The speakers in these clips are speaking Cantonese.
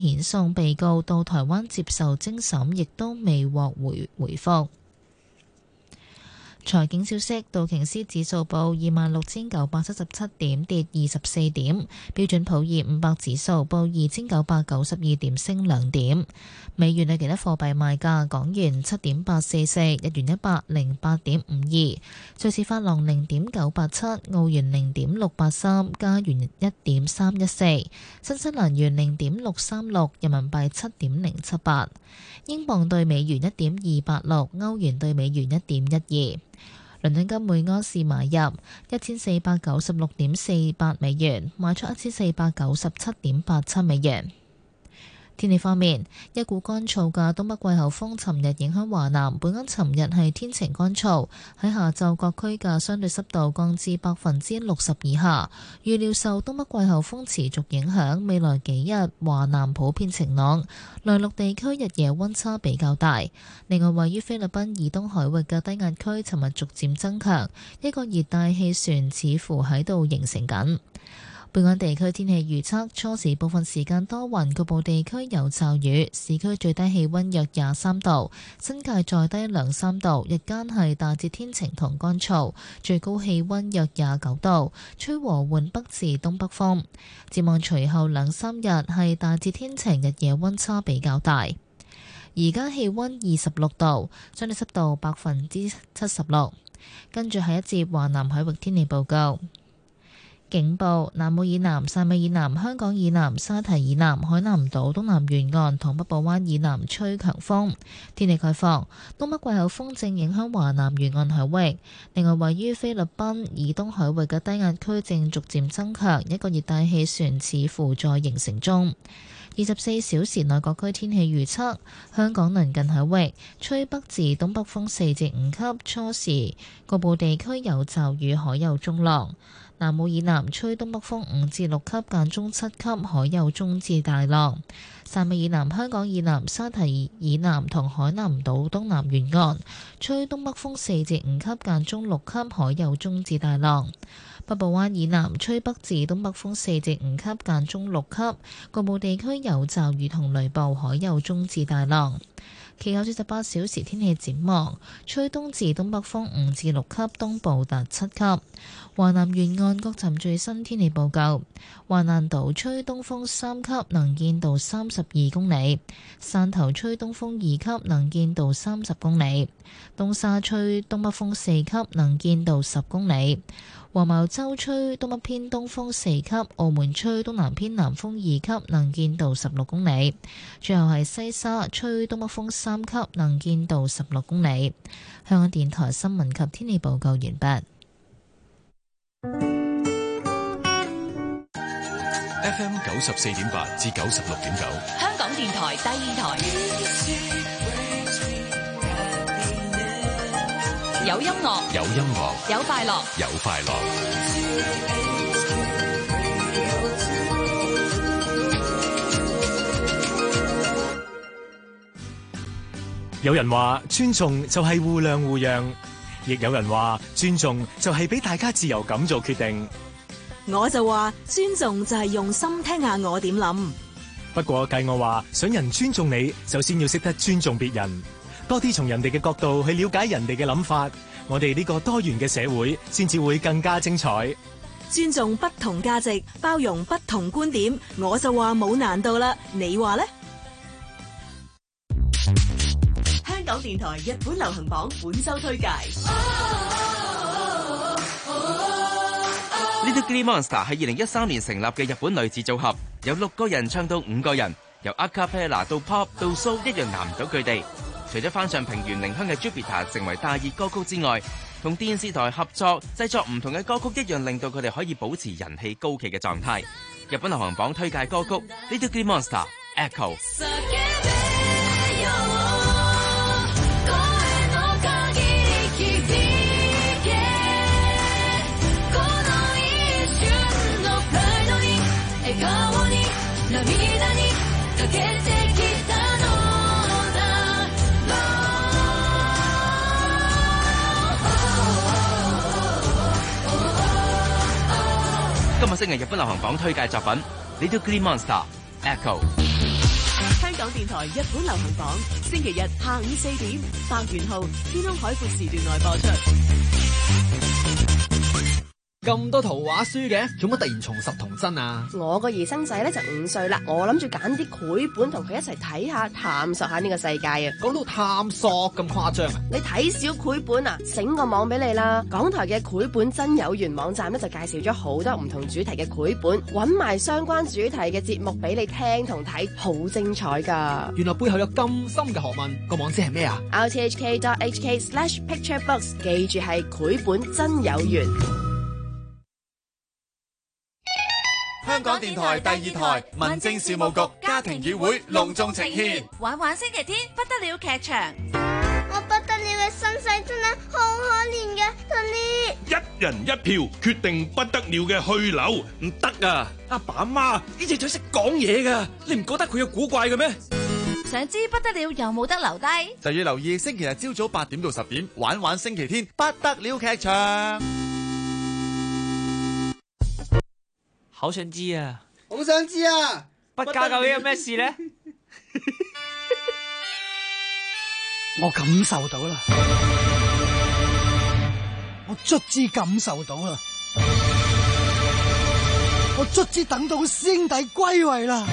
遣送被告到台灣接受偵審，亦都未獲回覆。財經消息：道瓊斯指數報26,977點，跌24點；標準普爾500指數報2,992點，升2點。美元對其他貨幣賣價：港元7.844，日元108.52，瑞士法郎0.987，澳元0.683，加元1.314，新西蘭元0.636，人民幣7.078，英鎊對美元1.286，歐元對美元1.12。倫敦金每安士買入1496.48美元，賣出1497.87美元。天氣方面，一股乾燥嘅東北季候風尋日影響華南，本港尋日係天晴乾燥，喺下晝各區嘅相對濕度降至60%以下。預料受東北季候風持續影響，未來幾日華南普遍晴朗，內陸地區日夜溫差比較大。另外，位於菲律賓以東海域嘅低壓區尋日逐漸增強，一個熱帶氣旋似乎喺度形成緊。本港地區天氣預測：初時部分時間多雲，局部地區有驟雨。市區最低氣溫約23度，新界再低2-3度。日間係大致天晴同乾燥，最高氣溫約29度，吹和緩北至東北風。展望隨後2-3日係大致天晴，日夜溫差比較大。而家氣溫26度，相對濕度76%。跟住係一節華南海域天氣報告。警報：南澳以南、汕尾以南、香港以南、沙堤以南、海南島東南沿岸同北部灣以南吹強風。天氣概況：東北季候風正影響華南沿岸海域，另外位於菲律賓以東海域嘅低壓區正逐漸增強，一個熱帶氣旋似乎在形成中。24小時內各區天氣預測：香港鄰近海域吹北至東北風4至5級，初時局部地區有驟雨，海有中浪。南澳以南吹東北風5至6級，間中7級，海有中至大浪。汕尾以南、香港以南、沙堤以南同海南島東南沿岸吹東北風4至5級，間中6級，海有中至大浪。北部灣以南吹北至東北風4至5級，間中6級，局部地區有驟雨同雷暴，海有中至大浪。其後48小時天氣展望：吹東至東北風5至6級，東部達7級。華南沿岸各站最新天氣報告：華南島吹東風3級，能見度32公里；汕頭吹東風2級，能見度30公里；東沙吹東北風4級，能見度10公里；黃茅洲吹東北偏東風4級，澳門吹東南偏南風2級，能見度16公里。最後係西沙吹東北風3級，能見度16公里。香港電台新聞及天氣報告完畢。 FM 94.8至96.9， 香港電台第二台，有音樂， 有音樂， 有快樂， 有快樂。 有人話尊重就係互諒互讓，亦有人話尊重就係俾大家自由咁做決定。 我就話尊重就係用心聽下我點諗。 不過計我話想人尊重你，首先要識得尊重別人，多啲從人哋嘅角度去了解人哋嘅諗法，我哋呢個多元嘅社會先至會更加精彩。 尊重不同價值，包容不同觀點，我就話冇難度啦。你話呢？香港電台日本流行榜本周推介。 Little Glee Monster 係2013年成立嘅日本女子組合，由6個人唱到5個人，由 a cappella 到 pop 到 soul 一樣難唔到佢哋。除咗翻唱平原翎香嘅 Jupiter 成為大熱歌曲之外，同電視台合作製作唔同嘅歌曲一樣，令到佢哋可以保持人氣高企嘅狀態。日本流行榜推介歌曲 Little Glee Monster Echo。今日星期日本流行榜推介作品 Little Glee Monster Echo。 港電台日本流行榜，星期日下午4點，百元號天空海闊時段內播出。 咁多圖畫書嘅，做乜突然重拾童真啊？ 我個兒生仔咧就5歲啦，我諗住揀啲繪本同佢一齊睇下，探索下呢個世界啊！ 講到探索咁誇張啊？ 你睇小繪本啊，整個網俾你啦！港台嘅繪本真有緣網站咧就介紹咗好多唔同主題嘅繪本，搵埋相關主題嘅節目俾你聽同睇，好精彩噶！ 原來背後有咁深嘅學問，個網址係咩啊？ rthk.hk/picturebooks， 記住係繪本真有緣。 香港電台第2台民政事務局家庭議會隆重呈獻玩玩星期天不得了劇場。 我不得了嘅身世真係好可憐嘅 Tony， 一人一票決定不得了嘅去留，唔得啊！阿爸阿媽呢隻仔識講嘢噶，你唔覺得佢有古怪嘅咩？ 想知不得了有冇得留低， 就要留意星期日朝早8點到10點玩玩星期天不得了劇場。 好想知啊！ 好想知啊！ 不加究竟有咩事咧？ 我感受到啦，我卒之感受到啦，我卒之等到師兄弟歸位啦！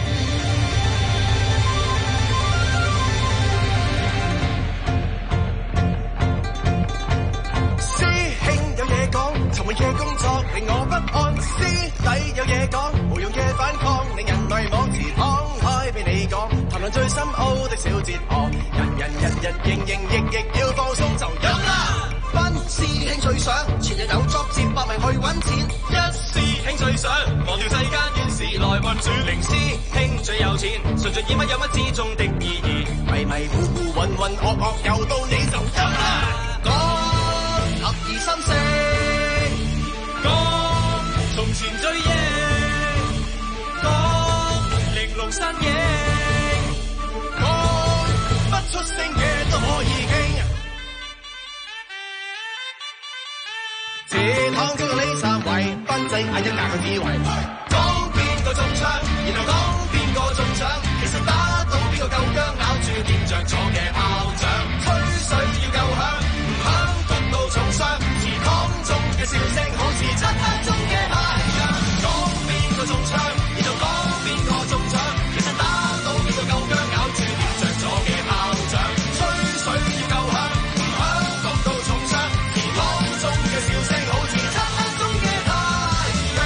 師兄有嘢講，尋日嘅工作令我不安，師弟有嘢講，無用嘅反抗令人迷惘，自敞開俾你講，談論最深奧的小哲學，人日營營役役要放鬆就飲啦。班師兄最想前日有作接百名去揾錢，一師兄最想忘掉世間怨事來運轉，零師兄最有錢，純粹以乜有乜之中的意義，迷迷糊糊渾渾噩噩又到你就飲啦。講合二心四，講從前最野，講玲瓏身影，講不出聲嘅都可以傾。似躺咗個李三位，賓仔嗌一架個智慧，講邊個中槍，然後講邊個中獎，其實打到邊個夠薑，咬住掂着咗嘅炮仗，吹水要夠響，唔響焗到重傷，而當中嘅笑聲好似漆黑中嘅太陽，講邊個中槍，然後講邊個中獎，其實打到邊個夠薑，咬住掂着咗嘅炮仗，吹水要夠響，唔響焗到重傷，而當中嘅笑聲好似漆黑中嘅太陽。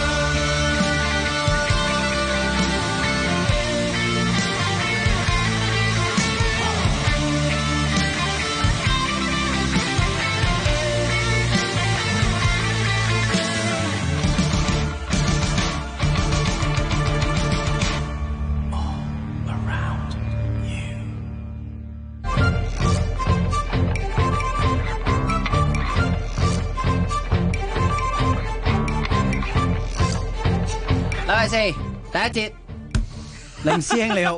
禮拜四第一節，林師兄你好，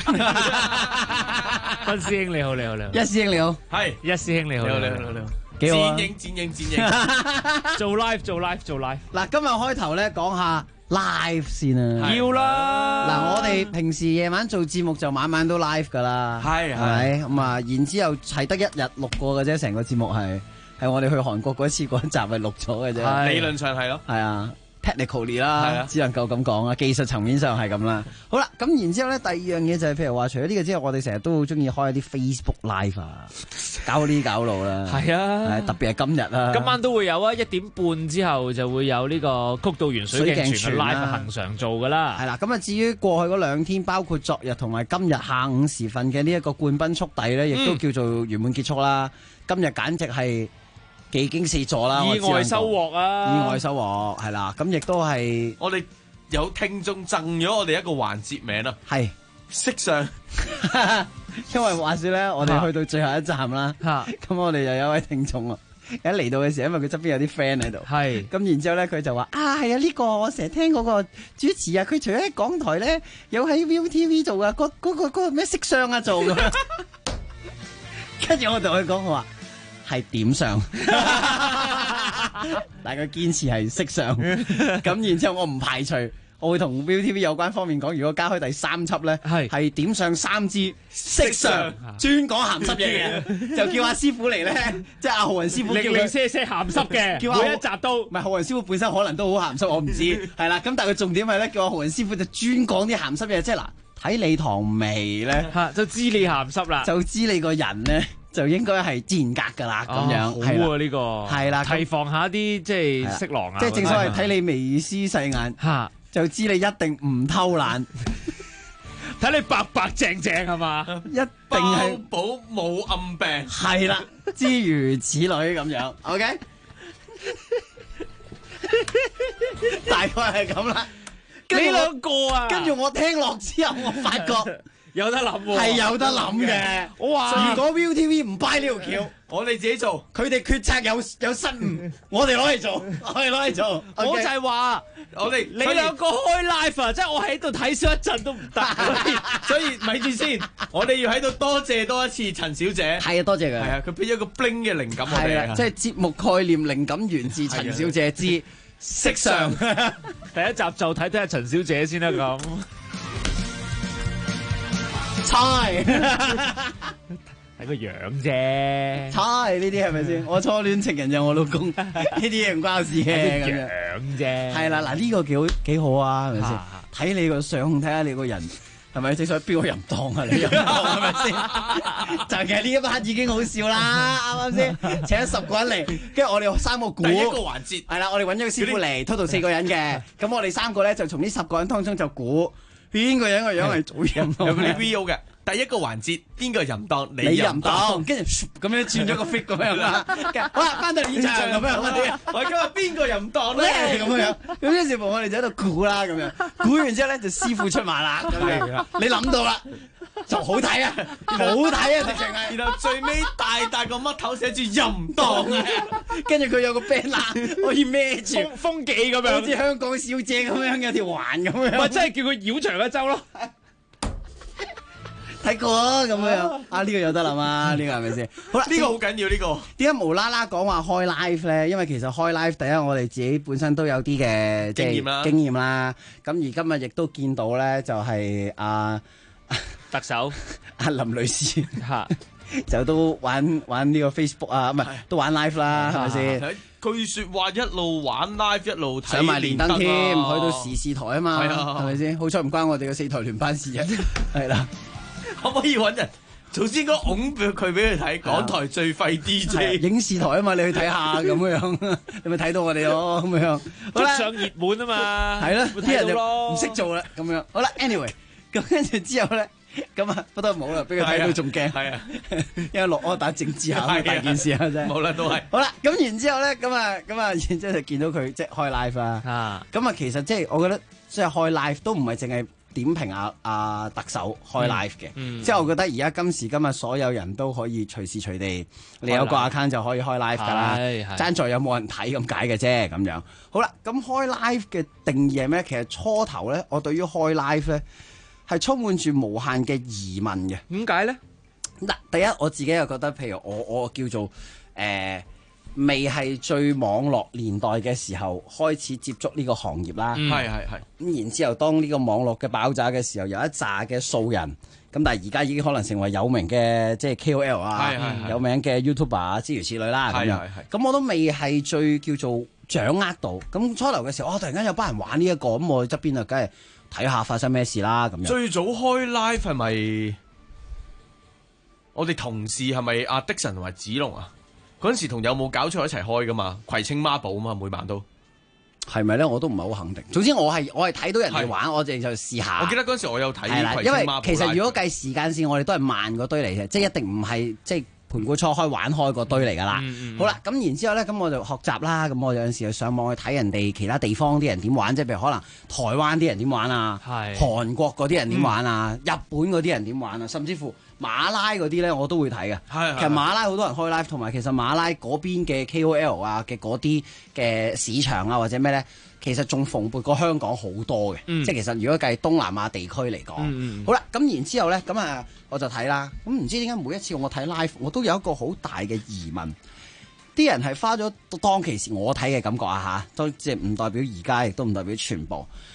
分師兄你好，你好，你好， 一師兄你好， 係一師兄你好，你好，你好，你好， 幾好啊！ 剪影， 做 live。 嗱，今日開頭咧講下 live 先啊， 要啦。 嗱，我哋平時夜晚做節目就晚晚都 live 噶啦，係咪咁啊？然之後係得一日錄過嘅啫，成個節目係我哋去韓國嗰一次嗰一集係錄咗嘅啫， 理論上係咯， 係啊。technically 啦，只能夠咁講啦，技術層面上係咁啦。好啦，咁然之後咧，第二樣嘢就係譬如話，除咗呢個之外，我哋成日都好中意開一啲 Facebook Live 啊，搞呢搞路啦。係啊，特別係今日啦， 今晚都會有啊，1點半之後就會有呢個曲道圓水鏡泉 Live 恆常做噶啦。 係啦，咁啊至於過去嗰2天，包括昨日同埋今日下午時分嘅呢一個冠賓速遞咧，亦都叫做圓滿結束啦。今日簡直係幾經四座啦， 意外收穫啊！ 意外收穫係啦，咁亦都係我哋有聽眾贈咗我哋一個環節名啊， 係色相。 因為話說咧，我哋去到最後一站啦，咁我哋又有一位聽眾啊，一嚟到嘅時候，因為佢側邊有啲 friend 喺度，係咁然之後咧，佢就話係啊，呢個我成日聽嗰個主持啊，佢除咗喺港台咧，有喺 ViuTV 做啊，嗰個咩色相啊做咁，跟住我同佢講，我話。係點上，但係佢堅持係色相，咁然之後我唔排除我會同 ViuTV 有關方面講，如果加開第3輯咧，係點上3支色相，專講鹹濕嘢嘅，就叫阿師傅嚟咧，即係阿浩雲師傅叫佢零舍鹹濕嘅，叫每一集都唔係浩雲師傅本身可能都好鹹濕，我唔知係啦。咁但係佢重點係咧，叫阿浩雲師傅就專講啲鹹濕嘢，即係嗱睇你堂眉咧， 就知你鹹濕啦， 就知你個人咧。就應該係賤格噶啦，咁樣好啊呢個係啦， 提防下啲即係色狼啊， 即係正所謂睇你眉絲細眼，就知你一定唔偷懶， 睇你白白淨淨係嘛， 一定係保冇暗病， 係啦，諸如此類咁樣 ，OK， 大概係咁啦。 你兩個啊， 跟住我聽落之後，我發覺。 有得諗喎， 係有得諗嘅。 哇！ 如果 ViuTV 唔 buy 呢條橋， 我哋自己做， 佢哋決策有失誤，我哋攞嚟做，我哋攞嚟做。 我就係話， 我哋你兩個開 live 啊，即係我喺度睇少一陣都唔得。 所以咪住先，我哋要喺度多謝多一次陳小姐。 係啊，多謝佢。係啊，佢俾咗個 bling 嘅靈感我哋。 即係節目概念靈感源自陳小姐之色相。 第一集就睇下陳小姐先啦咁。 猜睇個樣啫， 猜呢啲係咪先？我初戀情人就我老公，呢啲嘢唔關我事嘅咁樣啫。 係啦，嗱呢個幾好啊，係咪先？睇你個相，睇下你個人係咪？正所謂邊個淫蕩啊？你淫蕩係咪先？就其實呢一 part 已經好笑啦，啱唔啱先？請咗10個人嚟，跟住我哋3個估第一個環節係啦，我哋揾咗個師傅嚟，total 4個人嘅，咁我哋3個咧就從呢10個人當中就估。邊個人個樣係最淫蕩？ 有冇啲 VO 嘅？第一個環節邊個淫蕩？ 你淫蕩，跟住咁樣轉咗個 fit 咁樣啦。好啦，翻到嚟現場咁樣嗰啲， 我今日邊個淫蕩咧？ 咁樣，咁於是乎我哋就喺度估啦，咁樣估完之後咧就師傅出馬啦。咁樣你諗到啦，就好睇啊，好睇啊，直情係。 然後最尾大個乜頭寫住淫蕩啊， 跟住佢有個 band 啦，可以孭住風紀咁樣， 好似香港小姐咁樣有條環咁樣。 咪真係叫佢繞長一周咯。 睇過啊，咁樣啊，呢個有得諗啊，呢個係咪先？好啦， 呢個好緊要，呢個點解無啦啦講話開 live 咧？因為其實開 live 第一我哋自己本身都有啲嘅經驗啦。咁而今日亦都見到咧，就係特首阿林女士就都玩呢個 Facebook 啊，唔係都玩 live 啦，係咪先？ 據說話一路玩 live 一路睇上埋連登添，去到時事台啊嘛，係咪先？好彩唔關我哋嘅4台聯班事啫，係啦。 可唔可以揾人？早先應該拱佢俾佢睇，港台最廢 DJ 影視台啊嘛，你去睇下咁樣，你咪睇到我哋咯咁樣。 好啦，上熱門啊嘛， 係啦，啲人就唔識做啦咁樣。好啦 ，anyway， 咁跟住之後咧，咁啊不得冇啦，俾佢睇到仲驚。係啊，因為落柯打政治下咁大件事啊，真係。 冇啦，都係。 好啦，咁然之後咧，咁啊，然之後就見到佢即係開 live 啦。咁啊，其實即係我覺得即係開 live 都唔係淨係點評阿特首開 live 嘅，即係我覺得而家今時今日所有人都可以隨時隨地，你有個 account 就可以開 live 㗎啦，爭在有冇人睇咁解嘅啫咁樣。好啦，咁開 live 嘅定義係咩？其實初頭咧，我對於開 live 咧係充滿住無限嘅疑問嘅。 點解咧？ 嗱，第一我自己又覺得，譬如我叫做未係最網絡年代嘅時候開始接觸呢個行業啦， 係。 咁然之後，當呢個網絡嘅爆炸嘅時候，有一紮嘅素人，咁但係而家已經可能成為有名嘅即係 KOL 啊，有名嘅 YouTuber 啊，諸如此類啦咁樣。咁我都未係最叫做掌握到。咁初頭嘅時候，突然間有班人玩呢一個，咁我側邊啊，梗係睇下發生咩事啦咁樣。 最早開 live 係咪我哋同事係咪阿的神同埋子龍啊？嗰陣時同有冇搞錯一齊開噶嘛？葵青孖寶啊嘛，每晚都係咪咧？我都唔係好肯定。總之我係睇到人哋玩，我哋就試下。 我記得嗰陣時我有睇葵青孖寶。 因為其實如果計時間線，我哋都係慢嗰堆嚟嘅，即係一定唔係即係盤古初開玩開嗰堆嚟噶啦。好啦，咁然之後咧，咁我就學習啦。咁我有陣時就上網去睇人哋其他地方啲人點玩，即係譬如可能台灣啲人點玩啊，韓國嗰啲人點玩啊，日本嗰啲人點玩啊，甚至乎馬拉嗰啲咧我都會睇嘅。其實馬拉好多人開 live，同埋其實馬拉嗰邊嘅 KOL 啊嘅嗰啲嘅市場啊或者咩咧，其實仲蓬勃過香港好多嘅。即係其實如果計東南亞地區嚟講，好啦，咁然之後咧，咁啊我就睇啦。咁唔知點解每一次我睇 live，我都有一個好大嘅疑問。啲人係花咗當其時我睇嘅感覺啊嚇，都即係唔代表而家，亦都唔代表全部。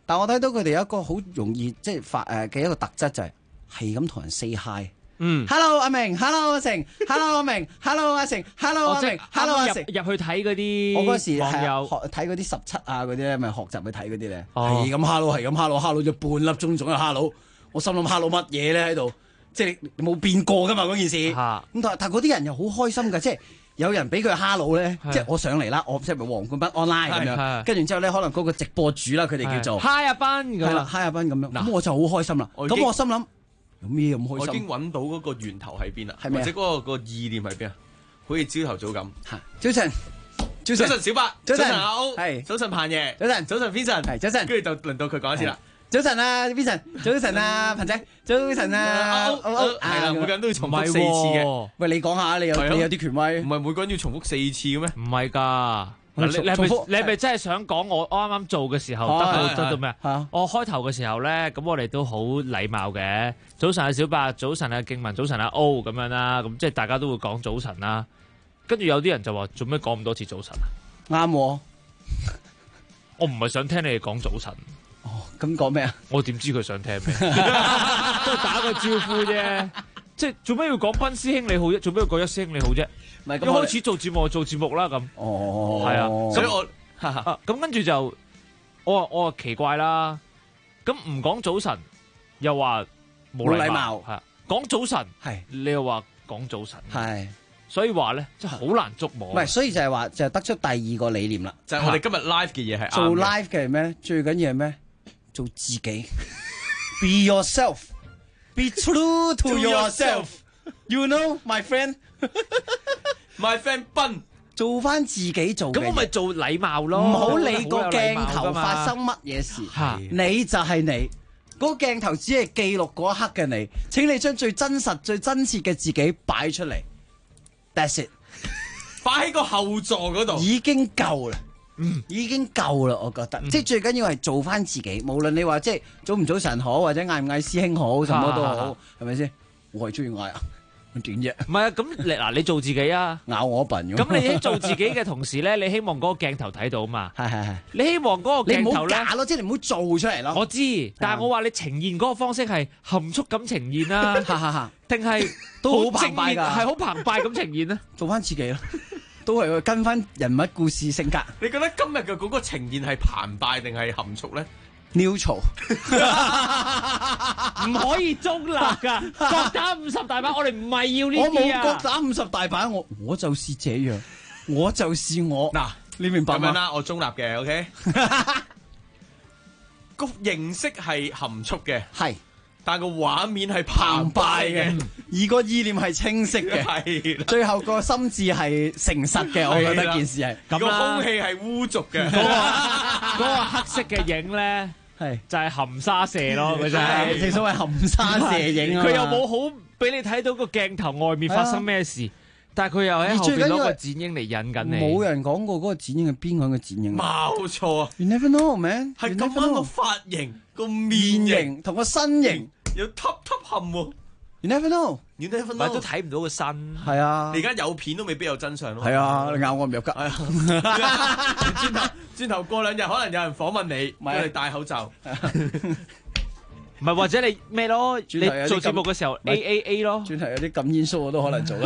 但我睇到佢哋有一個好容易即係發嘅一個特質就係咁同人 say hi。Hello 阿明 ，Hello 阿成 ，Hello 阿明 ，Hello 阿成 ，Hello 阿明 ，Hello 阿成。 入去睇嗰啲， 我嗰時係友睇嗰啲17啊嗰啲咧，咪學習去睇嗰啲咧，係咁 Hello 係咁 Hello 咗半粒鐘，仲有 Hello。我心諗 Hello 乜嘢咧喺度？即係你冇變過噶嘛嗰件事。咁但嗰啲人又好開心㗎，即係有人俾佢 Hello 咧，即係我上嚟啦，我即係黃冠斌 online 咁樣，跟住之後咧可能嗰個直播主啦，佢哋叫做 Hi 阿斌咁啦 ，Hi 阿斌咁樣，咁我就好開心啦。咁我心諗。有咩咁開心？ 我已經揾到嗰個源頭喺邊啦， 係咪或者嗰個意念喺邊啊？好似朝頭早咁。 早晨， 早晨小白， 早晨阿歐， 係早晨彭爺， 早晨 Vincent， 係早晨， 跟住就輪到佢講一次啦。 早晨啊 Vincent， 早晨啊彭仔，早晨啊阿歐，係啦，每個人都要重複4次嘅。 喂，你講下，你有啲權威？ 唔係每個人要重複4次嘅咩？ 唔係㗎。你係咪真係想講我啱啱做嘅時候得到咩啊？我開頭嘅時候咧，咁我哋都好禮貌嘅。早晨啊小白，早晨啊敬文，早晨啊 O 咁樣啦，咁即係大家都會講早晨啦。跟住有啲人就話做咩講咁多次早晨啊？ 啱，我唔係想聽你哋講早晨。 哦，咁講咩啊？ 我點知佢想聽咩？都係打個招呼啫。即係做咩要講斌師兄你好啫？做咩要講一師兄你好啫？一開始做節目就做節目啦咁。 哦， 係啊， 所以我咁跟住就我話奇怪啦。咁唔講早晨又話冇禮貌，係講早晨係你又話講早晨， 係所以話咧真係好難捉摸。 唔係，所以就係話就得出第二個理念啦， 就係我哋今日 live 嘅嘢係做 live 嘅係咩？最緊要係咩？做自己 ，be yourself。Be true to yourself. You know, my friend. My friend 斌， 做翻自己做嘅。 咁我咪做禮貌咯。 唔好理個鏡頭發生乜嘢事，你就係你。嗰個鏡頭只係記錄嗰一刻嘅你。請你將最真實、最真切嘅自己擺出嚟。That's it。 擺喺個後座嗰度已經夠啦。已經夠啦，我覺得，即係最緊要係做翻自己，無論你話即係早唔早晨好，或者嗌唔嗌師兄好，什麼都好，係咪先？我係中意嗌啊，點啫？ 唔係啊，咁你做自己啊， 咬我笨咁。 咁你喺做自己嘅同時咧，你希望嗰個鏡頭睇到嘛？ 係。 你希望嗰個鏡頭咧， 你唔好假咯，即係你唔好做出嚟咯。 我知，但係我話你呈現嗰個方式係含蓄咁呈現啦，定係都好澎湃㗎， 係好澎湃咁呈現咧？ 做翻自己咯。都係跟翻人物故事性格。 你覺得今日嘅嗰個呈現係澎湃定係含蓄咧 ？Neutral， 唔可以中立噶。各打50大板，我哋唔係要呢啲啊。 我冇各打50大板，我就是這樣，我就是我。 嗱， 你明白嗎？ 咁樣啦，我中立嘅 ，OK。個形式係含蓄嘅， 係。 但個畫面係澎湃嘅， 而個意念係清晰嘅， 係最後個心智係誠實嘅，我覺得件事係咁啦。個空氣係污濁嘅， 嗰個黑色嘅影咧，係就係含沙射咯，佢就係正所謂含沙射影啊。 佢又冇好俾你睇到個鏡頭外面發生咩事，但係佢又喺後邊攞個剪影嚟引緊你。 冇人講過嗰個剪影係邊個嘅剪影？ 冇錯啊 ！You never know, man。 係咁啱個髮型、個面型同個身形。 有凸含喎 ，You never know， You never know， 都睇唔到個身。 係啊， 你而家有片都未必有真相咯。 係啊，你咬我唔入吉。 轉頭過2日可能有人訪問你，叫你戴口罩。 唔係或者你咩咯？你做節目嘅時候 AAA 咯。 轉頭有啲禁煙 show 我都可能做啦。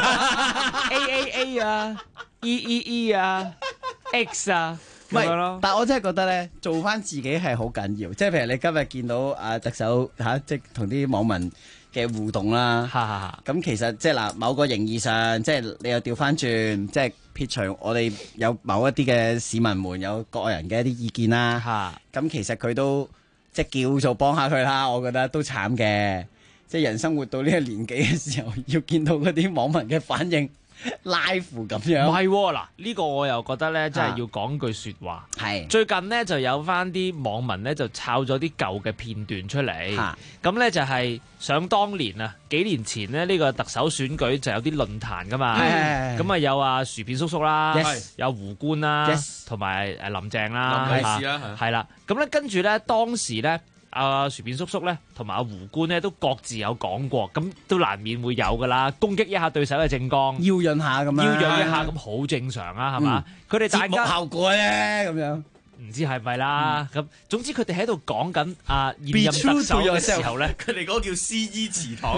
AAA 啊 ，EEE 啊 ，X 啊。 唔係，但係我真係覺得咧，做翻自己係好緊要。即係譬如你今日見到阿特首即係同啲網民嘅互動啦。咁其實即係嗱，某個形義上，即係你又調翻轉，即係撇除我哋有某一啲嘅市民們有個人嘅一啲意見啦。咁其實佢都即係叫做幫下佢啦。我覺得都慘嘅，即係人生活到呢個年紀嘅時候，要見到嗰啲網民嘅反應。live 咁樣， 唔係嗱，呢個我又覺得咧，真係要講句説話。係最近咧就有翻啲網民咧就抄咗啲舊嘅片段出嚟，咁咧就係想當年啊，幾年前咧呢個特首選舉就有啲論壇噶嘛，咁啊有阿薯片叔叔啦，有胡官啦，同埋林鄭啦， 林利是啦， 係啦，咁咧跟住咧當時咧。阿薯片叔叔咧，同埋阿胡官咧，都各自有講過，咁都難免會有噶啦，攻擊一下對手嘅政綱， 邀潤下咁樣， 邀潤一下咁好正常啊，係嘛？佢哋大家節目效果咧咁樣。 唔知係咪啦。咁總之佢哋喺度講緊現任特首嘅時候咧， 佢哋嗰個叫 CE 祠堂，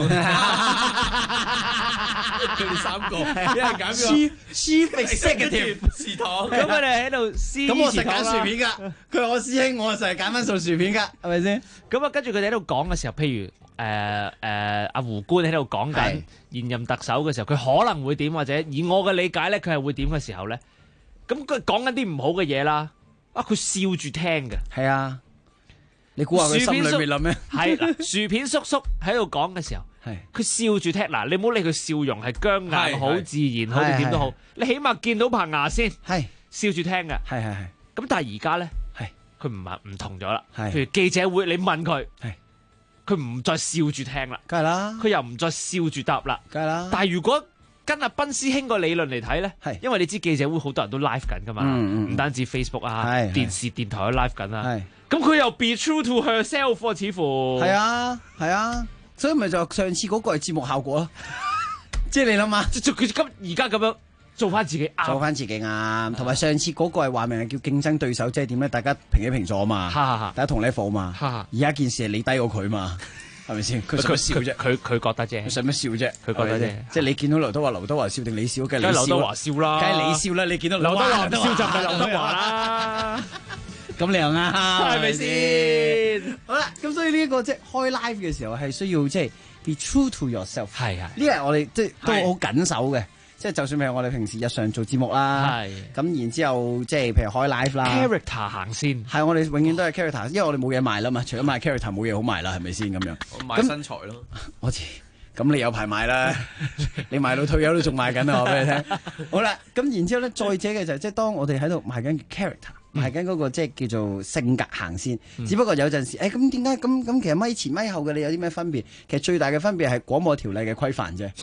佢哋三個一人揀個 Chief Executive 祠堂。 咁佢哋喺度 CE 祠堂。 咁我實揀薯片㗎，佢係我師兄，我就係揀翻數薯片㗎，係咪先？ 咁跟住佢哋喺度講嘅時候，譬如阿胡官喺度講緊現任特首嘅時候，佢可能會點，或者以我嘅理解咧，佢係會點嘅時候咧，咁佢講緊啲唔好嘅嘢啦，佢笑住聽嘅。 係啊，你估下佢心裏面諗咩？ 係嗱，薯片叔叔喺度講嘅時候，佢笑住聽。嗱，你唔好理佢笑容係僵硬好自然好定點都好，你起碼見到棚牙先，笑住聽嘅。係。咁但係而家咧，佢唔同咗啦。譬如記者會，你問佢。佢唔再笑住聽啦， 梗係啦。佢又唔再笑住答啦， 梗係啦。 但係如果跟阿斌師兄個理論嚟睇咧，因為你知記者會好多人都 live 緊噶嘛，唔單止 Facebook 啊，電視電台都 live 緊啦。咁佢又 be true to herself 喎，似乎係啊，所以咪就上次嗰個係節目效果咯。即係你諗下， 佢咁而家咁樣做翻自己啱， 同埋上次嗰個係話明係叫競爭對手，即係點咧？大家平起平坐啊嘛，大家同 level 嘛。而家件事係你低過佢嘛，係咪先？佢使乜笑啫？ 佢覺得啫。 佢使乜笑啫？ 佢覺得啫。 即係你見到劉德華笑定你笑？梗係劉德華笑啦， 梗係你笑啦。你見到劉德華笑就唔係劉德華啦。 咁你又啱， 係咪先？ 好啦，咁所以呢一個即係開 live 嘅時候係需要即係 be true to yourself。係啊，呢個係我哋即係都好緊守嘅。即係就算譬如我哋平時日常做節目啦，咁然之後即係譬如開 live 啦 ，character 行先， 係我哋永遠都係 character，因為我哋冇嘢賣啦嘛，除咗賣 character 冇嘢好賣啦，係咪先咁樣？ 我賣身材咯， 我知，咁你有排賣啦，你賣到退休都仲賣緊啊！我俾你聽。好啦，咁然之後咧，再者嘅就係即係當我哋喺度賣緊 character，賣緊嗰個即係叫做性格行先。只不過有陣時，咁點解咁其實咪前咪後嘅你有啲咩分別？其實最大嘅分別係廣播條例嘅規範啫。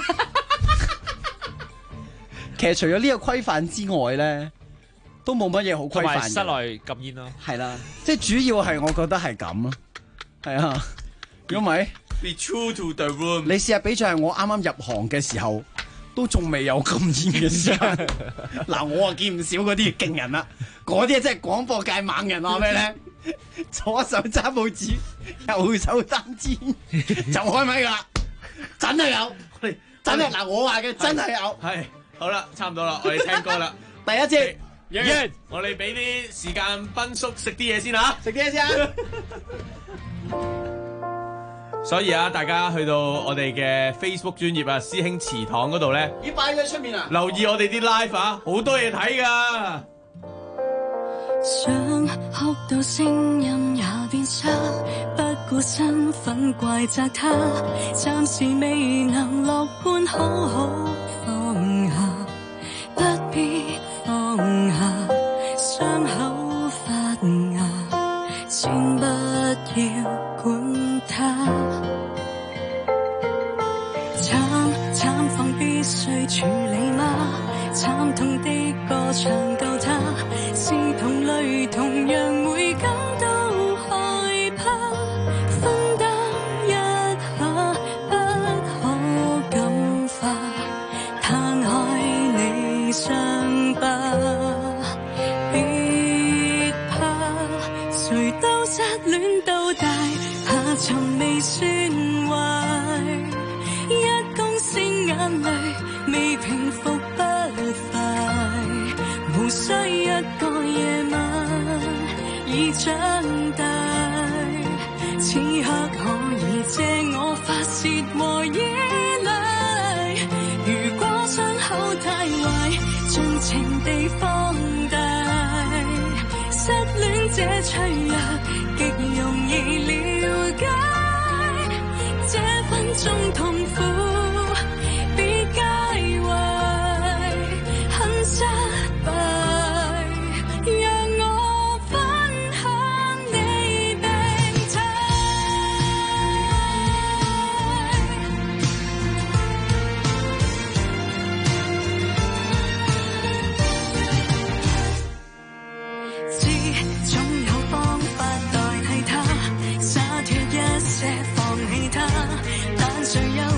其實除咗呢個規範之外咧，都冇乜嘢好規範嘅。 室內禁煙咯， 係啦，即係主要係我覺得係咁咯，係啊。如果唔係 be true to the room， 你試下比賽係我啱啱入行嘅時候，都仲未有禁煙嘅時候。嗱，我啊見唔少嗰啲勁人啦，嗰啲真係廣播界猛人啊！咩咧？左手揸報紙，右手擔煙，就開咪噶啦，真係有，真係嗱，我話嘅真係有， 係。好啦，差唔多啦，我哋聽歌啦。 第一節完，我哋俾啲時間斌叔食啲嘢先嚇， 食啲嘢先。 所以大家去到我哋嘅 Facebook 專頁師兄祠堂嗰度咧， 已擺咗喺出面啦。 留意我哋啲 live 好多嘢睇㗎。 想哭到聲音也變差，不顧身份怪責他，暫時未能樂觀好好放下，不必放下，傷口發芽，先不要管它。慘況必須處理嗎？慘痛的歌唱夠他，是同類同樣會感到害怕，分擔一下不可感化，攤開你傷疤，別怕，誰都失戀到大，下沉未算壞，一公升眼淚未平復不快，無需一個夜晚已長大，此刻可以借我發洩和依賴，如果傷口太壞，盡情地放大，失戀這脆弱極容易了解，這分鐘痛苦別介懷，很失敗，讓我分享你病態。知總有方法代替他，灑脫一些放棄他，但誰又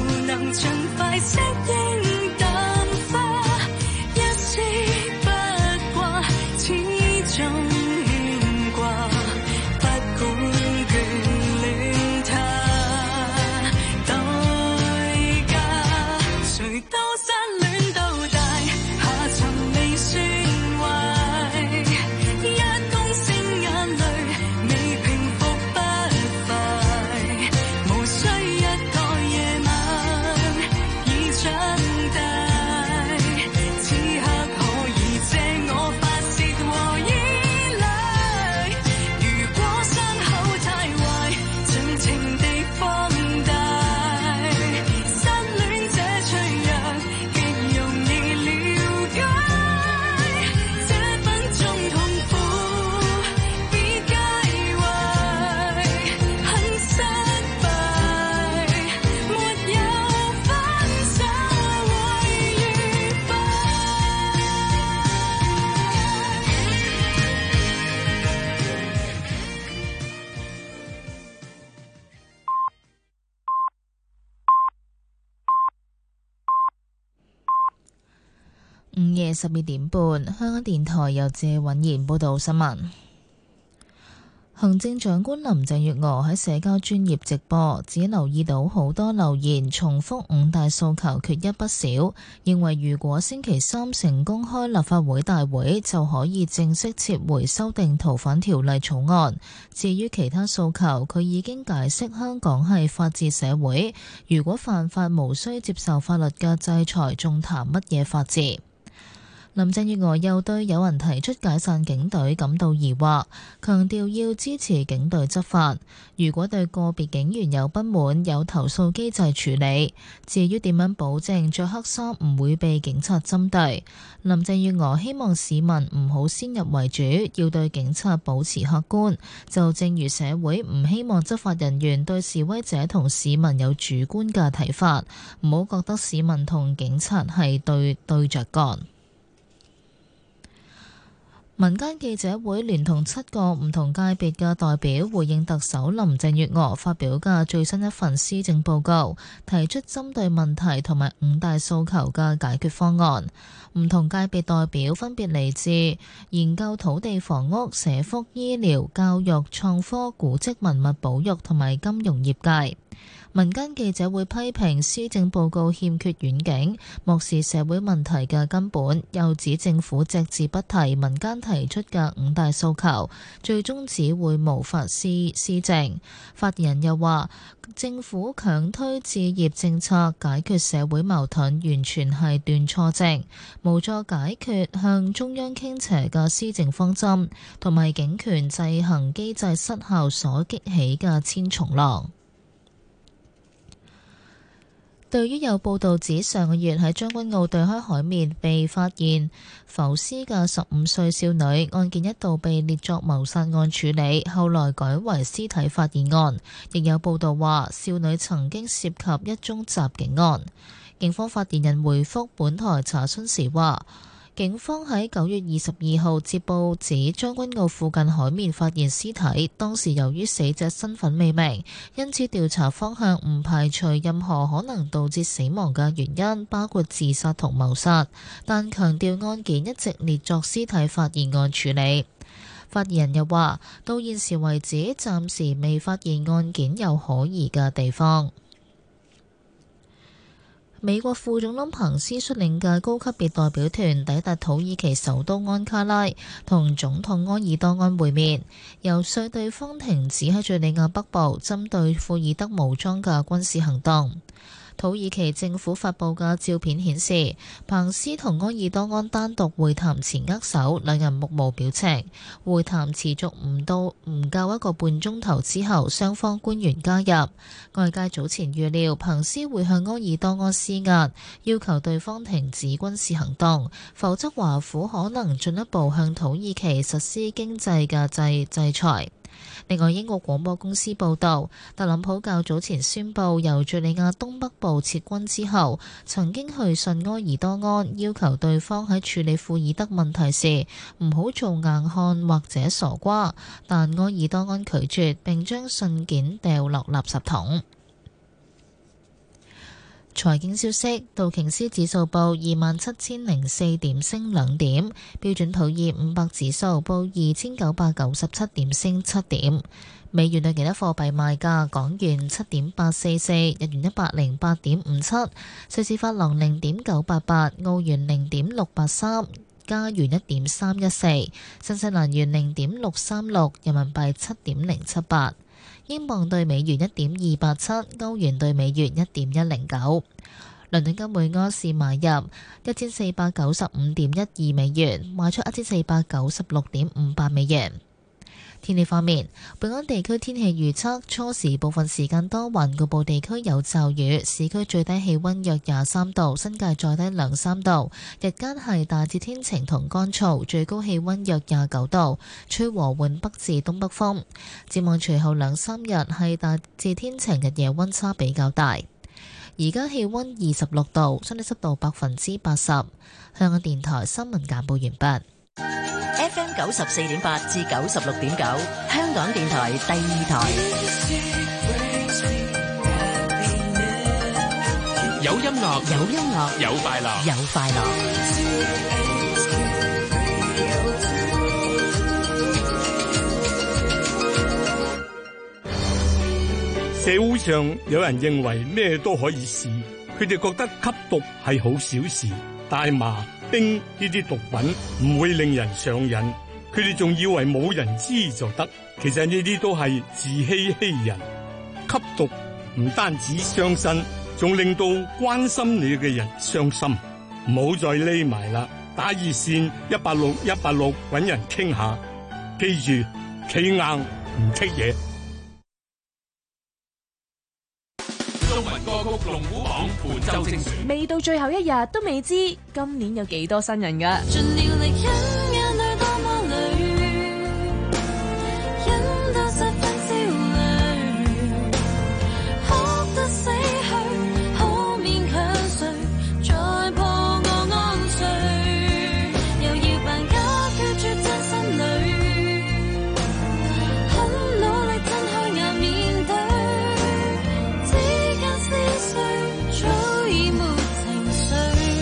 午夜12點半，香港電台由謝允賢報道新聞。行政長官林鄭月娥喺社交專頁直播，只留意到好多留言重複五大訴求缺一不少，認為如果星期三成功開立法會大會，就可以正式撤回修訂逃犯條例草案。至於其他訴求，佢已經解釋香港係法治社會，如果犯法無需接受法律嘅制裁，仲談乜嘢法治？林鄭月娥又對有人提出解散警隊感到疑惑，強調要支持警隊執法。如果對個別警員有不滿，有投訴機制處理。至於點樣保證着黑衫唔會被警察針對，林鄭月娥希望市民唔好先入為主，要對警察保持客觀。就正如社會唔希望執法人員對示威者同市民有主觀嘅睇法，唔好覺得市民同警察係對着幹。民間記者會聯同7個唔同界別嘅代表回應特首林鄭月娥發表嘅最新一份施政報告，提出針對問題同埋5大訴求嘅解決方案。唔同界別代表分別嚟自研究土地房屋、社福、醫療、教育、創科、古蹟文物保育同埋金融業界。民間記者會批評施政報告欠缺遠景，漠視社會問題嘅根本，又指政府隻字不提民間提出嘅5大訴求，最終只會無法施政。發言人又話，政府強推置業政策解決社會矛盾，完全係斷錯症，無助解決向中央傾斜嘅施政方針，同埋警權制衡機制失效所激起嘅千重浪。對於有報道指上個月喺將軍澳對開海面被發現浮屍嘅15歲少女案件一度被列作謀殺案處理，後來改為屍體發現案，亦有報道話少女曾經涉及一宗襲警案。警方發言人回覆本台查詢時話，警方喺9月22號接報指將軍澳附近海面發現屍體，當時由於死者身份未明，因此調查方向唔排除任何可能導致死亡嘅原因，包括自殺同謀殺，但強調案件一直列作屍體發現案處理。發言人又話，到現時為止暫時未發現案件有可疑嘅地方。美國副總統彭斯率領嘅高級別代表團抵達土耳其首都安卡拉，同總統埃爾多安會面，游說對方停止喺敘利亞北部針對庫爾德武裝嘅軍事行動。土耳其政府發布嘅照片顯示，彭斯同埃爾多安單獨會談前握手，兩人目無表情。會談持續唔夠1個半鐘頭之後，雙方官員加入。外界早前預料彭斯會向埃爾多安施壓，要求對方停止軍事行動，否則華府可能進一步向土耳其實施經濟嘅制裁。另外，英國廣播公司報導，特朗普較早前宣布由敘利亞東北部撤軍之後，曾經去信埃爾多安，要求對方喺處理庫爾德問題時唔好做硬漢或者傻瓜，但埃爾多安拒絕並將信件掉落垃圾桶。財經消息，道瓊斯指數報27,004點，升2點；標準普爾500指數報2,997點，升7點。美元對其他貨幣賣價：港元7.844，日元108.57，瑞士法郎0.988，澳元0.683，加元1.314，新西蘭元0.636，人民幣7.078。英鎊對美元1.287，歐元對美元1.109。倫敦金每盎司買入1495.12美元，賣出1496.58美元。天氣方面，本港地區天氣預測，初時部分時間多雲，局部地區有驟雨，市區最低氣溫約23度，新界再低2-3度，日間係大致天晴同乾燥，最高氣溫約29度，吹和緩北至東北風。展望隨後2-3日係大致天晴，日夜溫差比較大。而家氣溫26度，相對濕度80%。香港電台新聞簡報完畢。 FM 94.8至96.9，香港電台第2台。 有音樂， 有音樂， 有快樂， 有快樂。 社會上有人認為咩都可以試，佢哋覺得吸毒係好小事，大麻、冰呢啲毒品唔會令人上癮，佢哋仲以為冇人知就得，其實呢啲都係自欺欺人。吸毒唔單止傷身，仲令到關心你嘅人傷心。唔好再匿埋啦，打熱線186搵人傾下，記住企硬唔剔嘢。 中文歌曲龍虎榜本周精選， 未到最後一日都未知今年有幾多新人㗎。 盡了力忍眼淚多麼淚，忍到十分焦慮，哭得死去，可勉強誰再破我安睡，又要扮假決絕真心裏，很努力睜開眼面對。早已沒情緒，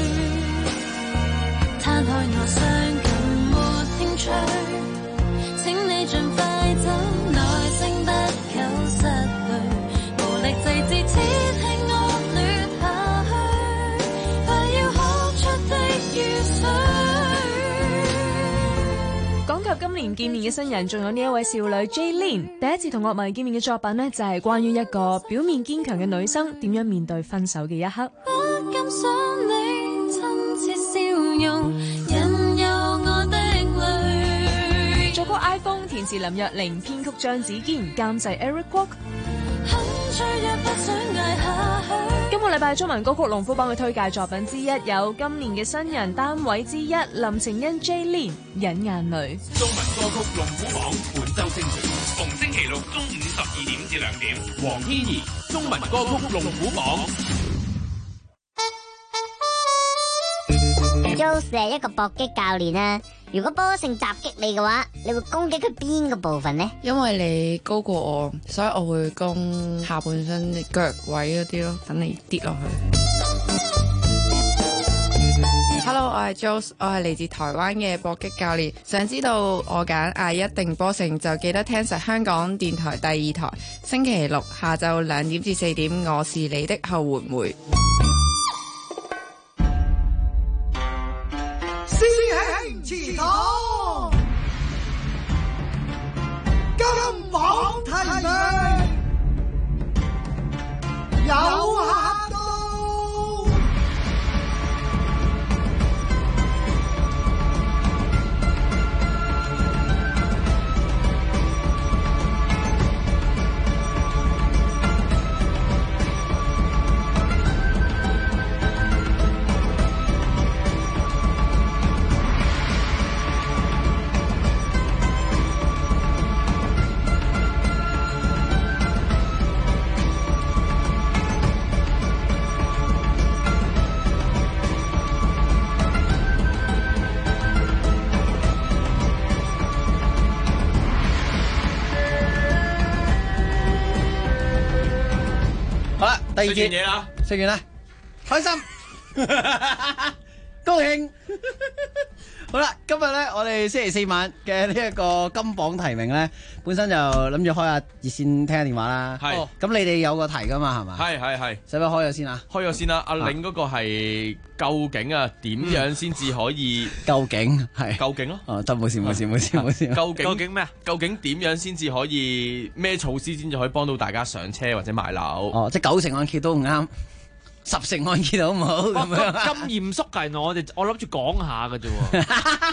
攤開我傷感沒興趣，請你盡快走，耐性不久失去，無力制止只聽惡劣下去，快要哭出的雨水。 講及今年見面嘅新人，仲有呢一位少女 Jaylin， 第一次同樂迷見面嘅作品呢，就係關於一個表面堅強嘅女生點樣面對分手嘅一刻。 不敢想你親切笑容，引誘我的淚。 作曲 iPhone， 填詞林若寧，編曲張子堅，監製 Eric Kwok。今個禮拜中文歌曲龍虎榜嘅推介作品之一有今年嘅新人單位之一林晴欣 Jaylin 忍眼淚。 中文歌曲龍虎榜本周精選，逢星期六中午12點至2點，黃天怡中文歌曲龍虎榜。 Joe 係一個搏擊教練啊，如果波聖襲擊你嘅話，你會攻擊佢邊個部分呢？ 因為你高過我，所以我會攻下半身腳位嗰啲咯，等你跌落去。Hello， 我係 Joe， 我係嚟自台灣嘅搏擊教練。想知道我揀嗌一定波聖，就記得聽實香港電台第2台，星期六下晝2點至4點，我是你的後援會。 師兄祠堂，金榜題名有客到。 第二件嘢啦，食完啦，開心，高興。好啦，今日咧，我哋星期4晚嘅呢一個金榜題名咧，本身就諗住開下熱線聽下電話啦。係，咁你哋有個題噶嘛，係嘛？ 係， 使唔使開咗先啊？ 開咗先啦。阿領嗰個係究竟啊，點樣先至可以？ 究竟係究竟咯？ 哦，得冇事。 究竟咩啊？究竟點樣先至可以咩措施先至可以幫到大家上車或者買樓？ 哦，即係9成按揭都唔啱。10成按揭好唔好？ 咁嚴肅㗎，我諗住講下嘅啫喎。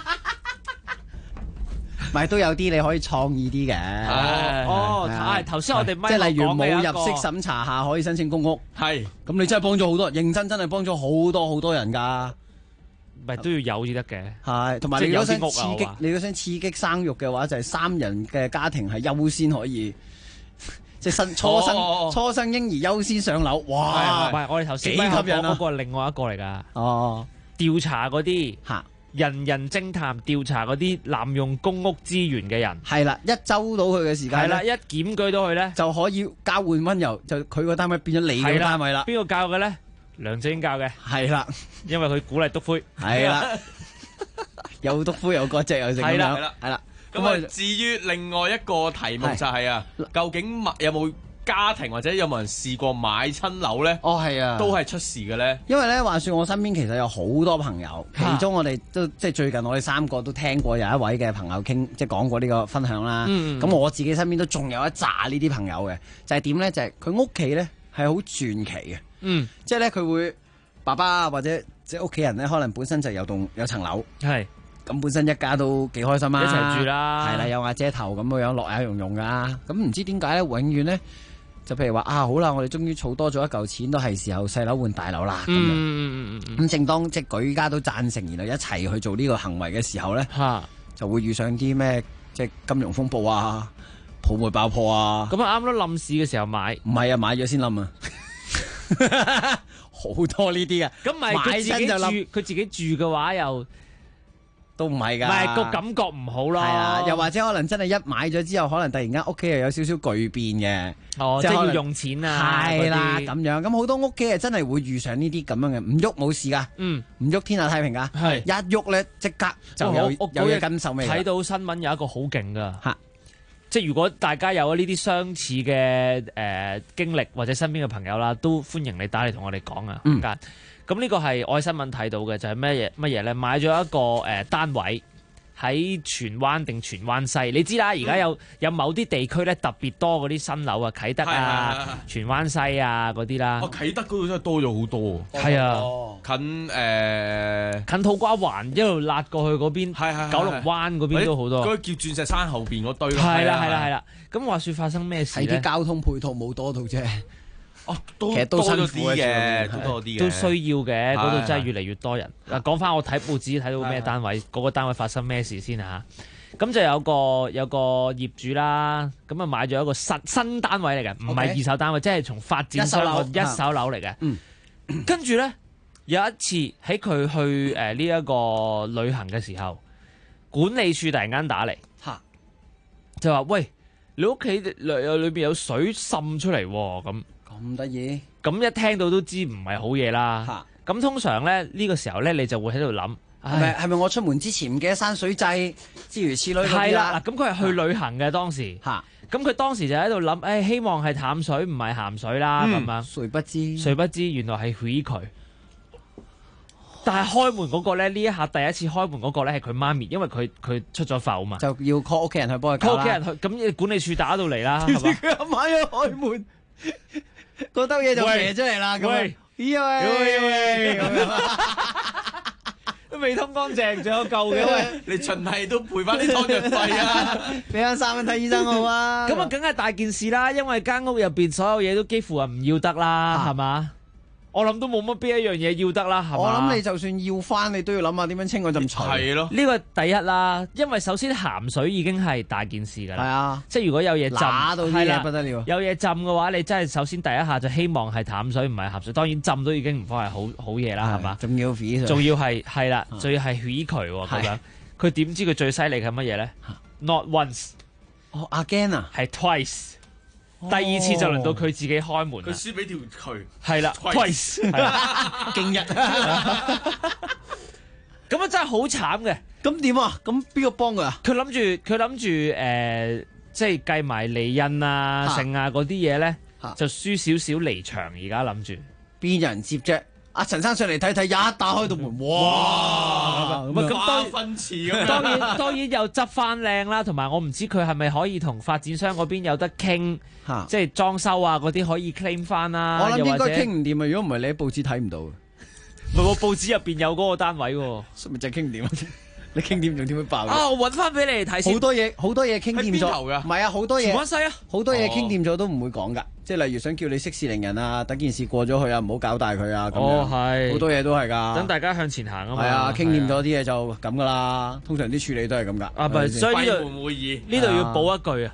咪都有啲你可以創意啲嘅。 頭先我哋即係例如冇入息審查下可以申請公屋。 係。 咁你真係幫咗好多人，認真係幫咗好多人㗎。 咪都要有至得嘅。係， 同埋你如果想刺激生育嘅話，就係3人嘅家庭係優先可以。即係初生嬰兒優先上樓，哇！ 唔係我哋頭先幾吸引啊！ 嗰個係另外一個嚟㗎。 哦， 調查嗰啲人偵探調查嗰啲濫用公屋資源嘅人， 係啦，一周到佢嘅時間， 係啦，一檢舉到佢咧， 就可以交換溫柔，就佢個單位變咗你個單位啦。 邊個教嘅咧？ 梁振英教嘅， 係啦， 因為佢鼓勵篤灰， 係啦，有篤灰有割蓆有剩咁樣，係啦。 咁啊，至於另外一個題目就係啊，究竟有冇家庭或者有冇人試過買親樓咧？ 哦，係啊， 都係出事嘅咧。 因為咧，話說我身邊其實有好多朋友，其中我哋都即係最近我哋3個都聽過有一位嘅朋友傾，即係講過呢個分享啦。咁我自己身邊都仲有一紮呢啲朋友嘅，就係點咧？就係佢屋企咧係好傳奇嘅。即係咧佢會爸爸或者即係屋企人咧，可能本身就有層樓。係。咁本身一家都幾開心啊！ 一齊住啦，係啦，有瓦遮頭咁樣樂也融融噶。咁唔知點解咧，永遠咧就譬如話啊，好啦，我哋終於儲多咗一嚿錢，都係時候細樓換大樓啦咁樣。咁正當即係舉家都贊成，然後一齊去做呢個行為嘅時候咧，就會遇上啲咩即係金融風暴啊、泡沫爆破啊。 咁啊啱咯，冧市嘅時候買， 唔係啊，買咗先冧啊！好多呢啲啊， 咁咪佢自己住嘅話又。 都唔係㗎， 唔係個感覺唔好咯。係啊，又或者可能真係一買咗之後，可能突然間屋企又有少少巨變嘅。 哦，即係要用錢啊。 係啦，咁樣咁好多屋企係真係會遇上呢啲咁樣嘅，唔喐冇事㗎。唔喐天下太平㗎。係一喐咧，即刻就有嘢跟手尾。 睇到新聞有一個好勁㗎。即係如果大家有呢啲相似嘅經歷或者身邊嘅朋友啦，都歡迎你打嚟同我哋講啊。咁呢個係我喺新聞睇到嘅，就係乜嘢咧？買咗一個單位喺荃灣定荃灣西，你知啦，而家有某啲地區咧特別多嗰啲新樓啊，啟德啊、荃灣西啊嗰啲啦。 啟德嗰度真係多咗好多。 係啊，近土瓜灣一路辣過去嗰邊，九龍灣嗰邊都好多。 嗰個叫鑽石山後邊嗰堆咯。 係啦。咁話說發生咩事咧？ 係啲交通配套冇多到啫。 其實都辛苦嘅，都多啲嘅， 都需要嘅。嗰度真係越嚟越多人。嗱，講翻我睇報紙睇到咩單位，嗰個單位發生咩事先嚇？咁就有個業主啦，咁啊買咗一個新單位嚟嘅，唔係二手單位，即係從發展商一手樓嚟嘅。跟住咧有一次喺佢去呢一個旅行嘅時候，管理處突然間打嚟，就話：喂，你屋企裏邊有水滲出嚟喎咁得意， 咁一聽到都知唔係好嘢啦。咁通常咧呢個時候咧，你就會喺度諗， 係咪我出門之前唔記得閂水掣，諸如此類嗰啲啦。 係啦，嗱，咁佢係去旅行嘅當時，咁佢當時就喺度諗，希望係淡水唔係鹹水啦咁樣。誰不知原來係許佢。但係開門嗰個咧，呢一下第一次開門嗰個咧係佢媽咪，因為佢出咗埠嘛， 就要 call 屋企人去幫佢搞啦。 call 屋企人去，咁管理處打到嚟啦，係嘛？ 佢阿媽一開門。嗰兜嘢就射出嚟啦，咁喂， 都未通乾淨，仲有舊嘅喂， 你循例都賠翻啲湯藥費啊， 俾翻3蚊睇醫生好啊。 咁啊，梗係大件事啦，因為間屋入邊所有嘢都幾乎係唔要得啦，係嘛？我諗都冇乜邊一樣嘢要得啦，係嘛？ 我諗你就算要翻，你都要諗下點樣清嗰陣除。 係咯， 呢個第一啦，因為首先鹹水已經係大件事㗎啦。 係啊， 即係如果有嘢浸， 揦到啲嘢不得了。 有嘢浸嘅話，你真係首先第一下就希望係淡水，唔係鹹水。當然浸都已經唔方係好嘢啦，係嘛？ 仲要係啦，仲要係血渠咁樣。佢點知佢最犀利係乜嘢咧 ？Not once， again 啊， 係 twice。第二次就輪到佢自己開門， 佢輸俾條渠， 係啦 ，twice， 勁日， 咁啊真係好慘嘅。 咁點啊？咁邊個幫佢啊？ 佢諗住即係計埋離印啊、剩啊嗰啲嘢咧，就輸少少離場。而家諗住邊有人接啫？阿陳生上嚟睇睇，一打開道門，哇！ 咁花分次咁， 當然又執翻靚啦。同埋我唔知佢係咪可以同發展商嗰邊有得傾，即係裝修啊嗰啲可以 claim 翻啦。 我諗應該傾唔掂啊！如果唔係，你喺報紙睇唔到。 唔係喎，報紙入邊有嗰個單位喎， 咪就係傾唔掂啊！你傾掂仲點會爆啊？我揾翻俾你哋睇先。 好多嘢傾掂咗，唔係啊，好多嘢。 荃灣西啊， 好多嘢傾掂咗都唔會講㗎。即係例如想叫你息事寧人啊，等件事過咗去啊，唔好搞大佢啊咁樣。係好多嘢都係㗎。 等大家向前行啊嘛。 係啊，傾掂咗啲嘢就咁㗎啦。通常啲處理都係咁㗎。 啊，唔係，所以呢度要補一句啊。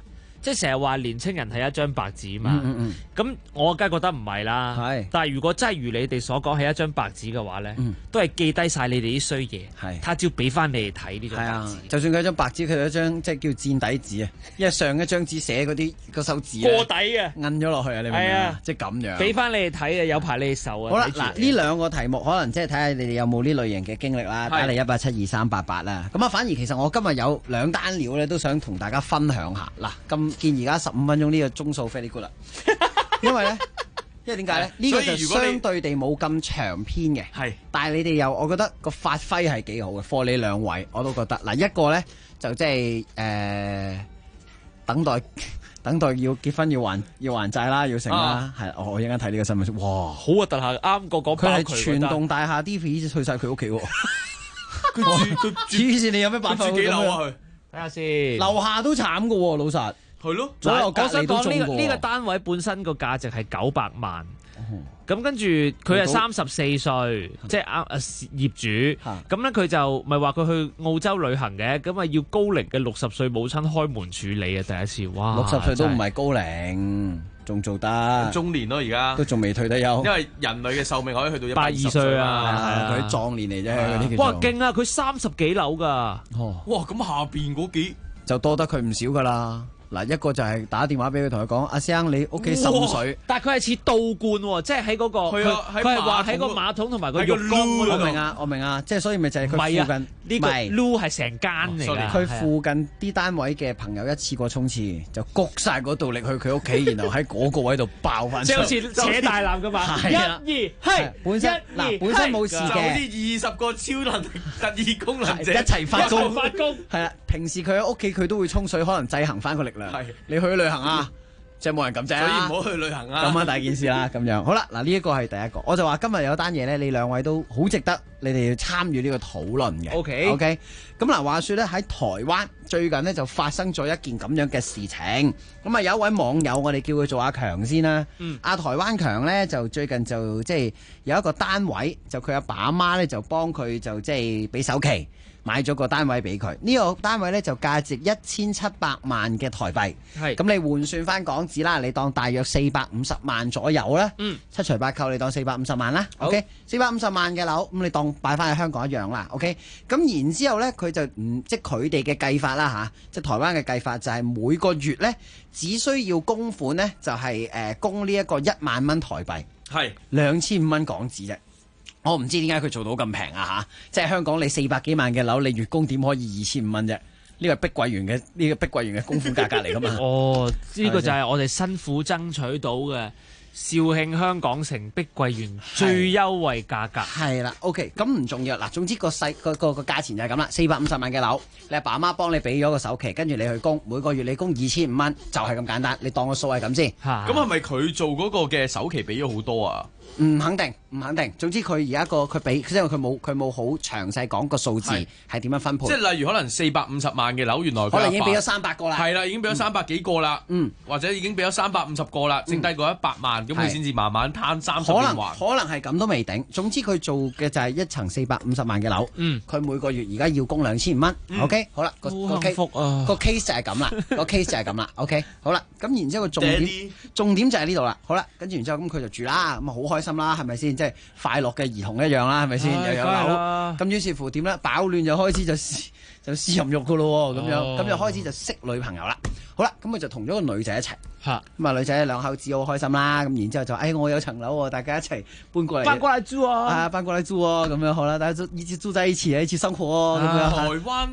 即係成日話年青人係一張白紙嘛。咁我梗係覺得唔係啦。但係如果真係如你哋所講係一張白紙嘅話咧，都係記低晒你哋啲衰嘢。他朝俾翻你哋睇呢張白紙。就算佢張白紙，佢有一張即係叫墊底紙啊，因為上一張紙寫嗰手字過底啊， 印咗落去啊，你明唔明啊？即係咁樣。俾翻你哋睇啊，有排你哋受啊。 好啦，嗱呢兩個題目可能即係睇下你哋有冇呢類型嘅經歷啦，打嚟1872388啦。咁啊，反而其實我今日有2單料咧，都想同大家分享下。嗱，咁見而家15分鐘呢個鐘數 very good 啦，因為點解咧？呢個就相對地冇咁長篇嘅，但係你哋又我覺得個發揮係幾好嘅。課你兩位我都覺得嗱，一個咧就即係等待要結婚要還債啦，要成啦，係我一陣間睇呢個新聞，哇，好核突下，啱個講佢係全棟大廈啲飛去晒佢屋企喎，佢黐線，你有咩辦法？住幾樓啊？佢睇下先，樓下都慘噶喎，老實係咯。我想講呢個單位本身個價值係900萬。咁跟住佢係34歲，即係業主。咁咧佢就咪話佢去澳洲旅行嘅，咁啊要高齡嘅60歲母親開門處理啊！第一次，哇！60歲都唔係高齡，仲做得中年咯，而家都仲未退得休。因為人類嘅壽命可以去到120歲啊，佢壯年嚟啫嗰啲。哇，勁啊！佢30幾樓㗎。哇！咁下邊嗰幾就多得佢唔少㗎啦。嗱，一個就係打電話俾佢，同佢講：阿生，你屋企滲水。但係佢係似倒灌喎，即係喺嗰個佢係話喺個馬桶同埋個浴缸嗰度。我明啊，即係所以咪就係佢附近呢個擼係成間嚟嘅。佢附近啲單位嘅朋友一次過沖廁，就谷晒嗰度力去佢屋企，然後喺嗰個位度爆翻。即係好似扯大纜㗎嘛。1、2，係本身冇事嘅。就好似20個超能力特異功能者一齊發功。係啦，平時佢喺屋企佢都會沖水，可能制衡翻個力量。係你去旅行啊，即係冇人咁正，所以唔好去旅行啊。咁啊大件事啦，咁樣好啦。嗱呢一個係第一個，我就話今日有單嘢咧，你兩位都好值得你哋要參與呢個討論嘅。OK，咁嗱，話說咧喺台灣最近咧就發生咗一件咁樣嘅事情。咁啊有一位網友，我哋叫佢做阿強先啦。阿台灣強咧就最近就即係有一個單位，就佢阿爸阿媽咧就幫佢就即係俾首期。買咗個單位俾佢，呢個單位咧就價值1700萬嘅台幣，咁你換算翻港紙啦，你當大約450萬左右啦，7除8扣你當450萬啦，OK，450萬嘅樓，咁你當擺翻喺香港一樣啦，OK，咁然之後咧佢就即係佢哋嘅計法啦嚇，即係台灣嘅計法就係每個月咧只需要供款咧就係供呢一個1萬蚊台幣，係2500蚊港紙啫。我唔知點解佢做到咁平啊嚇！即係香港你400幾萬嘅樓，你月供點可以2500蚊啫？呢個係碧桂園嘅供款價格嚟噶嘛？哦，呢個就係我哋辛苦爭取到嘅肇慶香港城碧桂園最優惠價格。係啦 ，OK， 咁唔重要嗱。總之個價錢就係咁啦，450萬嘅樓，你阿爸阿媽幫你俾咗個首期，跟住你去供，每個月你供2500蚊，就係咁簡單。你當個數係咁先。咁係咪佢做嗰個嘅首期俾咗好多啊？唔肯定。總之佢而家佢俾，因為佢冇好詳細講個數字係點樣分配。即係例如可能450萬嘅樓，原來可能已經俾咗300個啦。係啦，已經俾咗300幾個啦。或者已經俾咗350個啦，剩低嗰100萬，咁佢先至慢慢攤30年還。可能係咁都未定。總之佢做嘅就係一層450萬嘅樓。佢每個月而家要供2500蚊。OK， 好啦，個 case 就係咁啦。個 case 就係咁啦。OK， 好啦，咁然之後個重點就係呢度啦。好啦，跟住然之後咁佢就住啦，咁啊好開心啦，係咪先？即係快樂嘅兒童一樣啦，係咪先？又有樓，咁於是乎點咧？飽暖就開始就試淫慾噶咯，咁樣咁就開始就識女朋友啦。好啦，咁佢就同咗個女仔一齊，咁啊女仔兩口子好開心啦。咁然之後就我有層樓，大家一齊搬過嚟住啊！搬過嚟住啊！咁樣好啦，大家一起住在一起，一起生活咁樣。台灣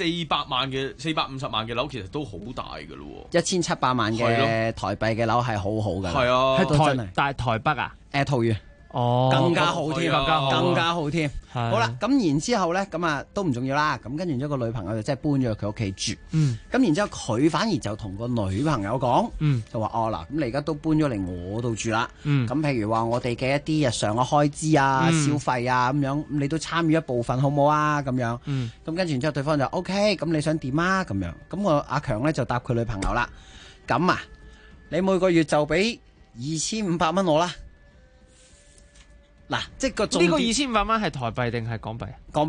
450萬嘅樓其實都好大噶咯，1700萬嘅台幣嘅樓係好好噶。係啊，真係。但係台北啊？桃園。哦，更加好添，更加好添。好啦，咁然之後咧，咁啊都唔重要啦。咁跟住之後個女朋友就真係搬咗去佢屋企住。咁然之後佢反而就同個女朋友講，就話嗱，咁你而家都搬咗嚟我度住啦。咁譬如話我哋嘅一啲日常嘅開支啊、消費啊咁樣，咁你都參與一部分好唔好啊？咁樣。咁跟住然之後對方就 OK，咁你想點啊？咁樣。咁個阿強咧就答佢女朋友啦。咁啊，你每個月就俾2500蚊我啦。嗱，即係個呢個2500蚊係台幣定係港幣？港幣。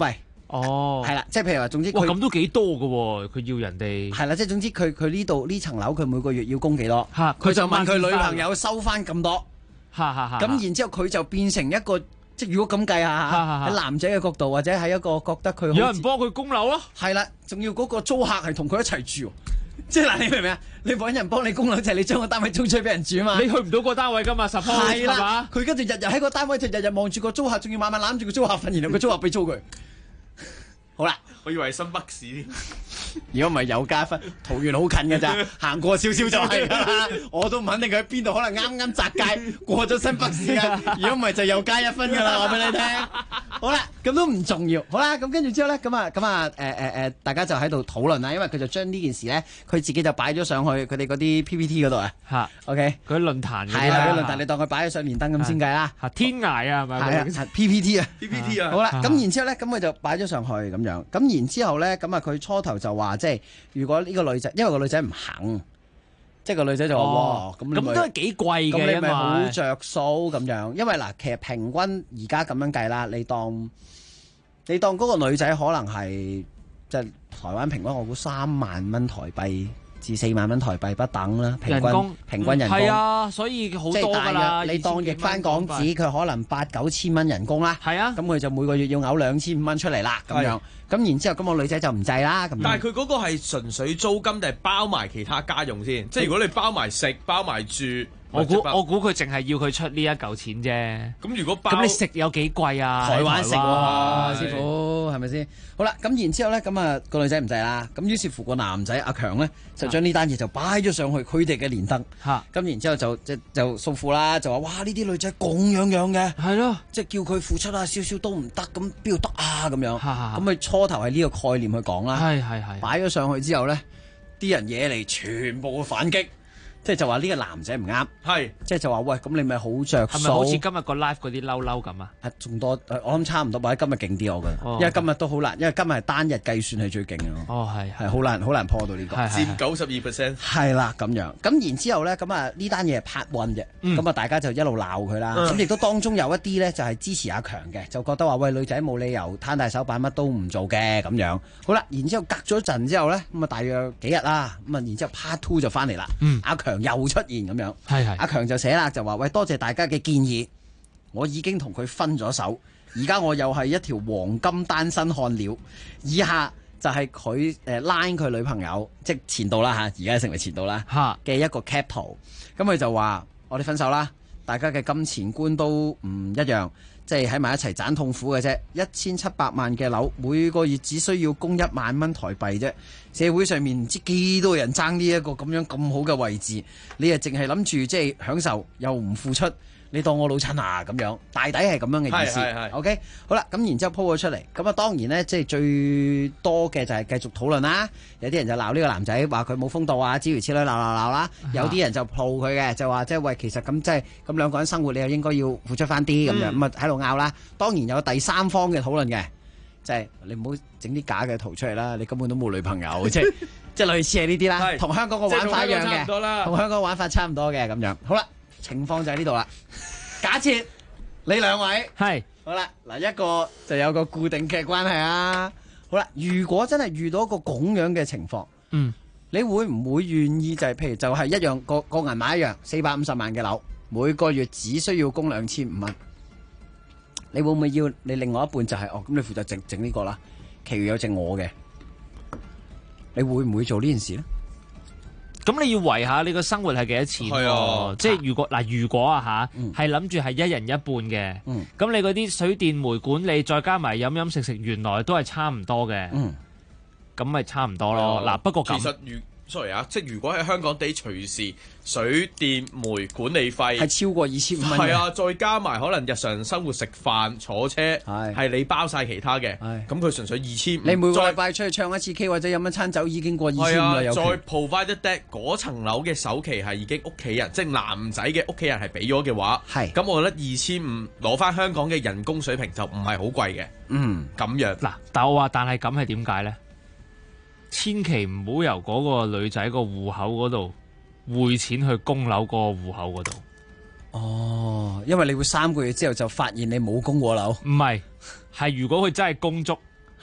哦， 係啦，即係譬如話，總之哇咁都幾多㗎喎，佢要人哋係啦，即係總之佢呢度呢層樓佢每個月要供幾多，佢就問佢女朋友收翻咁多，咁然之後佢就變成一個。即係如果咁計下，喺男仔嘅角度，或者喺一個覺得佢有人幫佢供樓咯， 係啦，仲要嗰個租客係同佢一齊住，即係嗱，你明唔明啊？你揾人幫你供樓就係你將個單位租出去俾人住啊嘛， 你去唔到個單位噶嘛，suppose係嘛？ 佢跟住日日喺個單位就日日望住個租客，仲要晚晚攬住個租客瞓，然後個租客俾租佢。好啦， 我以為係新北市。 如果唔係有加分，桃園好近嘅咋，行過少少就係啦。我都唔肯定佢喺邊度，可能啱啱窄界過咗新北市啊。如果唔係就又加1分㗎啦，話俾你聽。好啦，咁都唔重要。好啦，咁跟住之後咧，大家就喺度討論啦，因為佢就將呢件事咧，佢自己就擺咗上去佢哋嗰啲 PPT 嗰度啊。 嚇 ，OK， 嗰啲論壇係啦，嗰啲論壇你當佢擺咗上連登咁先計啦。 天涯啊，係咪？ 係啊 ，PPT 啊 ，PPT 啊。 好啦，咁然之後咧，咁佢就擺咗上去咁樣。咁然之後咧，咁啊佢初頭就話，即係如果呢個女仔，因為個女仔唔肯，即係個女仔就話：哇，咁都係幾貴嘅， 咁你咪好着數咁樣。因為嗱，其實平均而家咁樣計啦，你當嗰個女仔可能係即係台灣平均，我估3萬蚊台幣至4萬蚊台幣不等啦。平均人工係啊，所以好多㗎啦。 你當譯翻港紙，佢可能8-9千蚊人工啦。 係啊，咁佢就每個月要嘔2500蚊出嚟啦，咁樣。咁然之後，咁個女仔就唔制啦。咁但係佢嗰個係純粹租金定係包埋其他家用先？即係如果你包埋食、包埋住， 我估佢淨係要佢出呢一嚿錢啫。 咁如果包咁你食有幾貴啊？ 台灣食喎，師傅係咪先？好啦，咁然之後咧，咁啊個女仔唔制啦。咁於是乎個男仔阿強咧就將呢單嘢就擺咗上去佢哋嘅連登。咁然之後就訴苦啦，就話哇呢啲女仔咁樣嘅， 係咯， 即係叫佢付出啊少少都唔得，咁邊度得啊咁樣？咁佢初頭係呢個概念去講啦， 係擺咗上去之後咧，啲人惹嚟全部反擊。即係就話呢個男仔唔啱，即係就話喂，咁你咪好着數， 係咪好似今日個 live 嗰啲嬲嬲咁啊？ 仲多，我諗差唔多，或者今日勁啲我覺得，因為今日都好難，因為今日係單日計算係最勁嘅。係好難破到呢個， 佔92%。 係啦，咁樣，咁然之後咧，咁啊呢單嘢係 part one 啫，咁啊大家就一路鬧佢啦。咁亦都當中有一啲咧就係支持阿強嘅，就覺得話喂女仔冇理由攤大手板乜都唔做嘅咁樣。好啦，然之後隔咗一陣之後咧，咁啊大約幾日啦，咁啊然之後 part two 就翻嚟啦，阿強又出現咁樣，阿強就寫啦，就話喂多謝大家嘅建議，我已經同佢分咗手，而家我又係一條黃金單身漢了。以下就係佢line佢女朋友，即係前度啦嚇，而家成為前度啦嘅一個 cap 圖。咁佢就話我哋分手啦，大家嘅金錢觀都唔一樣，即係喺埋一齊盞痛苦嘅啫。1700萬嘅樓，每個月只需要供1萬蚊台幣啫。社會上面唔知幾多人爭呢一個咁好嘅位置，你啊淨係諗住即係享受又唔付出，你當我老襯啊咁樣，大抵係咁樣嘅意思。OK， 好啦，咁然之後 po 咗出嚟，咁啊當然呢，即係最多嘅就係繼續討論啦。有啲人就鬧呢個男仔，話佢冇風度啊，諸如此類鬧啦。有啲人就抱佢嘅，就話即係喂，其實咁即係咁兩個人生活，你又應該要付出翻啲咁樣，咁啊喺度拗啦。當然有第三方嘅討論嘅。即係你唔好整啲假嘅圖出嚟啦，你根本都冇女朋友，即係類似係呢啲啦，同香港個玩法一樣嘅，同香港玩法差唔多嘅咁樣。好啦，情況就喺呢度啦。假設你兩位係好啦，嗱一個就有個固定嘅關係啊。好啦，如果真係遇到一個咁樣嘅情況，你會唔會願意就係譬如就係一樣個銀碼一樣450萬嘅樓，每個月只需要供2500蚊？你會唔會要你另外一半就係咁你負責整呢個啦，其餘有剩我嘅，你會唔會做呢件事咧？ 咁你要圍下你個生活係幾多錢？係啊，即係如果係諗住係一人一半嘅，咁你嗰啲水電煤管理再加埋飲食，原來都係差唔多嘅，咁咪差唔多咯。嗱，不過其實sorry 啊，即係如果喺香港地隨時水電煤管理費係超過2500蚊， 係啊，再加埋可能日常生活食飯坐車係你包晒其他嘅，咁佢純粹2500。你每個禮拜出去唱一次 K 或者飲一餐酒已經過2500啦，有再 provide that 嗰層樓嘅首期係已經屋企人，即係男仔嘅屋企人係俾咗嘅話，咁我覺得2500攞翻香港嘅人工水平就唔係好貴嘅。咁樣嗱，但係咁係點解咧？千祈唔好由嗰個女仔個戶口嗰度匯錢去供樓個戶口嗰度。 哦，因為你會3個月之後就發現你冇供過樓。 唔係，係如果佢真係供足，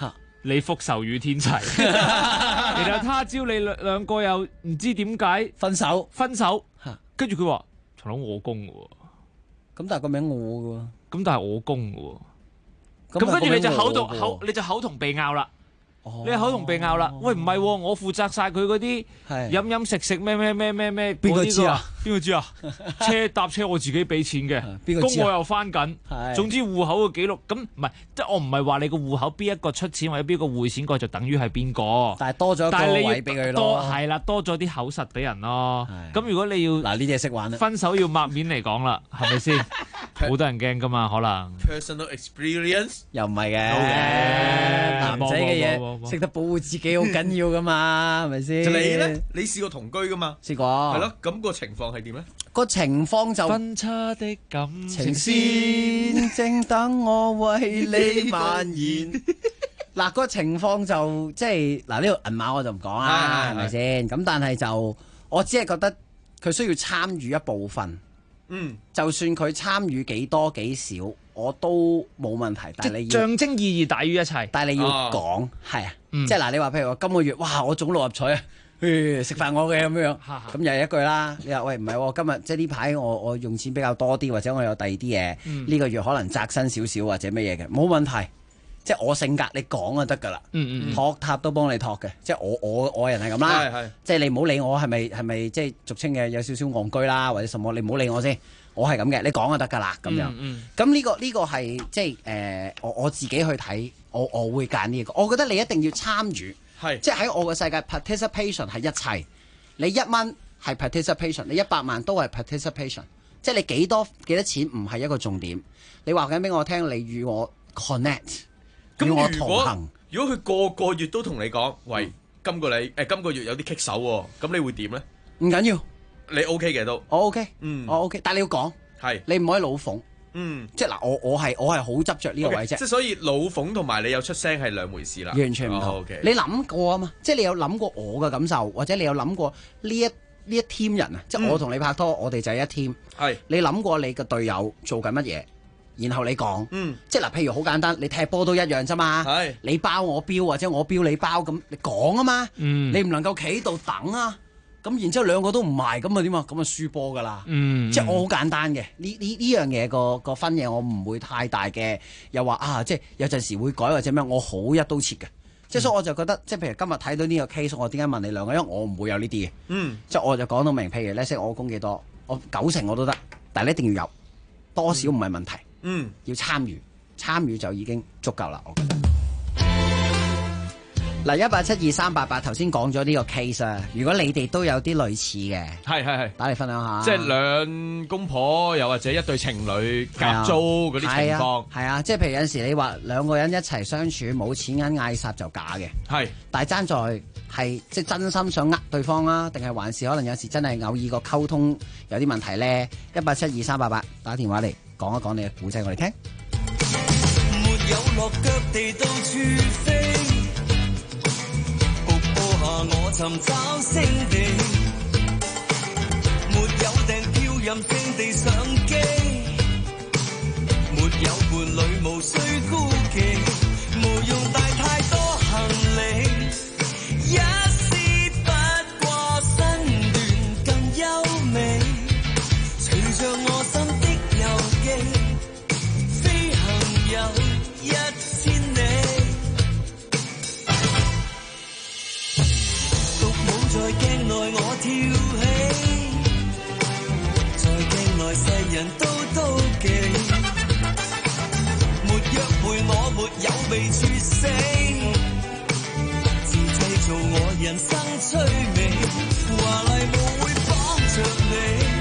你復仇與天齊，然後他朝你兩個又唔知點解分手， 跟住佢話層樓我供嘅喎， 咁但係個名我嘅喎， 咁但係我供嘅喎，咁跟住你就口同鼻拗啦。你口同鼻拗啦，喂唔係，我負責晒佢嗰啲飲食咩， 邊個知啊？ 邊個知啊？搭車我自己俾錢嘅，工我又翻緊，總之戶口嘅記錄咁唔係，即係我唔係話你個戶口邊一個出錢或者邊個匯錢過就等於係邊個， 但係多咗一個位俾佢咯， 係啦，多咗啲口實俾人咯。咁如果你要嗱呢啲係識玩啦， 分手要抹面嚟講啦，係咪先？好多人驚噶嘛，可能 personal experience 又唔係嘅，男仔嘅嘢識得保護自己好緊要噶嘛，係咪先？ 你咧？你試過同居噶嘛？ 試過。 係咯，咁個情況係點咧？ 個情況就分叉的感情線，正等我為你蔓延。嗱，個情況就即係嗱，呢個銀碼我就唔講啦，係咪先？咁但係就我只係覺得佢需要參與一部分。就算佢參與幾多幾少，我都冇問題。但係你要象徵意義大於一切。 但係你要講係啊，即係嗱，你話譬如話今個月，哇，我中六合彩啊，食飯我嘅咁樣，咁又係一句啦。你話喂唔係，今日即係呢排我用錢比較多啲，或者我有第二啲嘢，呢個月可能扎身少少或者乜嘢嘅，冇問題。即係我性格，你講就得㗎啦。托塔都幫你托嘅，即係我人係咁啦。即係你唔好理我係咪即係俗稱嘅有少少戇居啦，或者什麼，你唔好理我先。我係咁嘅，你講就得㗎啦。咁樣。咁呢個係即係我自己去睇，我會揀呢個。我覺得你一定要參與。即係喺我嘅世界 ，participation 係一切。你1蚊係 participation， 你100萬都係 participation。即係你幾多錢唔係一個重點。你話緊俾我聽，你與我 connect。 咁與我同行。 如果佢個月都同你講，喂，今個月有啲棘手喎，咁你會點咧？ 唔緊要， 你 OK 嘅都， 我 OK，我 OK，但係你要講，你唔可以老諷，即係嗱，我係好執着呢個位啫。 即係所以老諷同埋你有出聲係兩回事啦， 完全唔同。你諗過啊嘛？即係你有諗過我嘅感受，或者你有諗過呢一 team 人啊？即係我同你拍拖，我哋就係一 team。你諗過你嘅隊友做緊乜嘢？然後你講，即係嗱，譬如好簡單，你踢波都一樣啫嘛。你包我標或者我標你包，咁你講啊嘛。你唔能夠企喺度等啊。咁然之後兩個都唔埋，咁啊點啊？咁啊輸波噶啦。即係我好簡單嘅呢樣嘢個分野，我唔會太大嘅。又話啊，即係有陣時會改或者咩，我好一刀切嘅。即係所以我就覺得，即係譬如今日睇到呢個 case，我點解問你兩個？因為我唔會有呢啲嘅。即係我就講到明，譬如咧，即係我供幾多，我90我都得，但係你一定要有多少唔係問題。要參與就已經足夠啦，我覺得。嗱，1872388頭先講咗呢個 case 啊，如果你哋都有啲類似嘅， 係， 打嚟分享下。 即係兩公婆又或者一對情侶夾租嗰啲情況。 係啊，即係譬如有陣時你話兩個人一齊相處冇錢銀嗌霎就假嘅。但係爭在係即係真心想呃對方啊，定係還是可能有時真係偶爾個溝通有啲問題咧？1872388打電話嚟。講一講你嘅故仔，我哋聽。 沒有落腳地到處飛，瀑布下我尋找星地，沒有訂票任性地上機，沒有伴侶無需孤寂，無用帶太多行李，一絲不過身段更優美，隨着我心的飛行有1000里，獨舞在鏡內我跳起，在鏡內世人都妒忌，沒約會我沒有被處死，自製造我人生趣味，華麗舞會綁着你。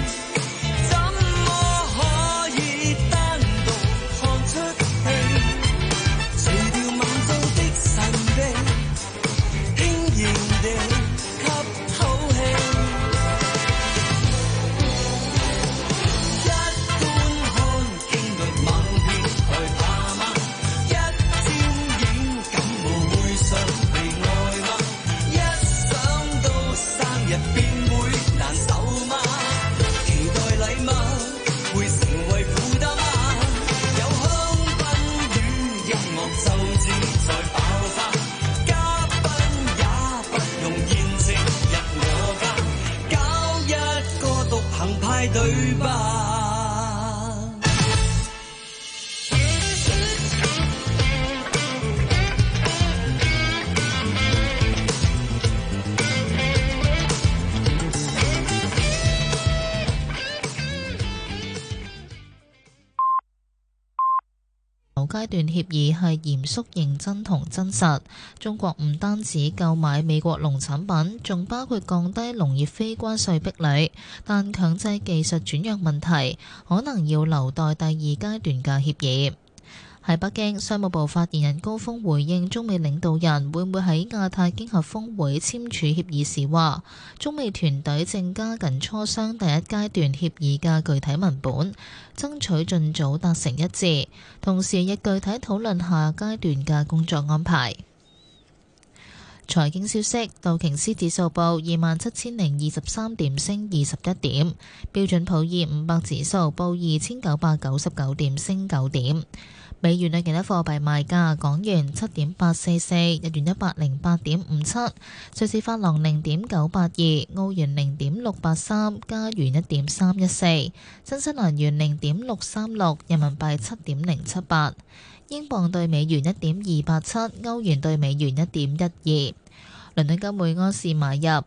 首階段協議係嚴肅認真同真實。中國唔單止購買美國農產品，仲包括降低農業非關稅壁壘，但強制技術轉讓問題可能要留待第二階段嘅協議。喺北京，商務部發言人高峰回應中美領導人會唔會喺亞太經合峰會簽署協議時話，中美團隊正加緊磋商第一階段協議嘅具體文本，爭取盡早達成一致，同時亦具體討論下階段嘅工作安排。財經消息，道瓊斯指數報27,023點，升21點；標準普爾500指數報2,999點，升9點。美元對其他貨幣賣價：港元7.844，日元108.57，瑞士法郎0.982，澳元0.683，加元1.314，新西蘭元0.636，人民幣7.078。英鎊對美元1.287，歐元對美元1.12。倫敦金每安士買入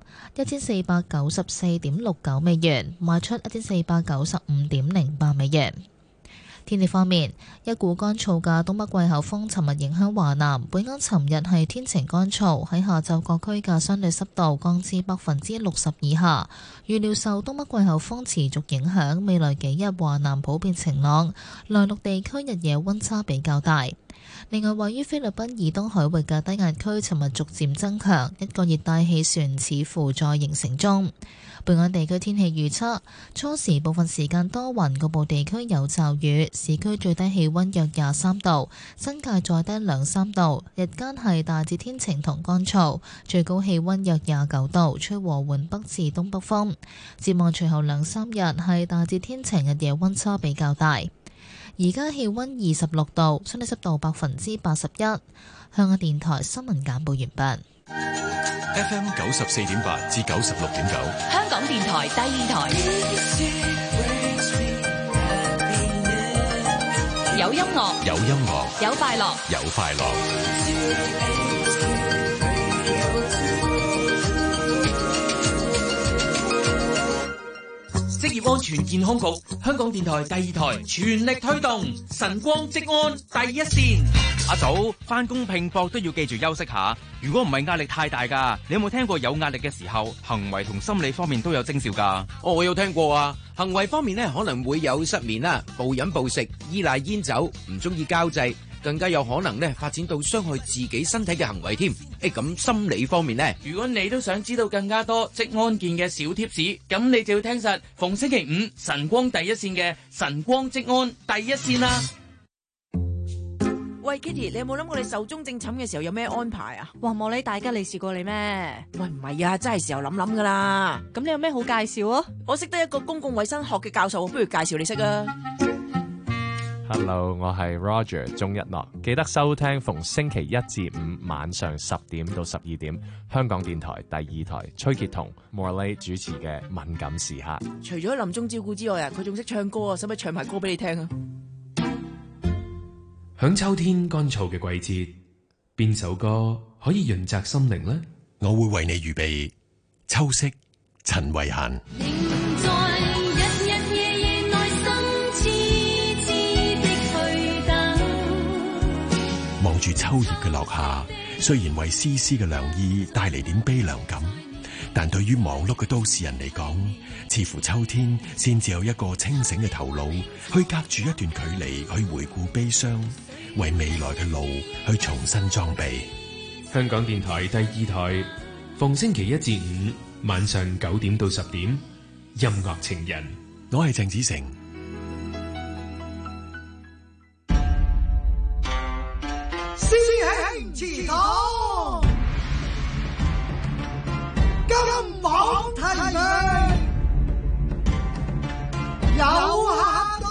1494.69美元，賣出1495.08美元。天氣方面，一股乾燥嘅東北季候風尋日影響華南，本港尋日係天晴乾燥，喺下晝各區嘅相對濕度降至60%以下。預料受東北季候風持續影響，未來幾日華南普遍晴朗，內陸地區日夜溫差比較大。另外，位於菲律賓以東海域嘅低壓區尋日逐漸增強，一個熱帶氣旋似乎在形成中。本港地區天氣預測，初時部分時間多雲，局部地區有驟雨，市區最低氣溫約23度，新界再低2-3度，日間係大致天晴同乾燥，最高氣溫約29度，吹和緩北至東北風。展望隨後2-3日係大致天晴，日夜溫差比較大。而家氣溫26度，相對濕度81%。香港電台新聞簡報完畢。 FM 94.8至96.9， 香港電台第二台，有音樂， 有音樂， 有快樂， 有快樂。 職業安全健康局、香港電台第二台全力推動晨光職安第一線。 阿祖，返工拼搏都要記住休息下，如果唔係壓力太大㗎。你有冇聽過有壓力嘅時候，行為同心理方面都有徵兆㗎？ 我有聽過啊。行為方面呢，可能會有失眠啦、暴飲暴食、依賴煙酒、唔中意交際，更加有可能呢發展到傷害自己身體嘅行為添。咁心理方面呢， 如果你都想知道更加多職安健嘅小貼士，咁你就要聽實逢星期五晨光第一線嘅晨光職安第一線啦。 喂 Kitty， 你有冇諗過你壽終正寢嘅時候有咩安排啊？ 哇，莫里大吉利是過你咩？ 喂，唔係啊，真係時候諗噶啦。 咁你有咩好介紹啊？ 我識得一個公共衛生學嘅教授，不如介紹你識啊。 Hello， 我係 Roger 鍾一諾，記得收聽逢星期1至5晚上10點到12點，香港電台第二台崔潔彤、莫里主持嘅敏感時刻。 除咗臨終照顧之外啊，佢仲識唱歌啊，使唔使唱埋歌俾你聽啊？ 響秋天乾燥嘅季節，邊首歌可以潤澤心靈呢？ 我會為你預備秋色陳慧嫻。望住秋葉嘅落下，雖然為絲絲嘅涼意帶嚟點悲涼感，但對於忙碌嘅都市人嚟講，似乎秋天先至有一個清醒嘅頭腦，去隔住一段距離去回顧悲傷，為未來嘅路去重新裝備。 香港電台第二台，逢星期1至5晚上9點到10點，音樂情人， 我係鄭子誠。 師兄祠堂，金榜題名，有客到。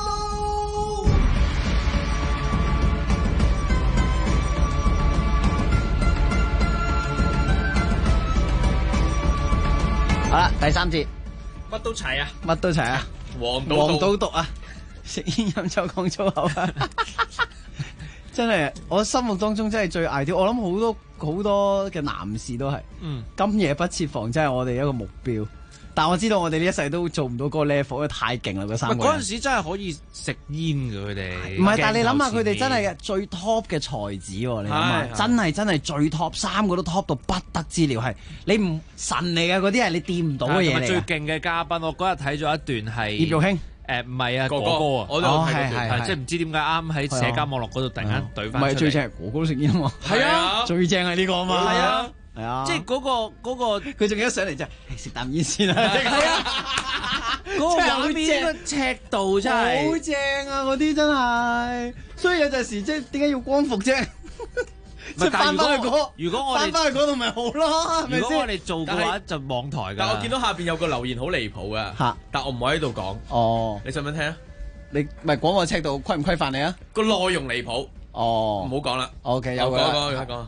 好啦，第3節， 乜都齊啊， 乜都齊啊，黃賭毒啊，食煙飲酒講粗口啊。真係，我心目當中真係最ideal。我諗好多嘅男士都係，今夜不設防真係我哋一個目標。 但我知道我哋呢一世都做唔到嗰個 level，因為太勁啦嗰三個人。 嗰陣時真係可以食煙嘅佢哋。 唔係，但係你諗下佢哋真係最 top 嘅才子喎，你諗下，真係最 top，三個都 top 到不得之了，係你唔神嚟嘅嗰啲係你掂唔到嘅嘢嚟嘅。 最勁嘅嘉賓，我嗰日睇咗一段係葉玉卿。 唔係啊，哥哥啊， 我都睇過， 即係唔知點解啱喺社交網絡嗰度突然間對翻出嚟。 唔係最正係哥哥都食煙啊嘛。 係啊， 最正係呢個啊嘛。 係啊。 係啊， 即係嗰個佢仲一上嚟就食啖煙先啦。 係啊，嗰個畫面個尺度真係好正啊！嗰啲真係，所以有陣時即係點解要光復啫？即係翻返去如果我哋翻返去嗰度咪好咯，係咪先？ 如果我哋做嘅話就網台㗎。 但我見到下邊有個留言好離譜㗎，但我唔喺度講。 哦， 你想唔想聽啊？ 你咪講個尺度規唔規範你啊？ 個內容離譜。 哦， 唔好講啦。 OK，有講。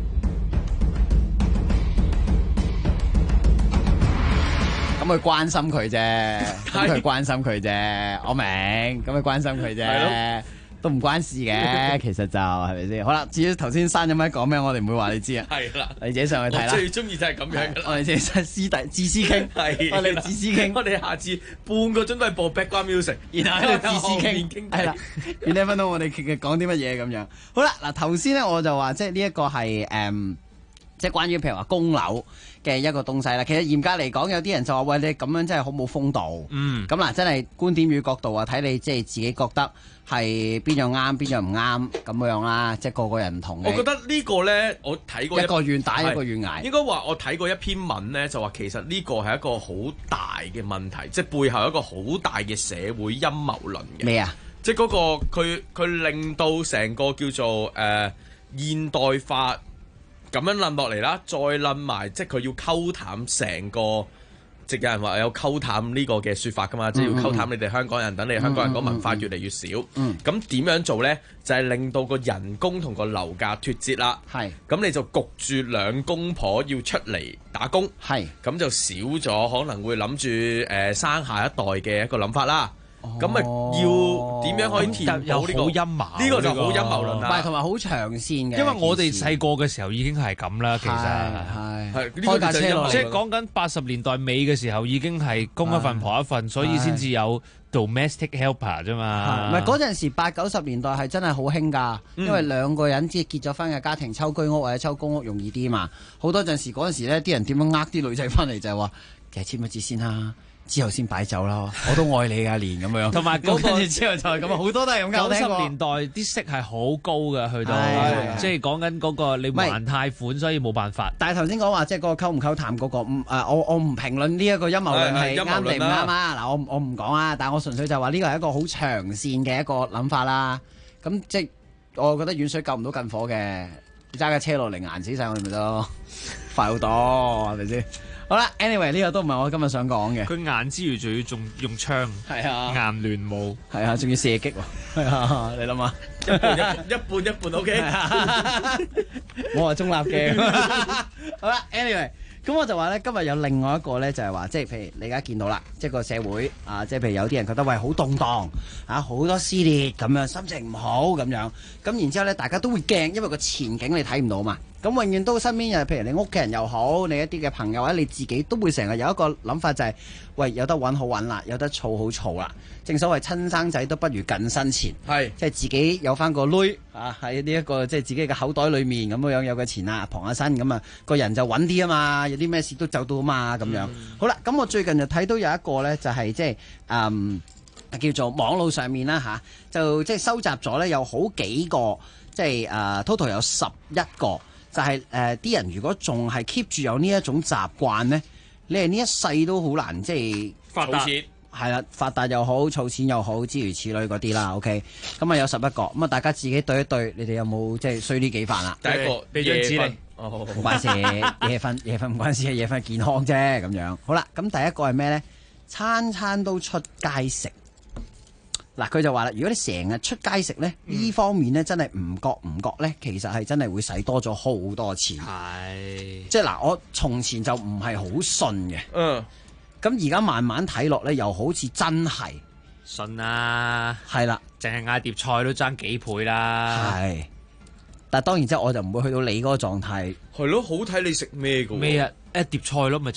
咁佢關心佢啫，咁佢關心佢啫，我明，咁佢關心佢啫，都唔關事嘅，其實就係咪先？好啦，至於頭先刪咗咪講咩，我哋唔會話你知啊。 係啦， 你自己上去睇啦。 我最中意就係咁樣噶啦。 我哋即係自私傾，我哋自私傾。 我哋下次半個鐘都係播 background music， 然後喺度自私傾。係啦，你聽到我哋講啲乜嘢咁樣？好啦，嗱頭先咧我就話即係呢一個係即係關於譬如話供樓嘅一個東西啦。其實嚴格嚟講，有啲人就話喂，你咁樣真係好冇風度。咁嗱，真係觀點與角度啊，睇你即係自己覺得係邊樣啱，邊樣唔啱咁樣啦。即係個個人唔同嘅。 我覺得呢個咧，我睇過一個願打一個願挨。 應該話我睇過一篇文咧，就話其實呢個係一個好大嘅問題，即係背後一個好大嘅社會陰謀論嘅。 咩啊？ 即係嗰個佢令到成個叫做現代化。咁樣諗落嚟啦，再諗埋，即係佢要溝淡成個，即係有人話有溝淡呢個嘅説法噶嘛，即係要溝淡你哋香港人，等你哋香港人個文化越嚟越少。咁點樣做呢？就係令到個人工同個樓價脫節啦。咁你就焗住兩公婆要出嚟打工。咁就少咗可能會諗住生下一代嘅一個諗法啦。咁咪要點樣可以填補呢個陰謀？ 呢個就好陰謀論啦。 唔係同埋好長線嘅。 因為我哋細個嘅時候已經係咁啦，其實開架車落嚟， 即係講緊80年代尾嘅時候已經係供一份婆一份，所以先至有 domestic helper 啫嘛。 唔係嗰陣時80、90年代係真係好興㗎，因為兩個人即係結咗婚嘅家庭抽居屋或者抽公屋容易啲嘛。好多陣時嗰陣時咧，啲人點樣呃啲女仔翻嚟就係話，其實簽咗字先啦。之後先擺酒啦，我都愛你啊，連咁樣。 同埋跟住之後就係咁啊，好多都係咁㗎。 90年代啲息係好高嘅，去到即係講緊嗰個你還貸款，所以冇辦法。 但係頭先講話即係嗰個溝唔溝淡嗰個，我唔評論呢一個陰謀論係啱定唔啱啊！嗱，我唔講啊，但係我純粹就話呢個係一個好長線嘅一個諗法啦。咁即係我覺得遠水救唔到近火嘅，揸架車落嚟硬死晒我哋咪得咯，快好多係咪先？好啦 ，anyway 呢個都唔係我今日想講嘅。 佢硬之餘仲要仲用槍， 係啊， 硬亂舞， 係啊，仲要射擊喎，係啊，你諗下， 一半 OK， 我話中立嘅。好啦 ，anyway， 咁我就話咧，今日有另外一個咧，就係話，即係譬如你而家見到啦，即係個社會啊，即係譬如有啲人覺得喂好動盪啊，好多撕裂咁樣，心情唔好咁樣，咁然之後咧，大家都會驚，因為個前景你睇唔到嘛。咁永遠都身邊又譬如你屋企人又好，你一啲嘅朋友或者你自己都會成日有一個諗法就係，喂，有得揾好揾啦，有得儲好儲啦。正所謂親生仔都不如近身錢，即係自己有翻個鐳啊喺呢一個即係自己嘅口袋裏面咁樣有個錢啊傍下身咁啊，個人就穩啲啊嘛，有啲咩事都走到啊嘛咁樣。好啦，咁我最近就睇到有一個咧就係即係叫做網絡上面啦嚇，就即係收集咗咧有好幾個即係total 有11個。就係啲人如果仲係 keep 住有呢一種習慣咧，你係呢一世都好難即係發達， 係啦，發達又好，儲錢又好，諸如此類嗰啲啦。OK，咁啊有11個，咁啊大家自己對一對，你哋有冇即係衰呢幾飯啦？ 第一個俾張紙嚟， 唔關事，夜瞓唔關事，夜瞓健康啫咁樣。好啦，咁第一個係咩咧？餐餐都出街食。嗱，佢就話啦，如果你成日出街食咧，呢方面咧真係唔覺咧，其實係真係會使多咗好多錢。係，即係嗱，我從前就唔係好信嘅。咁而家慢慢睇落咧，又好似真係信啊。係啦，淨係嗌碟菜都爭幾倍啦。係， 但係當然即係我就唔會去到你嗰個狀態。 係咯，好睇你食咩㗎？ 咩啊？一碟菜咯，咪就係。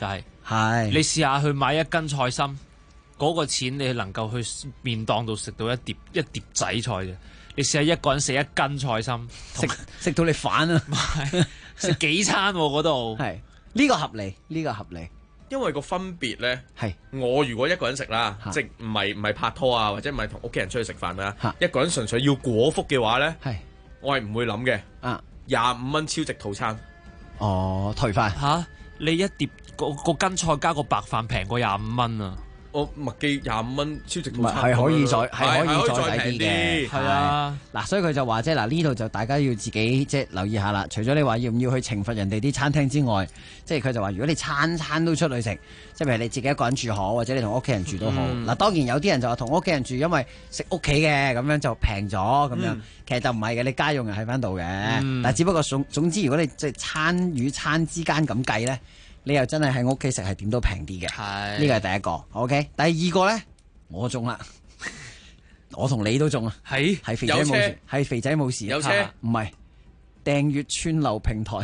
係你試下去買一斤菜心，嗰個錢你能夠去麵檔度食到一碟仔菜啫。你試下一個人食一斤菜心， 食到你反啊！ 食幾餐嗰度係呢個合理，呢個合理。 因為個分別咧， 係我如果一個人食啦，即係唔係拍拖啊，或者唔係同屋企人出去食飯啦，一個人純粹要果腹嘅話咧，我係唔會諗嘅。25蚊超值套餐。 哦，頹飯嚇！你一碟個斤菜加個白飯平過25蚊啊！ 我麥記25蚊超值套餐係可以再抵啲嘅， 係啊！ 嗱，所以佢就話即係嗱呢度就大家要自己即係留意下啦。除咗你話要唔要去懲罰人哋啲餐廳之外，即係佢就話如果你餐餐都出去食，即係譬如你自己一個人住好，或者你同屋企人住都好。嗱，當然有啲人就話同屋企人住，因為食屋企嘅咁樣就平咗咁樣，其實就唔係嘅，你家用又喺翻度嘅。但係只不過總之，如果你即係餐與餐之間咁計咧。你又真係喺屋企食係點都平啲嘅，呢個係第一個。OK， 第二個咧，我中啦，我同你都中啊，係肥仔冇事，係肥仔冇事， 有車唔係訂閱串流平台。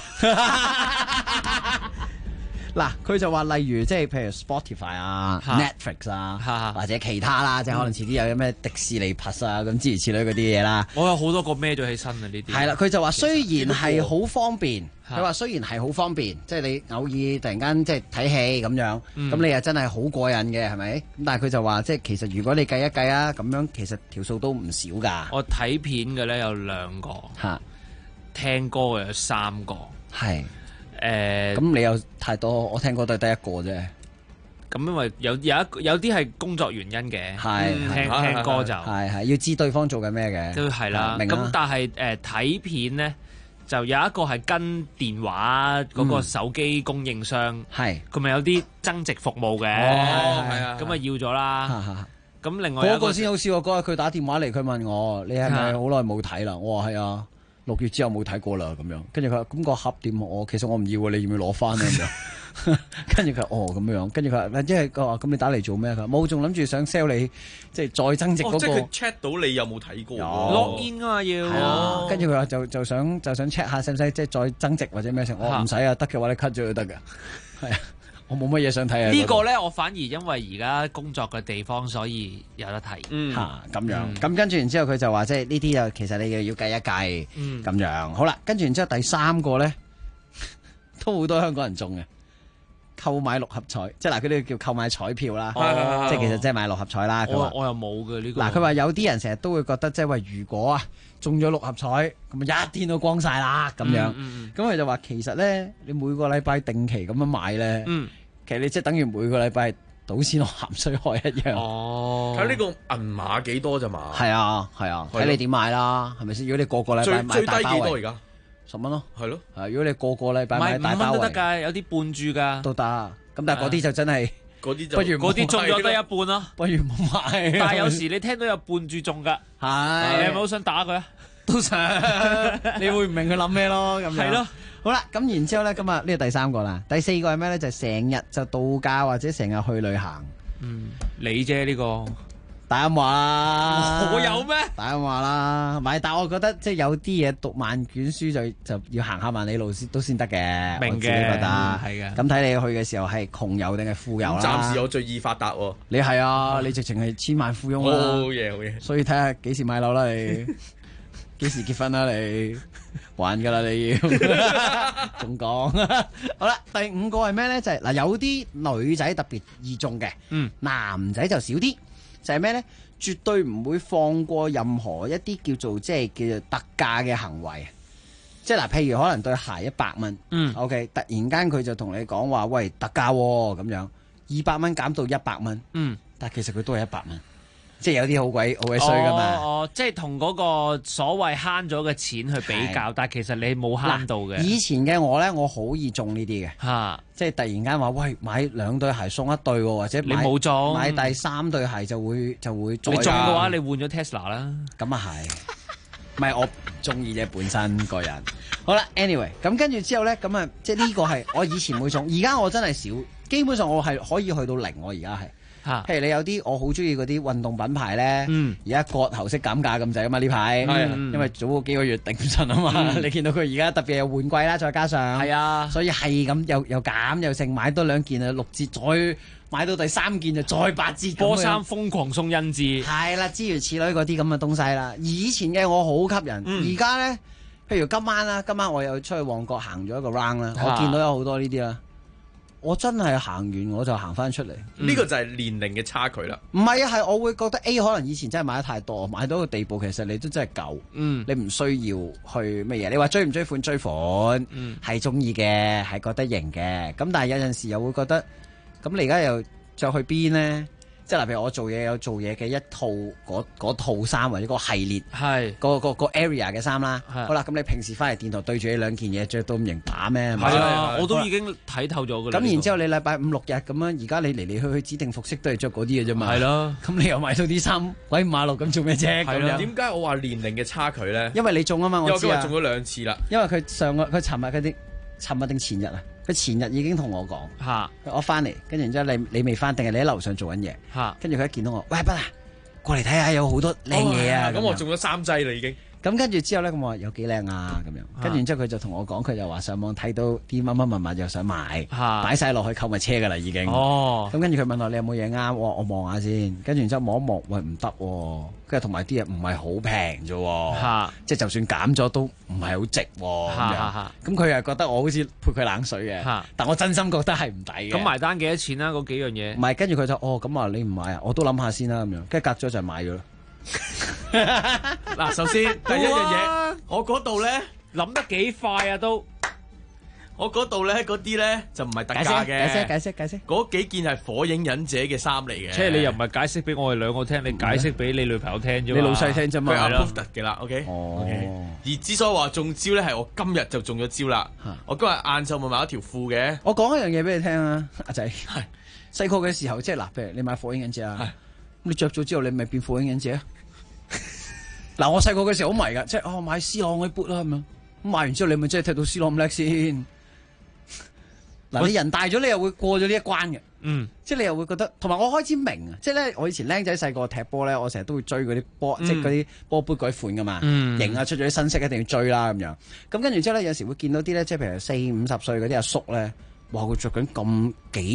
嗱，佢就話例如即係譬如 Spotify 啊、Netflix 啊，或者其他啦，即係可能遲啲有咩迪士尼 Plus 啊咁諸如此類嗰啲嘢啦。 我有好多個孭咗起身啊！呢啲係啦，佢就話雖然係好方便，佢話雖然係好方便，即係你偶爾突然間即係睇戲咁樣，咁你又真係好過癮嘅，係咪？咁但係佢就話即係其實如果你計一計啊，咁樣其實條數都唔少㗎。 我睇片嘅咧有2個，聽歌嘅有3個， 係。咁你有太多，我聽歌都係得一個啫。 咁因為有啲係工作原因嘅，聽歌就係要知對方做緊咩嘅， 都係啦。咁但係睇片咧，就有一個係跟電話嗰個手機供應商，佢咪有啲增值服務嘅，咁啊要咗啦。咁另外嗰個先好笑，嗰日佢打電話嚟，佢問我：你係咪好耐冇睇啦？我話係啊。6月之後冇睇過啦，咁樣，跟住佢話咁個盒點？其實我唔要啊，你要唔要攞翻啊？咁樣，跟住佢咁樣，跟住佢話，即係佢話咁你打嚟做咩？佢話冇，仲諗住想 sell 你，即係再增值嗰個。 即係佢 check 到你有冇睇過 ？log in 啊嘛要。 跟住佢話就想 check 下使唔使即係再增值或者咩成？我唔使啊，得嘅話你 cut 咗就得㗎。係啊。我冇乜嘢想睇啊！ 呢個咧，我反而因為而家工作嘅地方，所以有得睇。 咁樣。咁跟住然之後，佢就話即係呢啲就其實你要計一計。咁樣好啦，跟住然之後第3個咧，都好多香港人中嘅，購買6合彩，即係嗱，佢哋叫購買彩票啦。即係其實即係買6合彩啦。 我又冇嘅呢個。 嗱，佢話有啲人成日都會覺得即係話，如果啊中咗6合彩，咁一天都光晒啦咁樣。咁佢就話其實咧，你每個禮拜定期咁樣買咧，其實你即係等於每個禮拜賭錢落鹹水海一樣。 睇呢個銀碼幾多咋嘛？ 係啊，睇你點買啦，係咪先？如果你個禮拜買大包圍，最低幾多而家 ？10 蚊咯。 係咯。 如果你個禮拜買大包圍， 都得㗎，有啲半注㗎。 都得。咁但係嗰啲就真係。 嗰啲就不如嗰啲中咗得一半咯， 不如唔買。 但係有時你聽到有半注中㗎，你係咪好想打佢啊？ 都想，你會唔明佢諗咩咯？咁樣係咯。 好啦，咁然之後咧，今日呢個第3個啦，第4個係咩咧？就係成日就度假或者成日去旅行。 你啫呢個。 大咁話啦， 我有咩？ 大咁話啦，但係我覺得即係有啲嘢讀萬卷書就要行下萬里路先得嘅。 明嘅， 我自己覺得係嘅。 咁睇你去嘅時候係窮遊定係富遊啦。 暫時我最易發達喎。 你係啊，你直情係千萬富翁啦。 好嘢好嘢。 所以睇下幾時買樓啦你，幾時結婚啦你，玩㗎啦你要。仲講好啦，第5個係咩咧？就係嗱，有啲女仔特別易中嘅，男仔就少啲。就係咩咧？絕對唔會放過任何一啲叫做特價嘅行為。即係嗱，譬如可能對鞋100蚊，OK， 突然間佢就同你講話，喂，特價喎，咁樣200蚊減到100蚊，但係其實佢都係100蚊。即係有啲好鬼衰噶嘛， 即係同嗰個所謂慳咗嘅錢去比較，但係其實你冇慳到嘅。 以前嘅我咧，我好易中呢啲嘅，即係突然間話喂，買2對鞋送1對，或者你冇中買第3對鞋就會你中嘅話，你換咗 Tesla 啦。 咁啊係，唔係我中意啫本身個人。好啦 ，anyway， 咁跟住之後咧，咁啊，即係呢個係我以前會中，而家我真係少，基本上我係可以去到0，我而家係。 譬如你有啲我好中意嗰啲運動品牌咧，而家割喉式減價咁滯啊嘛呢排，因為早幾個月頂唔順啊嘛，你見到佢而家特別係換季啦，再加上所以係咁又減又剩，買多2件啊6折，再買到第3件就再8折。 波衫瘋狂送印字， 係啦，諸如此類嗰啲咁嘅東西啦。以前嘅我好吸引，而家咧，譬如今晚我又出去旺角行咗一個 round 啦，我見到有好多呢啲啦。我真係行完我就行翻出嚟， 呢個就係年齡嘅差距啦。 唔係啊，係我會覺得 A 可能以前真係買得太多，買到個地步其實你都真係夠，你唔需要去乜嘢。你話追唔追款？追款係中意嘅，係覺得型嘅。咁但係有陣時又會覺得，咁你而家又着去邊呢？即係譬如我做嘢有做嘢嘅一套嗰套衫或者個系列，係個 area 嘅衫啦。好啦，咁你平時翻嚟電台對住呢2件嘢着到咁型打咩？ 係啊，我都已經睇透咗㗎啦。 咁然之後你禮拜5、6日咁樣，而家你嚟嚟去指定服飾都係着嗰啲嘅啫嘛。 係咯。 咁你又買到啲衫鬼五馬六咁做咩啫？ 係啦。點解我話年齡嘅差距咧？ 因為你中啊嘛，我知啊。 因為今日中咗2次啦。 因為佢尋日定前日啊？佢前日已經同我講，我翻嚟，跟住然之後你未翻，定係你喺樓上做緊嘢？跟住佢一見到我，喂，不啊，過嚟睇下有好多靚嘢啊！ 咁我中咗3劑啦已經。 咁跟住之後咧，咁我話有幾靚啊咁樣。跟住然之後佢就同我講，佢就話上網睇到啲乜乜物又想買，擺晒落去購物車噶啦已經。咁跟住佢問我你有冇嘢啱？我望下先。跟住然之後望一望，喂唔得喎。跟住同埋啲嘢唔係好平啫，即係就算減咗都唔係好值咁樣。咁佢又覺得我好似潑佢冷水嘅，但我真心覺得係唔抵嘅。 咁埋單幾多錢啊？嗰幾樣嘢？ 唔係，跟住佢就咁啊，你唔買啊？我都諗下先啦咁樣。跟住隔咗就買咗啦。 嗱，首先第一樣嘢，我嗰度咧諗得幾快啊都。 我嗰度咧嗰啲咧就唔係特價嘅。 解釋。 嗰幾件係火影忍者嘅衫嚟嘅。 即係你又唔係解釋俾我哋2個聽，你解釋俾你女朋友聽啫嘛。 你老細聽啫嘛。 佢係 approve 嘅啦，OK。而之所以話中招咧，係我今日就中咗招啦。我今日晏晝咪買咗條褲嘅。 我講一樣嘢俾你聽啊，阿仔。係細個嘅時候，即係嗱，譬如你買火影忍者啊，你着咗之後，你咪變火影忍者啊。嗱，我細個嘅時候好迷噶，即係買 C 朗嗰啲 boot 啦咁樣，咁買完之後你咪真係踢到 C 朗咁叻先。嗱，你人大咗，你又會過咗呢一關嘅，即係你又會覺得，同埋我開始明啊，即係咧，我以前僆仔細個踢波咧，我成日都會追嗰啲波，即係嗰啲波 boot 嗰啲款噶嘛，型啊出咗啲新色一定要追啦咁樣。咁跟住之後咧，有時會見到啲咧，即係譬如40、50歲嗰啲阿叔咧，哇，佢着緊咁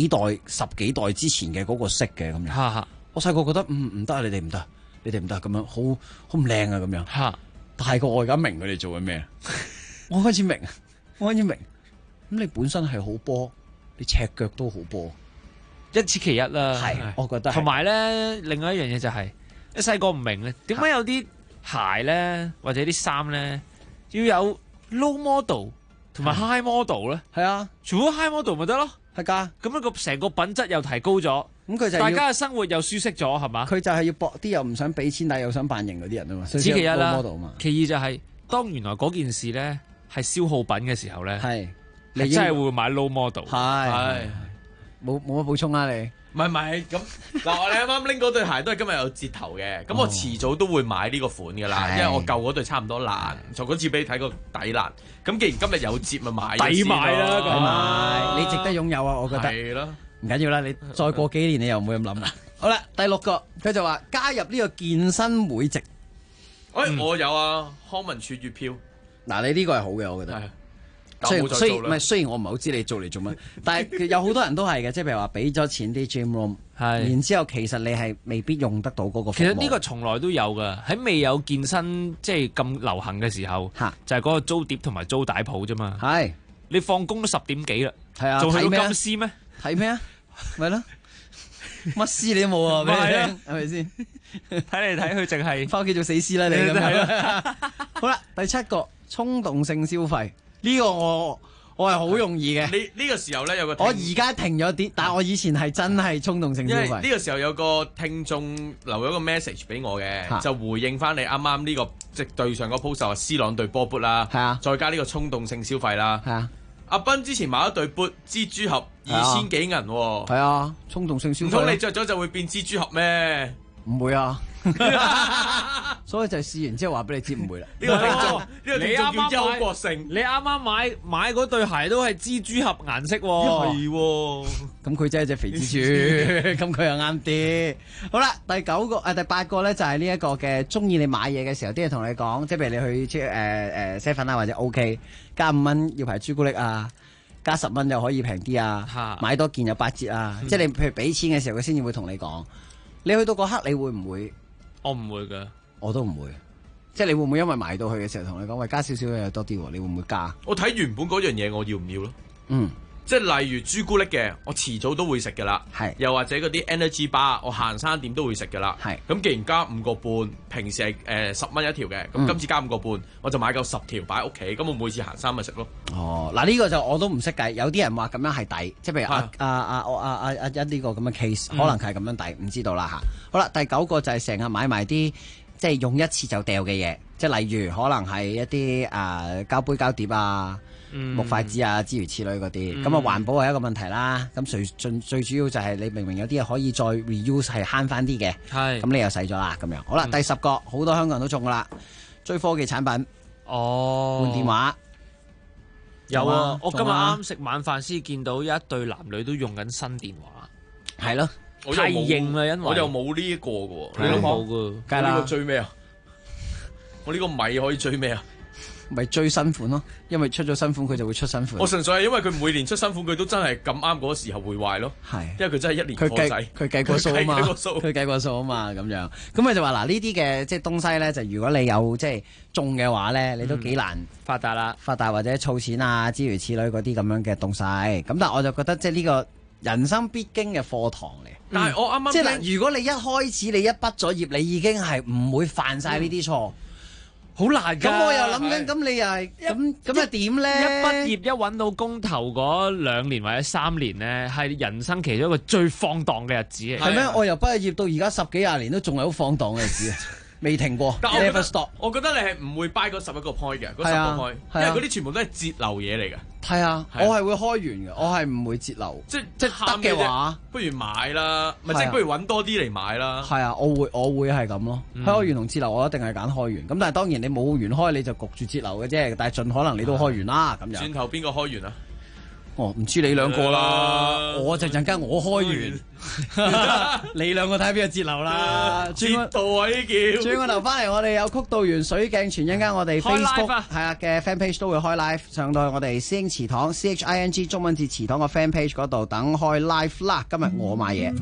10幾代之前嘅嗰個色嘅咁樣。我細個覺得唔得啊，你哋唔得。你哋唔得咁樣，好唔靚啊咁樣。大個我而家明佢哋做緊咩，我開始明。咁你本身係好波，你赤腳都好波， 一此其一啦。 係，我覺得。 同埋咧，另外一樣嘢就係，你細個唔明咧，點解有啲鞋咧或者啲衫咧要有 low model 同埋 high model 咧？ 係啊， 全部 high model 咪得咯。 係㗎。 咁樣個成個品質又提高咗。咁佢就大家嘅生活又舒適咗，係嘛？ 佢就係要搏啲又唔想俾錢，但係又想扮型嗰啲人啊嘛。 此其一啦。其二就係當原來嗰件事咧係消耗品嘅時候咧，係你真係會買 low model。 係冇乜補充啊你？ 唔係咁嗱，我哋啱啱拎嗰對鞋都係今日有折頭嘅，咁我遲早都會買呢個款㗎啦，因為我舊嗰對差唔多爛，就嗰次俾你睇個底爛。咁既然今日有折，咪買抵買啦， 抵買，你值得擁有啊！我覺得係咯。 唔緊要啦，你再過幾年你又唔會咁諗啦。好啦，第6個佢就話加入呢個健身會籍。 我有啊，康文署月票。 嗱，你呢個係好嘅，我覺得。雖然我唔係好知你做嚟做乜，但係有好多人都係嘅，即係譬如話俾咗錢啲 gym room，然之後其實你係未必用得到嗰個服務。 其實呢個從來都有噶，喺未有健身即係咁流行嘅時候，就係嗰個租碟同埋租帶鋪啫嘛。係，你放工都10點幾啦，係啊，做去到金絲咩？睇咩啊？咪咯，乜絲你都冇啊？係咪先？睇嚟睇去淨係翻屋企做死屍啦！你咁樣。好啦，第7個衝動性消費，呢個我係好容易嘅。 呢個時候咧有個， 我而家停咗啲，但係我以前係真係衝動性消費。 因為呢個時候有個聽眾留咗個 message 俾我嘅，就回應翻你啱啱呢個即對上個 post 話 C 朗對波 boot 啦，係啊，再加呢個衝動性消費啦，係啊。阿斌之前買一對 boot 蜘蛛俠2000幾銀喎， 係啊，衝動性消費。 唔通你着咗就會變蜘蛛俠咩？ 唔會啊。所以就試完之後話俾你知唔會啦。 呢個聽眾，呢個聽眾叫邱國勝。 你啱啱買嗰對鞋都係蜘蛛俠顏色喎。 係喎。 咁佢真係隻肥蜘蛛，咁佢又啱啲。好啦，第八個咧就係呢一個嘅中意你買嘢嘅時候，啲人同你講，即係譬如你去7-Eleven啊或者 OK 加5蚊要排朱古力啊，加10蚊就可以平啲啊，買多件有8折啊。即係你譬如俾錢嘅時候，佢先至會同你講。你去到嗰刻，你會唔會？ 我唔會㗎， 我都唔會。即係你會唔會因為買到去嘅時候同你講，喂，加少少嘢多啲喎？你會唔會加？ 我睇原本嗰樣嘢，我要唔要咯？ 嗯。 即係例如朱古力嘅，我遲早都會食㗎啦。 係。 又或者嗰啲 energy bar，我行山點都會食㗎啦。 係。 咁既然加5個半，平時係10蚊一條嘅，咁今次加5個半，我就買夠10條擺喺屋企，咁我每次行山咪食咯。 哦，嗱呢個就我都唔識計，有啲人話咁樣係抵，即係譬如阿一呢個咁嘅 case，可能係咁樣抵，唔知道啦嚇。好啦，第9個就係成日買埋啲即係用一次就掉嘅嘢，即係例如可能係一啲膠杯膠碟啊。木筷子啊，諸如此類嗰啲，咁啊環保係一個問題啦。咁最主要就係你明有啲嘢可以再 reuse 係慳翻啲嘅，咁你又使咗啦咁樣。好啦，第10個好多香港人都中噶啦，追科技產品，換電話有啊。我今日啱食晚飯先見到有一對男女都用緊新電話， 係咯， 太型啦，因為我又冇呢一個嘅喎， 你都冇㗎， 我呢個追咩啊？我呢個米可以追咩啊？ 咪追新款咯，因為出咗新款佢就會出新款。 我純粹係因為佢每年出新款，佢都真係咁啱嗰個時候會壞咯。 係， 因為佢真係一年貨仔。 佢計過數啊嘛，佢計過數啊嘛，咁樣。咁佢就話嗱，呢啲嘅即係東西咧，就如果你有即係中嘅話咧，你都幾難發達啦， 發達或者儲錢啊，諸如此類嗰啲咁樣嘅東西。咁但係我就覺得即係呢個人生必經嘅課堂嚟。 但係我啱啱即係嗱，如果你一開始你一畢咗業，你已經係唔會犯晒呢啲錯。 好難㗎， 咁我又諗緊，咁你又係咁又點咧？ 一畢業一揾到工頭嗰2年或者3年咧，係人生其中一個最放蕩嘅日子嚟。 係咩？我由畢業到而家10幾20年都仲係好放蕩嘅日子，未停過。Never stop。 我覺得你係唔會 buy 嗰11個 point 嘅，嗰10個 point，因為嗰啲全部都係節流嘢嚟嘅。 係啊，我係會開源嘅，我係唔會節流。即係得嘅話， 不如買啦，咪即係不如揾多啲嚟買啦。 係啊，我會係咁咯。開源同節流，我一定係揀開源。咁但係當然你冇源開，你就焗住節流嘅啫。但係盡可能你都開源啦。咁樣。 轉頭邊個開源啊？ 哦，唔知你兩個啦，我就陣間我開完，你兩個睇邊個節流啦。 節度啊呢叫。 轉個頭翻嚟，我哋有曲道園水鏡泉，一陣間我哋 Facebook 係啊嘅 fan page 都會開 live，上到去我哋師兄祠堂 CHING 中文字祠堂個 fan page 嗰度等開 live 啦。今日我買嘢。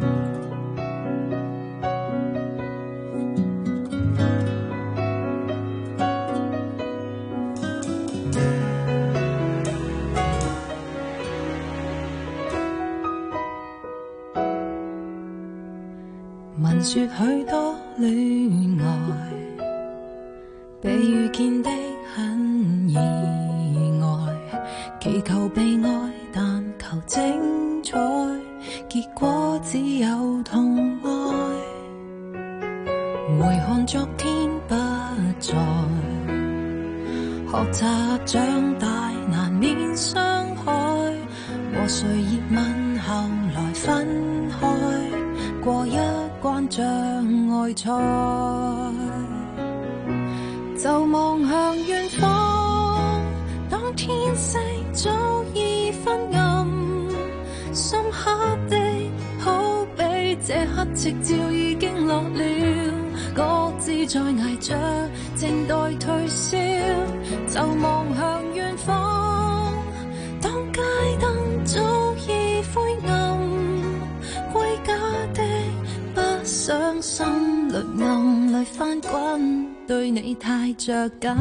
聞說許多戀愛被遇見的很意外，祈求被愛但求精彩，結果只有痛哀。回看昨天不在，學習長大難免傷害，和誰熱吻後來分開，過一關障礙賽，就望向遠方，當天色早已昏暗，深刻的好比這刻夕照已經落了，各自在捱着靜待退燒，就望向遠方，當街燈早已灰暗，歸家的想心裏暗裏翻滾，對你太着緊。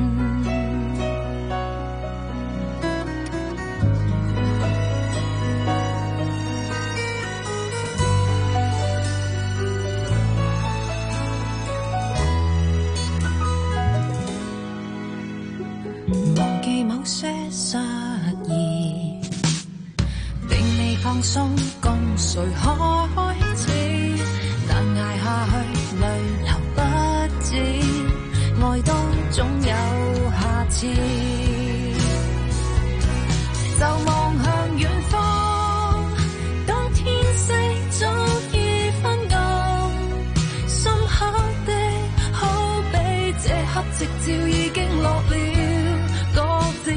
忘記某些失意，並未放鬆，共誰開始？難捱下去，淚流不止，愛都總有下次。就望向遠方，當天色早已昏暗，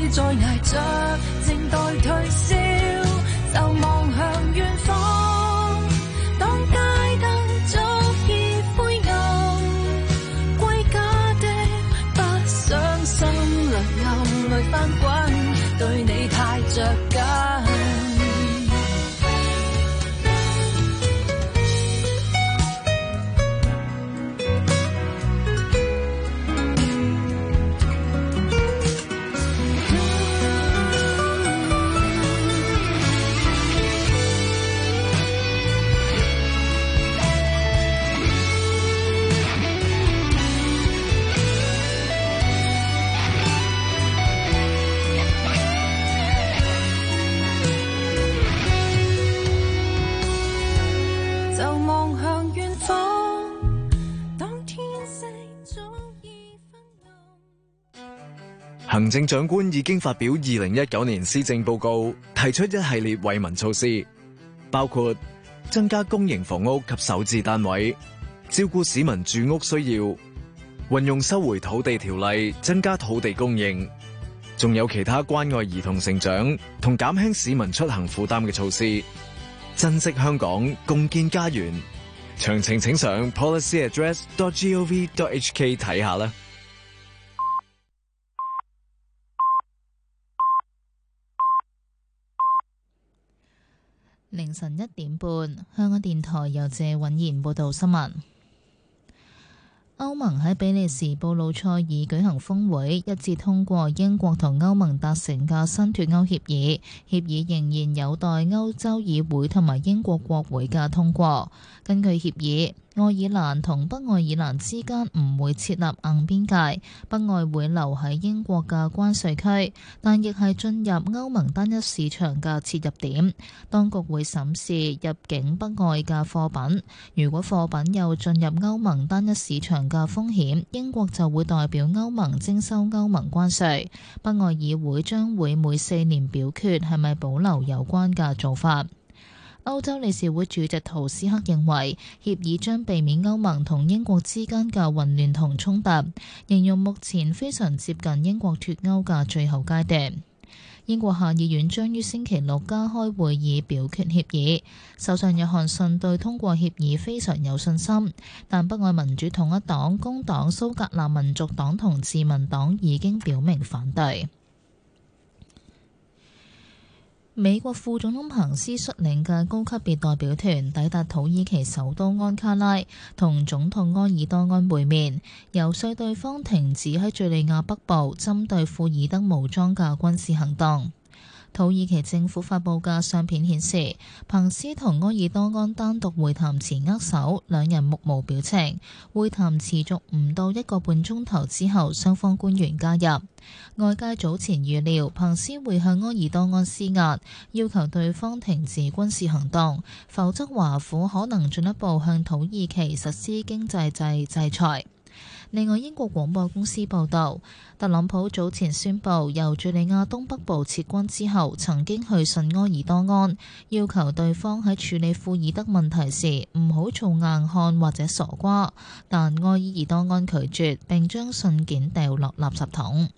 在捱着，靜待退燒，就望向遠方。當街燈早已灰暗，歸家的不想心涼，暗淚翻滾，對你太着緊。 行政長官已經發表2019年施政報告，提出一系列惠民措施，包括增加公營房屋及首置單位，照顧市民住屋需要，運用收回土地條例增加土地供應，仲有其他關愛兒童成長同減輕市民出行負擔嘅措施。珍惜香港，共建家園。詳情請上 policyaddress.gov.hk 睇下啦。 凌晨1點半，香港電台由謝允賢報道新聞。歐盟喺比利時布魯塞爾舉行峰會，一致通過英國同歐盟達成嘅新脫歐協議，協議仍然有待歐洲議會同埋英國國會嘅通過。根據協議，愛爾蘭同北愛爾蘭之間唔會設立硬邊界，北愛會留喺英國嘅關稅區，但亦係進入歐盟單一市場嘅切入點。當局會審視入境北愛嘅貨品，如果貨品有進入歐盟單一市場嘅風險，英國就會代表歐盟徵收歐盟關稅。北愛議會將會每4年表決係咪保留有關嘅做法。歐洲理事會主席圖斯克認為協議將避免歐盟同英國之間嘅混亂同衝突，形容目前非常接近英國脫歐嘅最後階段。英國下議院將於星期6加開會議表決協議。首相約翰遜對通過協議非常有信心，但北愛民主統一黨、工黨、蘇格蘭民族黨同自民黨已經表明反對。美國副總統彭斯率領嘅高級別代表團抵達土耳其首都安卡拉，同總統埃爾多安會面，遊說對方停止喺敘利亞北部針對庫爾德武裝嘅軍事行動。土耳其政府發佈嘅相片顯示，彭斯同埃爾多安單獨會談前握手，兩人目無表情。會談持續唔到1個半鐘頭之後，雙方官員加入。外界早前預料彭斯會向埃爾多安施壓，要求對方停止軍事行動，否則華府可能進一步向土耳其實施經濟制裁。另外，英國廣播公司報導，特朗普早前宣布由敘利亞東北部撤軍之後，曾經去信埃爾多安，要求對方喺處理庫爾德問題時唔好做硬漢或者傻瓜，但埃爾多安拒絕，並將信件掉落垃圾桶。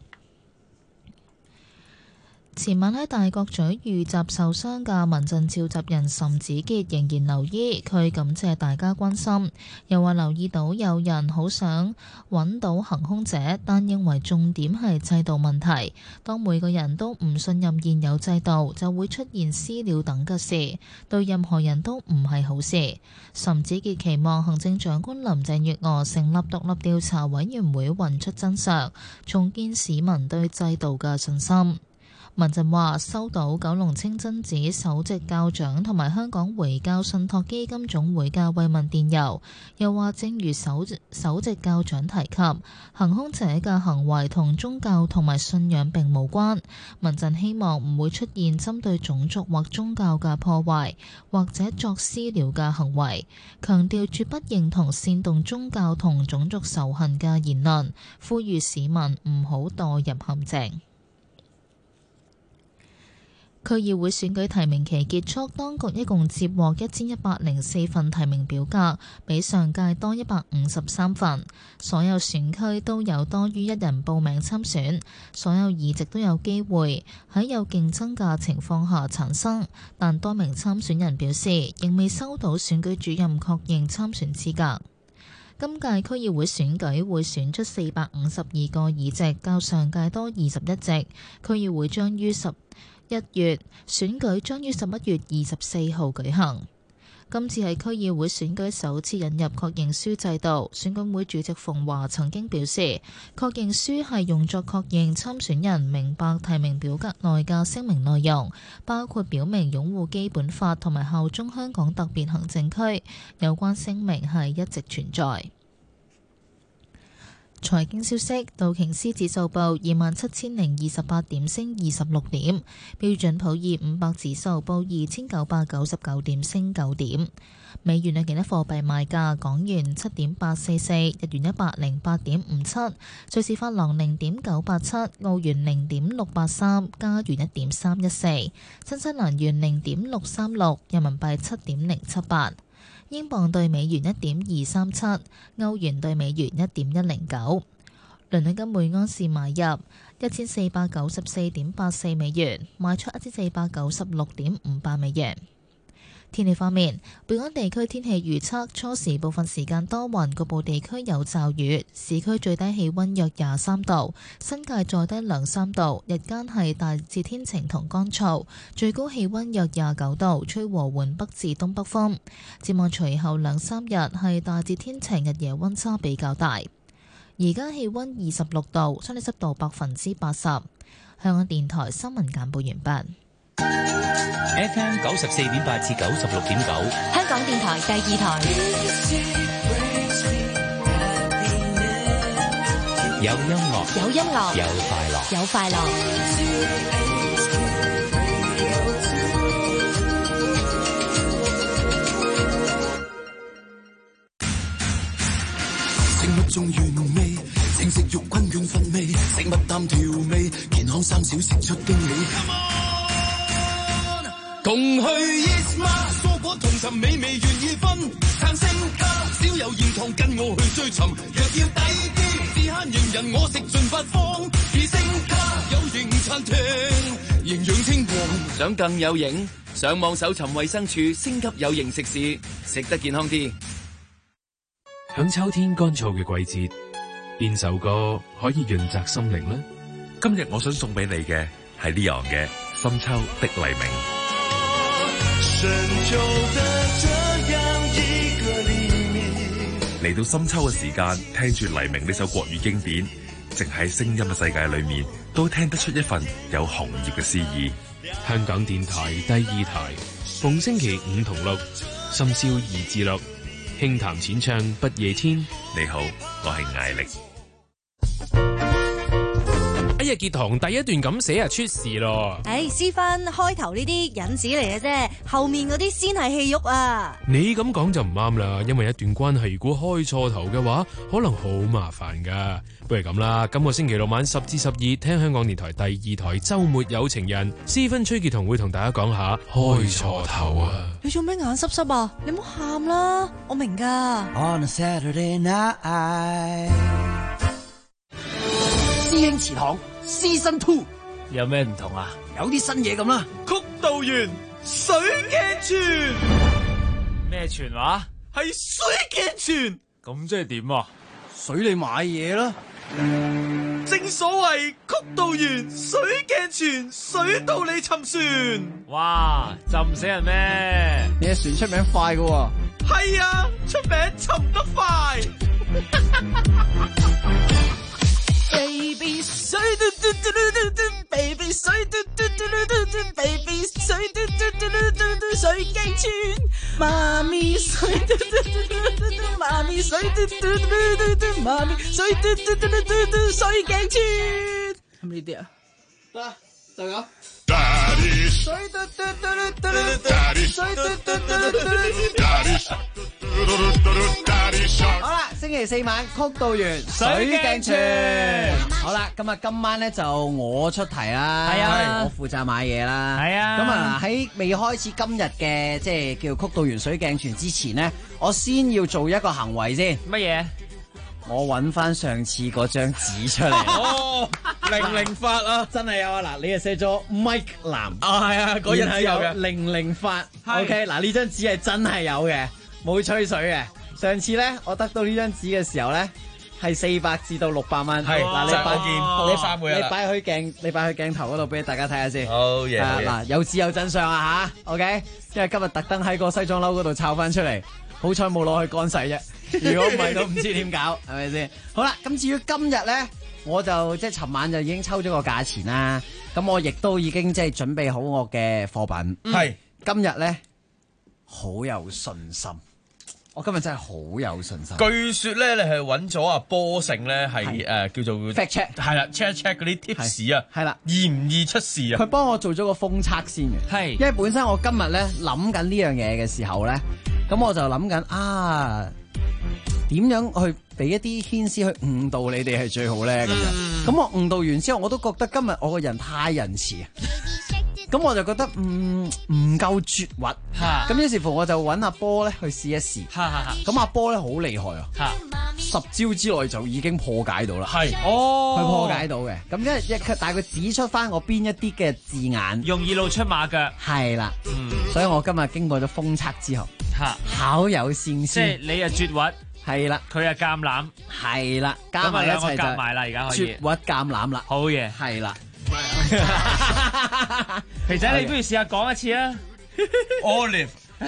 前晚喺大角咀遇襲受傷嘅民陣召集人岑子傑仍然留醫，佢感謝大家關心，又話留意到有人好想揾到行兇者，但認為重點係制度問題。當每個人都唔信任現有制度，就會出現私了等嘅事，對任何人都唔係好事。岑子傑期望行政長官林鄭月娥成立獨立調查委員會，揾出真相，重建市民對制度嘅信心。民陣話收到九龍清真寺首席教長同埋香港回教信託基金總會嘅慰問電郵，又話正如首席教長提及，行兇者嘅行為同宗教同埋信仰並無關。民陣希望唔會出現針對種族或宗教嘅破壞或者作私了嘅行為，強調絕不認同煽動宗教同種族仇恨嘅言論，呼籲市民唔好墮入陷阱。 區議會選舉提名期結束，當局一共接獲1104份提名表格，比上屆多153份。所有選區都有多於1人報名參選，所有議席都有機會喺有競爭嘅情況下產生，但多名參選人表示仍未收到選舉主任確認參選資格。今屆區議會選舉會選出452個議席，較上屆多21席。區議會將於11月，選舉將於11月24號舉行。今次係區議會選舉首次引入確認書制度。選舉會主席馮華曾經表示，確認書係用作確認參選人明白提名表格內嘅聲明內容，包括表明擁護基本法同埋效忠香港特別行政區。有關聲明係一直存在。財經消息，道瓊斯指數報27,028點，升26點；標準普爾500指數報2,999點，升9點。美元對其他貨幣賣價：港元7.844，日元108.57，瑞士法郎0.987，澳元0.683，加元1.314，新西蘭元0.636，人民幣7.078。英鎊對美元1.237，歐元對美元1.109。倫敦金每安士買入1494.84美元，賣出1496.58美元。天氣方面，本港地區天氣預測：初時部分時間多雲，局部地區有驟雨。市區最低氣溫約23度，新界再低2-3度。日間係大致天晴同乾燥，最高氣溫約29度，吹和緩北至東北風。展望隨後2-3日係大致天晴，日夜溫差比較大。而家氣溫26度，相對濕度80%。香港電台新聞簡報完畢。 FM 94.8至96.9， 香港電台第二台。 有音樂， 有音樂， 有快樂， 有快樂。 食物仲原味，正食肉均軟份味，食物淡調味，健康3小時出經理。同去 Eat Smart 蔬果同尋美味願意分，餐星卡少有鹽糖，跟我去追尋。若要抵啲，只慳營人我食盡八方。以星卡有型餐廳，營養清黃。 想更有型，上網搜尋衛生署星級有型食肆，食得健康啲。 響秋天乾燥嘅季節，邊首歌可以潤澤心靈呢？ 今日我想送俾你嘅係 Leon 嘅《深秋的黎明》。 深秋的這樣一個黎明， 嚟到深秋嘅時間，聽住黎明呢首國語經典，淨喺聲音嘅世界裏面，都聽得出一份有紅葉嘅詩意。 香港電台第二台，逢星期5同6，深宵2至6，輕談淺唱不夜天。 你好，我係艾力。 哎呀，傑堂第一段咁寫啊，出事咯！ 詩芬開頭呢啲引子嚟嘅啫，後面嗰啲先係戲肉啊！ 你咁講就唔啱啦，因為一段關係如果開錯頭嘅話，可能好麻煩噶。不如咁啦，今個星期六晚10至12，聽香港電台第二台周末有情人，詩芬崔傑彤會同大家講下開錯頭啊！ 你做咩眼濕濕啊？你唔好喊啦，我明噶。 On a Saturday night， 師兄祠堂 Season 2 有咩唔同啊？ 有啲新嘢咁啦， 曲道園水鏡泉咩泉話？ 係水鏡泉， 咁即係點啊？ 水你買嘢啦。 正所謂曲道園水鏡泉，水到你沉船。 哇，浸死人咩？ 你隻船出名快噶喎。 係啊，出名沉得快。Baby 水嘟嘟嘟嘟嘟 ，Baby 水嘟嘟嘟嘟嘟 ，Baby 水嘟嘟嘟嘟嘟，水鏡泉，媽咪水嘟嘟嘟嘟嘟，媽咪水嘟嘟嘟嘟嘟，媽咪水嘟嘟嘟嘟嘟，水鏡泉。係咪呢啲啊？得，就咁。水嘟嘟嘟嘟嘟，水嘟嘟嘟嘟嘟。 好啦，星期4晚曲道園水鏡泉。 好啦，咁啊，今晚咧就我出題啦， 係啊， 我負責買嘢啦， 係啊。 咁啊喺未開始今日嘅即係叫曲道園水鏡泉之前咧，我先要做一個行為先。 乜嘢？ 我揾翻上次嗰張紙出嚟。 哦，00發啊， 真係有啊！嗱，你係寫咗 Mike 藍啊，係啊，嗰日係有嘅 00發。OK， 嗱呢張紙係真係有嘅，冇吹水嘅。上次咧，我得到呢張紙嘅時候咧，係400至到600蚊。 係嗱， 你擺去鏡頭嗰度俾大家睇下先。 好嘢。 嗱，有字有真相啊吓 OK， 因為今日特登喺個西裝褸嗰度抄翻出嚟，好彩冇攞去乾洗啫。如果唔係都唔知點搞，係咪先？好啦，咁至於今日咧，我就即係尋晚就已經抽咗個價錢啦。咁我亦都已經即係準備好我嘅貨品。 係今日咧好有信心，我今日真係好有信心。 據說咧，你係揾咗阿波勝咧，係叫做 fact check， 係啦 check 嗰啲 tips 啊， 係啦， 易唔易出事啊？ 佢幫我做咗個風測先嘅， 係， 因為本身我今日咧諗緊呢樣嘢嘅時候咧，咁我就諗緊點樣去俾一啲牽絲去誤導你哋係最好咧咁樣。咁我誤導完之後，我都覺得今日我個人太仁慈啊。咁我就覺得唔夠絕核，咁於是乎我就揾阿波咧去試一試。咁阿波咧好厲害啊，10招之內就已經破解到啦。 係佢破解到嘅。咁因為但係佢指出翻我邊一啲嘅字眼容易露出馬腳。 係啦，所以我今日經過咗風測之後，考有善思。 即係你啊絕核。 係啦， 佢係橄欖， 係啦，加埋一齊就夾埋啦，而家可以絕核橄欖啦， 好嘢， 係啦。 肥仔，你不如試下講一次啊 ！Olive，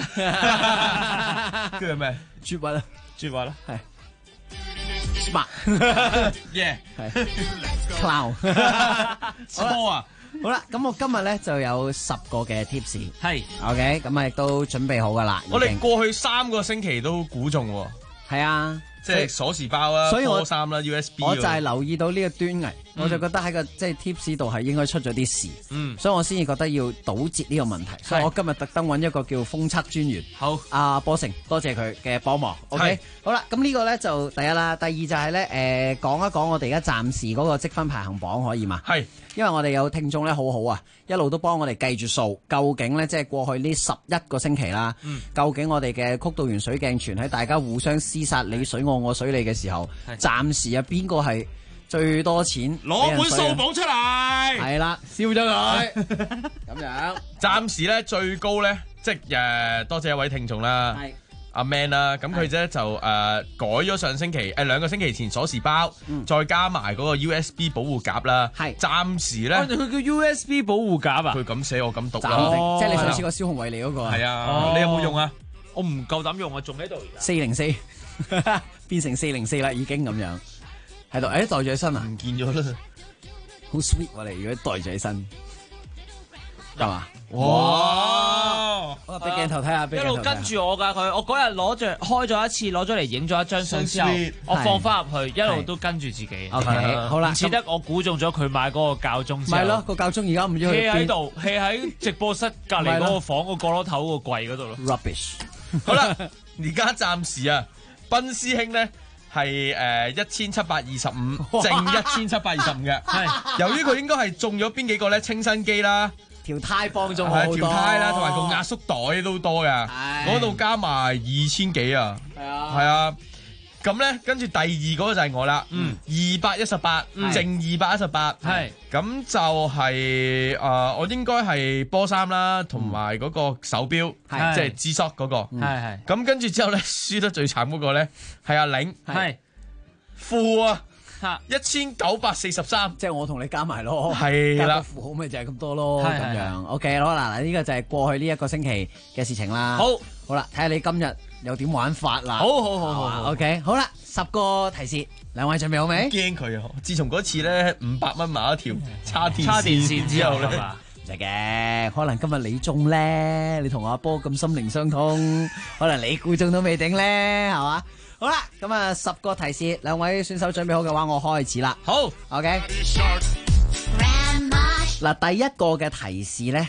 叫做咩？ 絕核啦， 絕核啦， 係 smart，yeah， 係 clown， 波啊！ 好啦，咁我今日咧就有10個嘅 tips， 係 ，OK， 咁啊亦都準備好噶啦。 我哋過去3個星期都估中喎。 係啊， 即係鎖匙包啦，波衫啦 ，USB。 我就係留意到呢個端倪，我就覺得喺個即係 tips 度係應該出咗啲事，所以我先至覺得要堵截呢個問題。所以我今日特登揾一個叫風測專員， 好， 阿波成，多謝佢嘅幫忙。OK， 好啦，咁呢個咧就第一啦，第二就係咧講一講我哋而家暫時嗰個積分排行榜可以嘛？ 係。 因為我哋有聽眾咧好好啊，一路都幫我哋計住數，究竟咧即係過去呢11個星期啦，究竟我哋嘅曲道園水鏡泉喺大家互相廝殺你水我水你嘅時候，暫時啊邊個係最多錢？ 攞本數簿出嚟， 係啦，燒咗佢咁樣。 暫時咧最高咧，即係多謝一位聽眾啦。阿 Man 啦，咁佢咧就改咗上星期2個星期前鎖匙包，再加埋嗰個 USB 保護夾啦。係暫時咧， 佢叫 USB 保護夾啊？ 佢咁寫，我咁讀啦。 即係你上次個蕭紅維尼嗰個。 係啊，你有冇用啊？ 我唔夠膽用啊，仲喺度。 404變成404啦，已經咁樣喺度。袋住喺身啊？ 唔見咗啦， 好 sweet 喎你，如果袋住喺身，係嘛？ 哇！ 俾鏡頭睇下， 一路跟住我噶佢，我嗰日開咗一次，攞咗嚟影咗一張相之後，我放翻入去，一路都跟住自己。 OK， 好啦， 唔似得我估中咗佢買嗰個教鐘之後。 咪咯，個教鐘而家唔知去邊。 喺度，喺直播室隔離嗰個房個角落頭個櫃嗰度咯。 Rubbish。 好啦，而家暫時啊，賓師兄咧係1725，剩1725嘅。係由於佢應該係中咗邊幾個咧？清新機啦。 條呔幫咗我好多， 條呔啦，同埋個壓縮袋都多㗎，嗰度加埋2000幾啊，係啊，咁咧跟住第二嗰個就係我啦，218，剩218，係，咁就係我應該係波衫啦，同埋嗰個手錶，即係 G-Shock 嗰個，係，咁跟住之後咧輸得最慘嗰個咧係阿玲，係，負啊。1943， 即係我同你加埋咯， 係啦， 加個符號咪就係咁多咯，咁樣 OK 咯。嗱，呢個就係過去呢一個星期嘅事情啦。好啦，睇下你今日又點玩法啦。好 OK 好啦，10個提示，兩位準備好未？ 驚佢啊！自從嗰次咧500蚊買一條叉電線之後咧， 唔使嘅，可能今日你中咧，你同阿波咁心靈相通，可能你估中都未定咧，係嘛？好啦，咁啊10個提示，兩位選手準備好嘅話，我開始啦。 好 ，OK。嗱，第一個嘅提示咧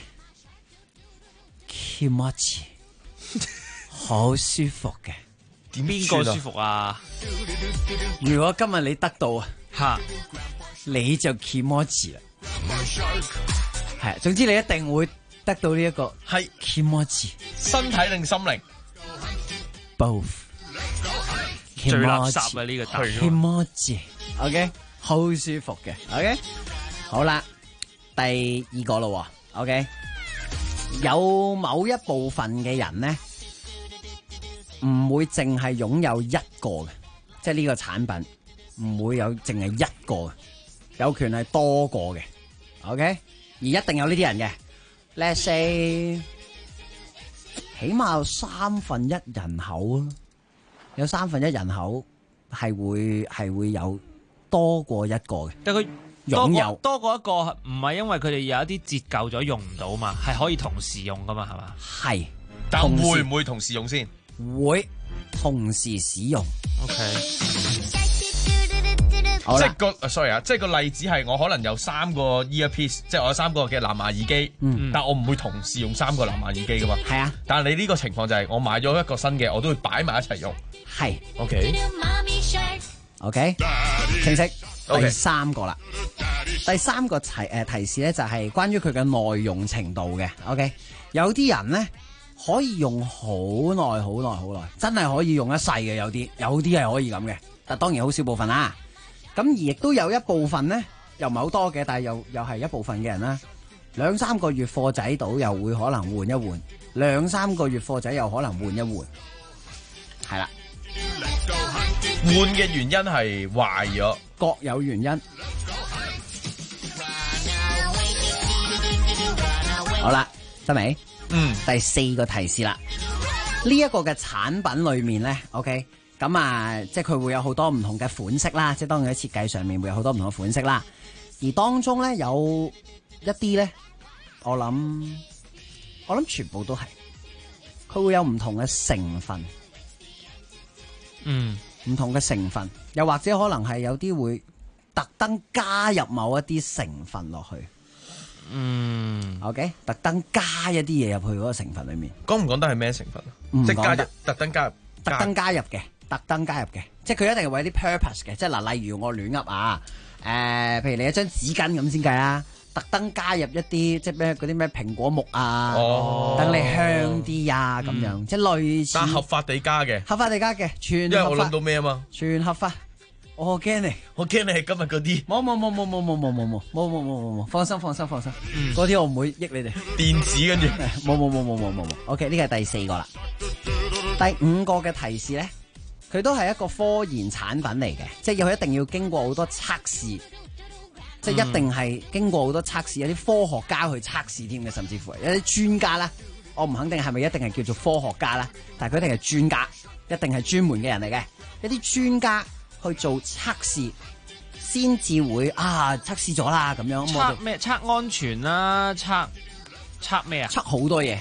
，Kimochi， 好舒服嘅。 邊個舒服啊？ 如果今日你得到啊， 你就 kimochi 啦。係，總之你一定會得到呢一個係 kimochi， 身體定心靈 both。 最垃圾啊呢個答案 kimochi，OK， 好舒服嘅 ，OK， 好啦，第二個咯 ，OK， 有某一部分嘅人咧，唔會淨係擁有一個嘅，即係呢個產品唔會有淨係一個嘅，有權係多個嘅 ，OK， 而一定有呢啲人嘅 ，let's say 起碼有1/3人口啊。有1/3人口係會有多過一個嘅， 但佢擁有多過一個唔係因為佢哋有一啲折舊咗用唔到嘛，係可以同時用噶嘛，係嘛？ 係， 但會唔會同時用先？ 會同時使用。 OK， 即係個 sorry 啊，即係個例子係我可能有3個 earpiece， 即係我有3個嘅藍牙耳機，但我唔會同時用3個藍牙耳機噶嘛。 係啊， 但係你呢個情況就係我買咗一個新嘅，我都會擺埋一齊用。 係 OK， 清晰。第3個啦，第3個提示咧就係關於佢嘅耐用程度嘅。OK， 有啲人咧可以用好耐，真係可以用一世嘅，有啲係可以咁嘅，但當然好少部分啦。咁而亦都有一部分咧，又唔係好多嘅，但係又係一部分嘅人啦，2-3個月貨仔到又會可能換一換，2-3個月貨仔又可能換一換，係啦。 換嘅原因係壞咗， 各有原因。好啦，得未？第4個提示啦。呢一個嘅產品裏面咧 ，OK， 咁啊，即係佢會有好多唔同嘅款式啦，即係當然喺設計上面會有好多唔同嘅款式啦。而當中咧有一啲咧，我諗全部都係，佢會有唔同嘅成分。唔同嘅成分，又或者可能係有啲會特登加入某一啲成分落去。OK， 特登加一啲嘢入去嗰個成分裏面。 講唔講得係咩成分啊？即係加入，特登加入嘅，即係佢一定係為啲 purpose 嘅。即係嗱，例如我亂噏啊，譬如你一張紙巾咁先計啊，特登加入一啲即係咩嗰啲咩蘋果木啊，等你香啲啊咁樣，即係類似。但合法地加嘅， 全因為我諗到咩啊嘛， 全合法。我驚你係今日嗰啲。 冇，放心。嗰啲我唔會益你哋。 電子跟住。 冇。OK， 呢個係第4個啦。第5個嘅提示咧，佢都係一個科研產品嚟嘅，即係佢一定要經過好多測試。即係一定係經過好多測試，有啲科學家去測試添嘅，甚至乎有啲專家啦。我唔肯定係咪一定係叫做科學家啦，但係佢一定係專家，一定係專門嘅人嚟嘅。一啲專家去做測試，先至會測試咗啦咁樣。 測咩？測安全啦，測咩啊？ 測好多嘢。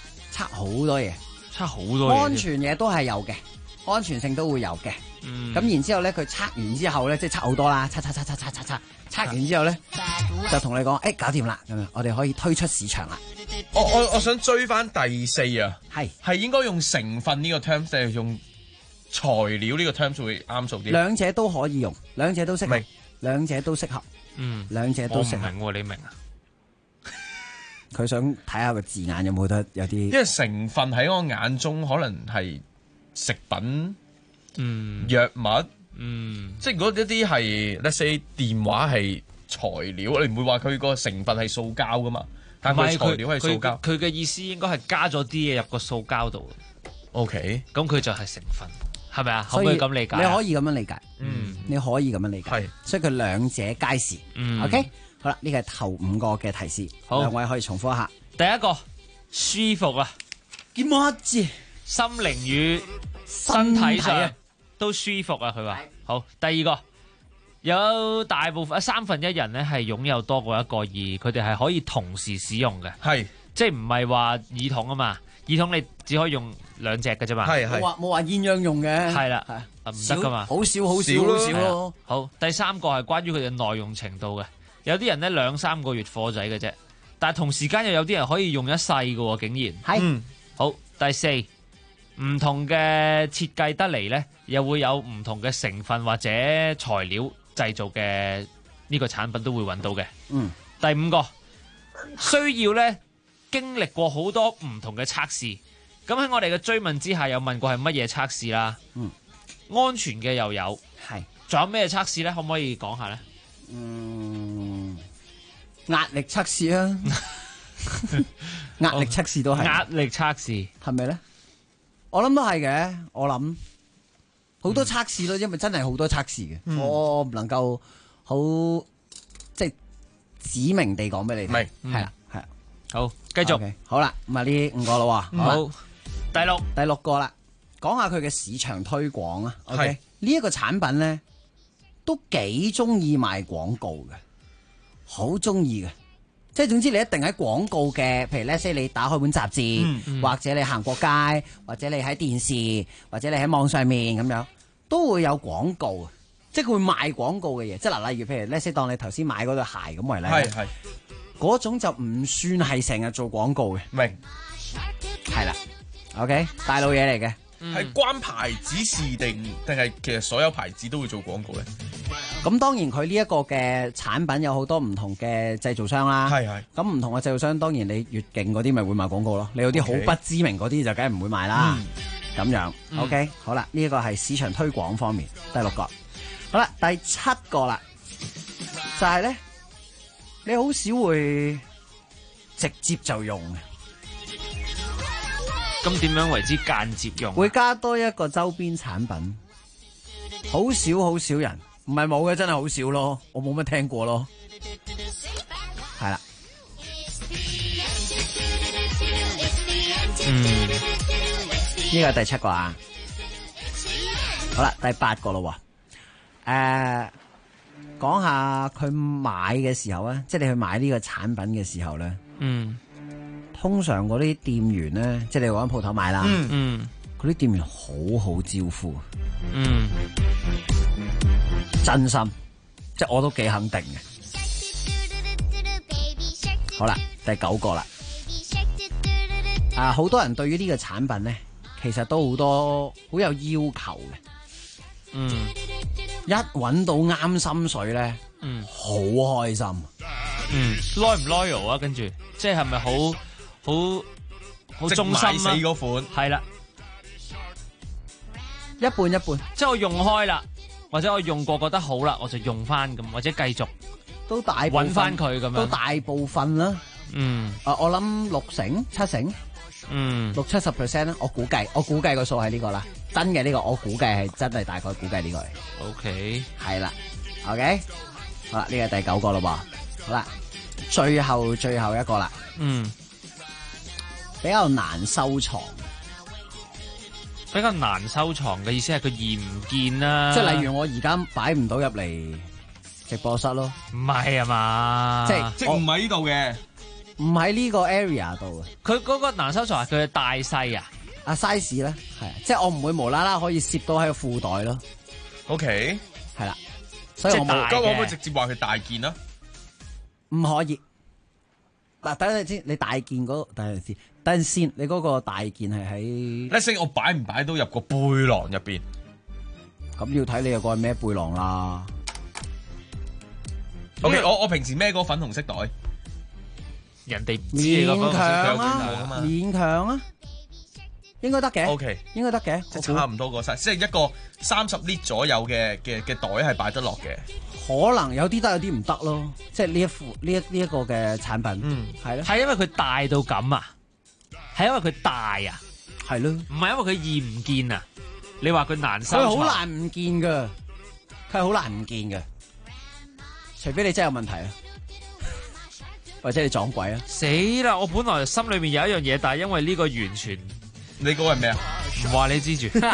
安全嘢都係有嘅，安全性都會有嘅。咁然之後咧，佢測完之後咧，即係測好多啦，測完之後咧，就同你講，搞掂啦，咁樣我哋可以推出市場啦。 我想追翻第4啊， 係應該用成分呢個 term 定係用材料呢個 term 會啱數啲？ 兩者都可以用，兩者都適合。兩者都適合。 我唔明喎，你明啊？ 佢想睇下個字眼有冇得有啲， 因為成分喺我眼中可能係食品、藥物，即係如果一啲係 let's say 電話係材料，你唔會話佢個成分係塑膠噶嘛？但係佢材料係塑膠， 佢嘅意思應該係加咗啲嘢入個塑膠度。 OK， 咁佢就係成分，係咪啊？可唔可以咁理解？ 你可以咁樣理解，你可以咁樣理解，係，所以佢兩者皆是。OK， 好啦，呢個係頭5個嘅提示，兩位可以重複一下。 第一個舒服啊， 見乜字？ 心靈與身體上都舒服啊！佢話好。第二個有大部分1/3人咧係擁有多過一個，而佢哋係可以同時使用嘅， 係即係唔係話耳筒啊嘛？耳筒你只可以用2隻嘅啫嘛， 冇話鴛鴦用嘅， 係啦，唔得噶嘛， 好少咯。 好，第3個係關於佢嘅耐用程度嘅，有啲人咧2-3個月貨仔嘅啫，但係同時間又有啲人可以用一世嘅，竟然係。 好，第4，唔同嘅設計得嚟咧，又會有唔同嘅成分或者材料製造嘅呢個產品都會揾到嘅。 嗯， 第5個需要咧經歷過好多唔同嘅測試。咁喺我哋嘅追問之下，有問過係乜嘢測試啦？安全嘅又有， 係， 仲有咩測試咧？可唔可以講下咧？ 壓力測試啊，壓力測試都係。 壓力測試係咪咧？我諗都係嘅，我諗好多測試咯，因為真係好多測試嘅，我唔能夠好即係指明地講俾你聽。係啦，係啦， 好，繼續。 Okay，好啦，咁啊呢5個咯。 好，第六個啦，講下佢嘅市場推廣啊。OK，呢一個產品咧都幾中意賣廣告嘅，好中意嘅。即係總之你一定喺廣告嘅，譬如 let's say 你打開本雜誌，或者你行過街，或者你喺電視，或者你喺網上面咁樣，都會有廣告。即係佢會賣廣告嘅嘢。即係嗱，例如譬如 let's say 當你頭先買嗰對鞋咁為例，係嗰種就唔算係成日做廣告嘅。 明係啦。OK， 大路嘢嚟嘅。 係關牌子事定係其實所有牌子都會做廣告咧？ 咁當然佢呢一個嘅產品有好多唔同嘅製造商啦。係。咁唔同嘅製造商，當然你越勁嗰啲咪會賣廣告咯。你有啲好不知名嗰啲就梗係唔會賣啦。咁樣。OK， 好啦，呢一個係市場推廣方面，第6個。好啦，第7個啦，就係咧，你好少會直接就用嘅。 咁點樣為之間接用？ 會加多一個周邊產品，好少人，唔係冇嘅，真係好少咯，我冇乜聽過咯。係啦，呢個係第7個啊。好啦，第8個咯。講下佢買嘅時候咧，即係你去買呢個產品嘅時候咧。通常嗰啲店員咧，即係你去間鋪頭買啦，嗰啲店員好好招呼，真心，即係我都幾肯定嘅。好啦，第9個啦，好多人對於呢個產品咧，其實都好有要求嘅。一揾到啱心水咧，好開心。 loyal 唔 loyal 啊？跟住即係咪好忠心啊？ 死嗰款係啦， 一半一半。 即係我用開啦，或者我用過覺得好啦，我就用翻咁，或者繼續都大部分揾翻佢咁樣。 都大部分啦。我諗6成7成，60-70%啦。我估計個數係呢個啦，真嘅呢個我估計係真係大概估計呢個嚟。 OK， 係啦。OK， 好啦，呢個第9個咯噃。好啦，最後一個啦。比較難收藏。 比較難收藏嘅意思係佢易唔見啦。 即係例如我而家擺唔到入嚟直播室咯。 唔係啊嘛， 即係唔喺呢度嘅， 唔喺呢個 area 度嘅。 佢嗰個難收藏係佢嘅大細啊 ，size 咧，係即係我唔會無啦啦可以攝到喺個褲袋咯。 OK， 係啦，所以我冇。 咁可唔可以直接話佢大件啊？ 唔可以。嗱，等陣先，你大件嗰等陣先，你嗰個大件係喺。 let's say我擺唔擺到入個背囊入邊？ 咁要睇你又個係咩背囊啦。 OK， 我平時孭嗰個粉紅色袋， 人哋唔知你個粉紅色袋有幾大啊嘛。 勉強啊，應該得嘅。 OK， 應該得嘅， 即係差唔多個 size，即係一個30 lit 左右嘅袋係擺得落嘅。 可能有啲得，有啲唔得咯。即係呢一個嘅產品，係咯。 係因為佢大到咁啊？係因為佢大啊？ 係咯。 唔係因為佢易唔見啊？你話佢難收藏？ 佢好難唔見噶，佢係好難唔見噶。除非你真係有問題啊，或者你撞鬼啊！ 死啦！我本來心裏面有一樣嘢，但係因為呢個完全， 你嗰個係咩啊？ 唔話你知住。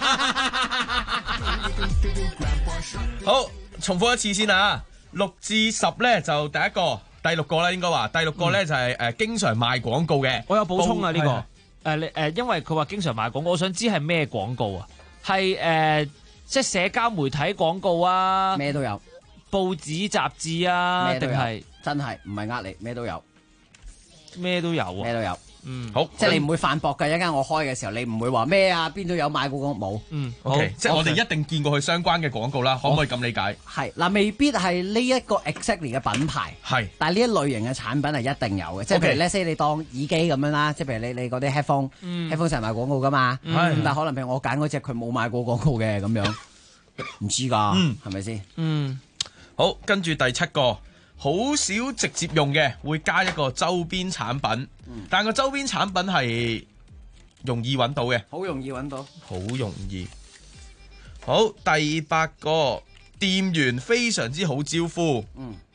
好。重複一次先啊，6至10咧就第六個啦，應該話第6個咧就係經常賣廣告嘅。 我有補充啊呢個，因為佢話經常賣廣告，我想知係咩廣告啊？係即係社交媒體廣告啊？ 咩都有， 報紙雜誌啊？定係真係唔係呃你，咩都有。 咩都有啊， 咩都有。 好， 即係你唔會反駁㗎。一陣間我開嘅時候，你唔會話咩啊？邊度有買過廣冇 ？OK，即係我哋一定見過佢相關嘅廣告啦，可唔可以咁理解？ 係嗱，未必係呢一個 exactly 嘅品牌， 係，但係呢一類型嘅產品係一定有嘅。即係譬如 let's say 你當耳機咁樣啦，即係譬如你嗰啲 headphone 成日賣廣告㗎嘛，咁但係可能譬如我揀嗰隻佢冇買過廣告嘅咁樣，唔知㗎，係咪先？ 好，跟住第7個。好少直接用嘅，會加一個周邊產品，但個周邊產品係容易揾到嘅， 好容易揾到， 好容易。好，第8個，店員非常之好招呼。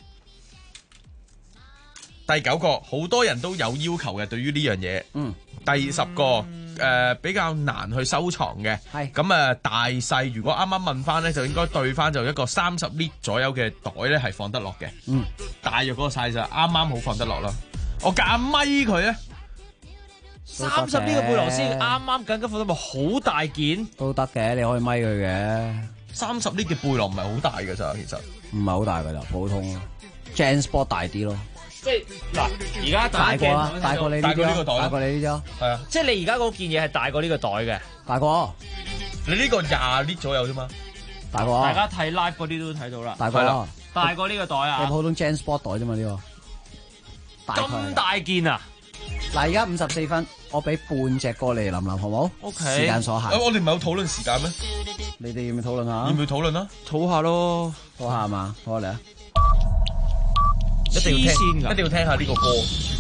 第9個，好多人都有要求嘅，對於呢樣嘢。第10個，比較難去收藏嘅，咁大細如果啱啱問翻咧，就應該對翻就一個30 lit 左右嘅袋咧係放得落嘅，大約嗰個 size 就啱啱好放得落啦。我夾咪佢咧 ，30 lit 嘅貝羅斯啱啱緊急放得落，好大件都得嘅，你可以咪佢嘅。 30 lit 嘅貝羅唔係好大㗎咋，其實唔係好大㗎咋，普通咯。JanSport 大啲咯。 即係嗱，而家大過啦，大過你呢個袋，大過你呢張， 係啊， 即係你而家嗰件嘢係大過呢個袋嘅， 大過。 你呢個20 lit 左右啫嘛， 大過。 大家睇 live 嗰啲都睇到啦， 大過， 大過呢個袋啊， 你普通 JanSport 袋啫嘛呢個， 咁大件啊！ 嗱，而家54分，我俾半隻歌你林林，好冇 ？OK， 時間所限。 我哋唔係有討論時間咩？ 你哋要唔要討論下？ 要唔要討論啊？ 討下咯， 討下嘛，好嚟啊！ 一定要聽下呢個歌。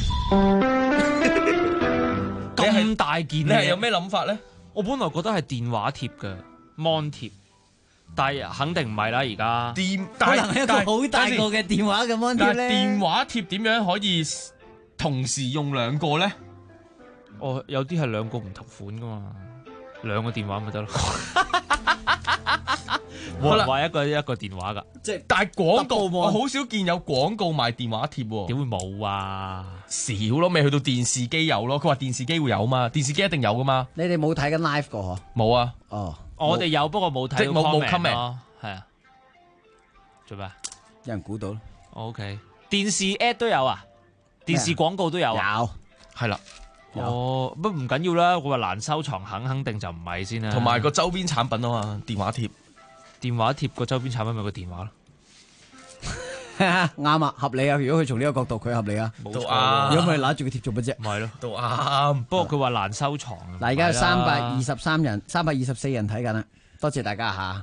咁大件， 你係有咩諗法咧？ 我本來覺得係電話貼嘅 mon 貼，但係肯定唔係啦。而家可能係一個好大個嘅電話嘅 mon 貼咧。 電話貼點樣可以同時用2個咧？ 哦，有啲係2個唔同款噶嘛，2個電話咪得咯。冇人話一個電話噶， 即係但係廣告我好少見有廣告賣電話貼喎。 點會冇啊？ 少咯，未去到電視機有咯。佢話電視機會有嘛，電視機一定有噶嘛。 你哋冇睇緊 live 個嗬？ 冇啊。 哦， 我哋有，不過冇睇到 comment 咯。係啊，做咩？ 有人估到咯。 OK， 電視 ad 都有啊，電視廣告都有啊。 有， 係啦。 哦，不過唔緊要啦。我話難收藏，肯定就唔係先啦。 同埋個周邊產品啊嘛，電話貼。 電話貼個周邊產品咪個電話咯， 啱啊，合理啊！如果佢從呢個角度，佢合理啊， 都啱。 如果佢攞住個貼做乜啫？ 唔係咯， 都啱。 不過佢話難收藏。 嗱，而家有323人、324人睇緊啦，多謝大家吓。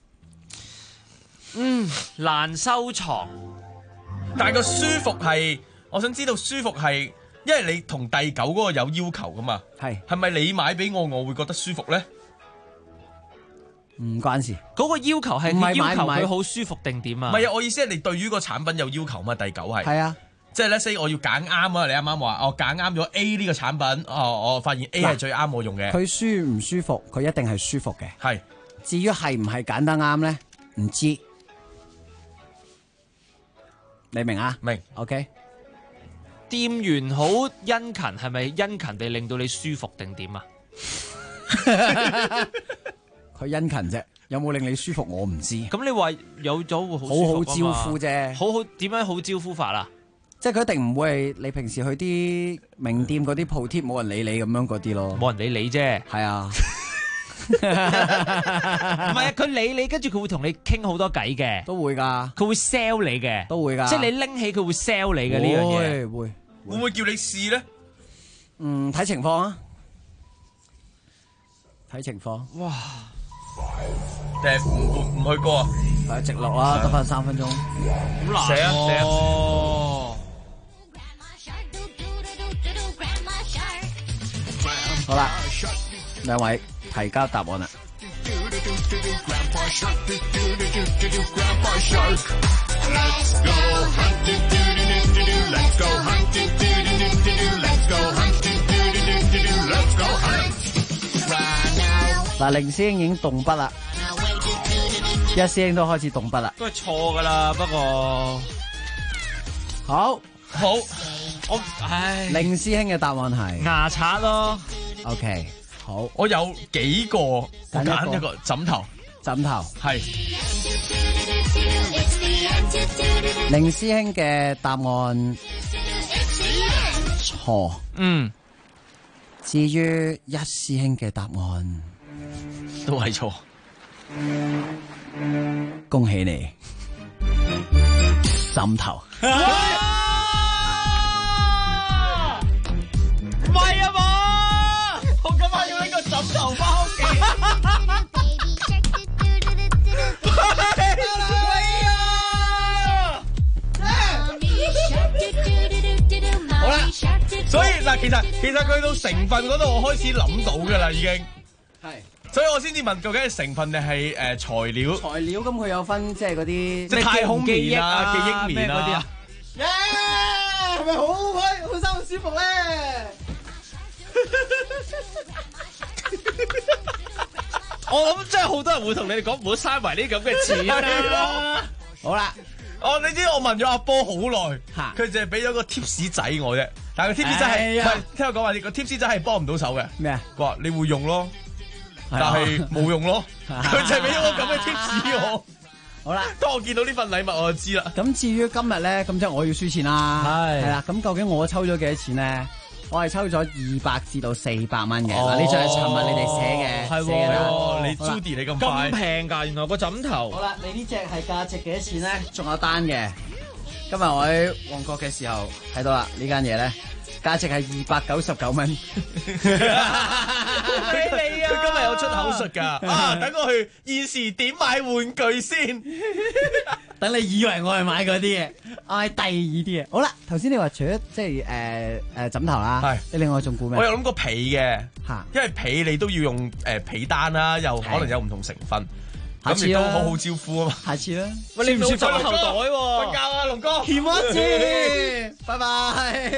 難收藏， 但係個舒服係，我想知道舒服係，因為你同第9嗰個有要求噶嘛，係咪你買俾我，我會覺得舒服咧？ 唔關事， 嗰個要求係要求佢好舒服定點啊？ 唔係啊，我意思係你對於個產品有要求嘛？第9係係啊， 即係咧 say 我要揀啱啊！你啱啱話我揀啱咗 A 呢個產品，我發現 A 係最啱我用嘅。 佢舒唔舒服？佢一定係舒服嘅。 係， 至於係唔係揀得啱咧？唔知，你明啊？ 明 ，OK。 店員好殷勤，係咪殷勤地令到你舒服定點啊？ 佢殷勤啫，有冇令你舒服我唔知。 咁你話有咗會好好好招呼啫， 好好點樣好招呼法啊？ 即係佢一定唔會係你平時去啲名店嗰啲鋪貼冇人理你咁樣嗰啲咯， 冇人理你啫。 係啊， 唔係啊，佢理你，跟住佢會同你傾好多偈嘅， 都會噶， 佢會 sell 你嘅， 都會噶， 即係你拎起佢會 sell 你嘅呢樣嘢， 會唔會叫你試咧？ 睇情況啊，睇情況。 哇！唔去過啊？ 係直落啦，得翻3分鐘。 好難寫啊！ 好啦，兩位提交答案啦。嗱，凌師兄已經動筆啦，一師兄都開始動筆啦， 都係錯噶啦，不過好， 我凌師兄嘅答案係牙刷咯。 OK， 好， 我有幾個，我揀一個枕頭，係凌師兄嘅答案錯。至於一師兄嘅答案都係錯。 恭喜你，枕頭。 唔係啊嘛，我今晚要拎個枕頭翻屋企。好啦，所以嗱，其實佢到成分嗰度，我開始諗到噶啦，已經係， 所以我先至問究竟係成分定係材料？ 材料咁佢有分即係嗰啲即係太空棉啊、記憶棉啊嗰啲啊。 耶，係咪好心好舒服咧？ 我諗真係好多人會同你哋講唔好嘥埋呢啲咁嘅錢啦。 好啦。 你知我問咗阿波好耐，佢淨係俾咗個 tips 仔我啫，但係個 tips 仔係唔係聽我講話，個 tips 仔係幫唔到手嘅。 咩啊？ 佢話你會用咯，但係冇用咯。佢就係俾咗個咁嘅 tips 我。 好啦， 當我見到呢份禮物我就知啦。 咁至於今日咧，咁即係我要輸錢啦。係啦，咁究竟我抽咗幾多錢咧？我係抽咗200至到400蚊嘅。嗱，呢張係尋日你哋寫嘅。 係喎，你 Judy 你咁快咁平㗎，原來個枕頭。 好啦，你呢隻係價值幾多錢咧？仲有單嘅。今日我喺旺角嘅時候睇到啦，呢間嘢咧價值係299蚊。 俾你啊！佢今日有出口術㗎。等我去現時點買玩具先。 等你以為我係買嗰啲嘢，我係第二啲嘢。好啦，頭先你話除咗即係枕頭啦，係你另外仲估咩？ 我有諗過被嘅，因為被你都要用被單啦，又可能有唔同成分，咁亦都好好招呼啊嘛。 下次啦， 喂，你唔算枕頭袋喎， 瞓覺啊，龍哥， 欠一次，拜拜。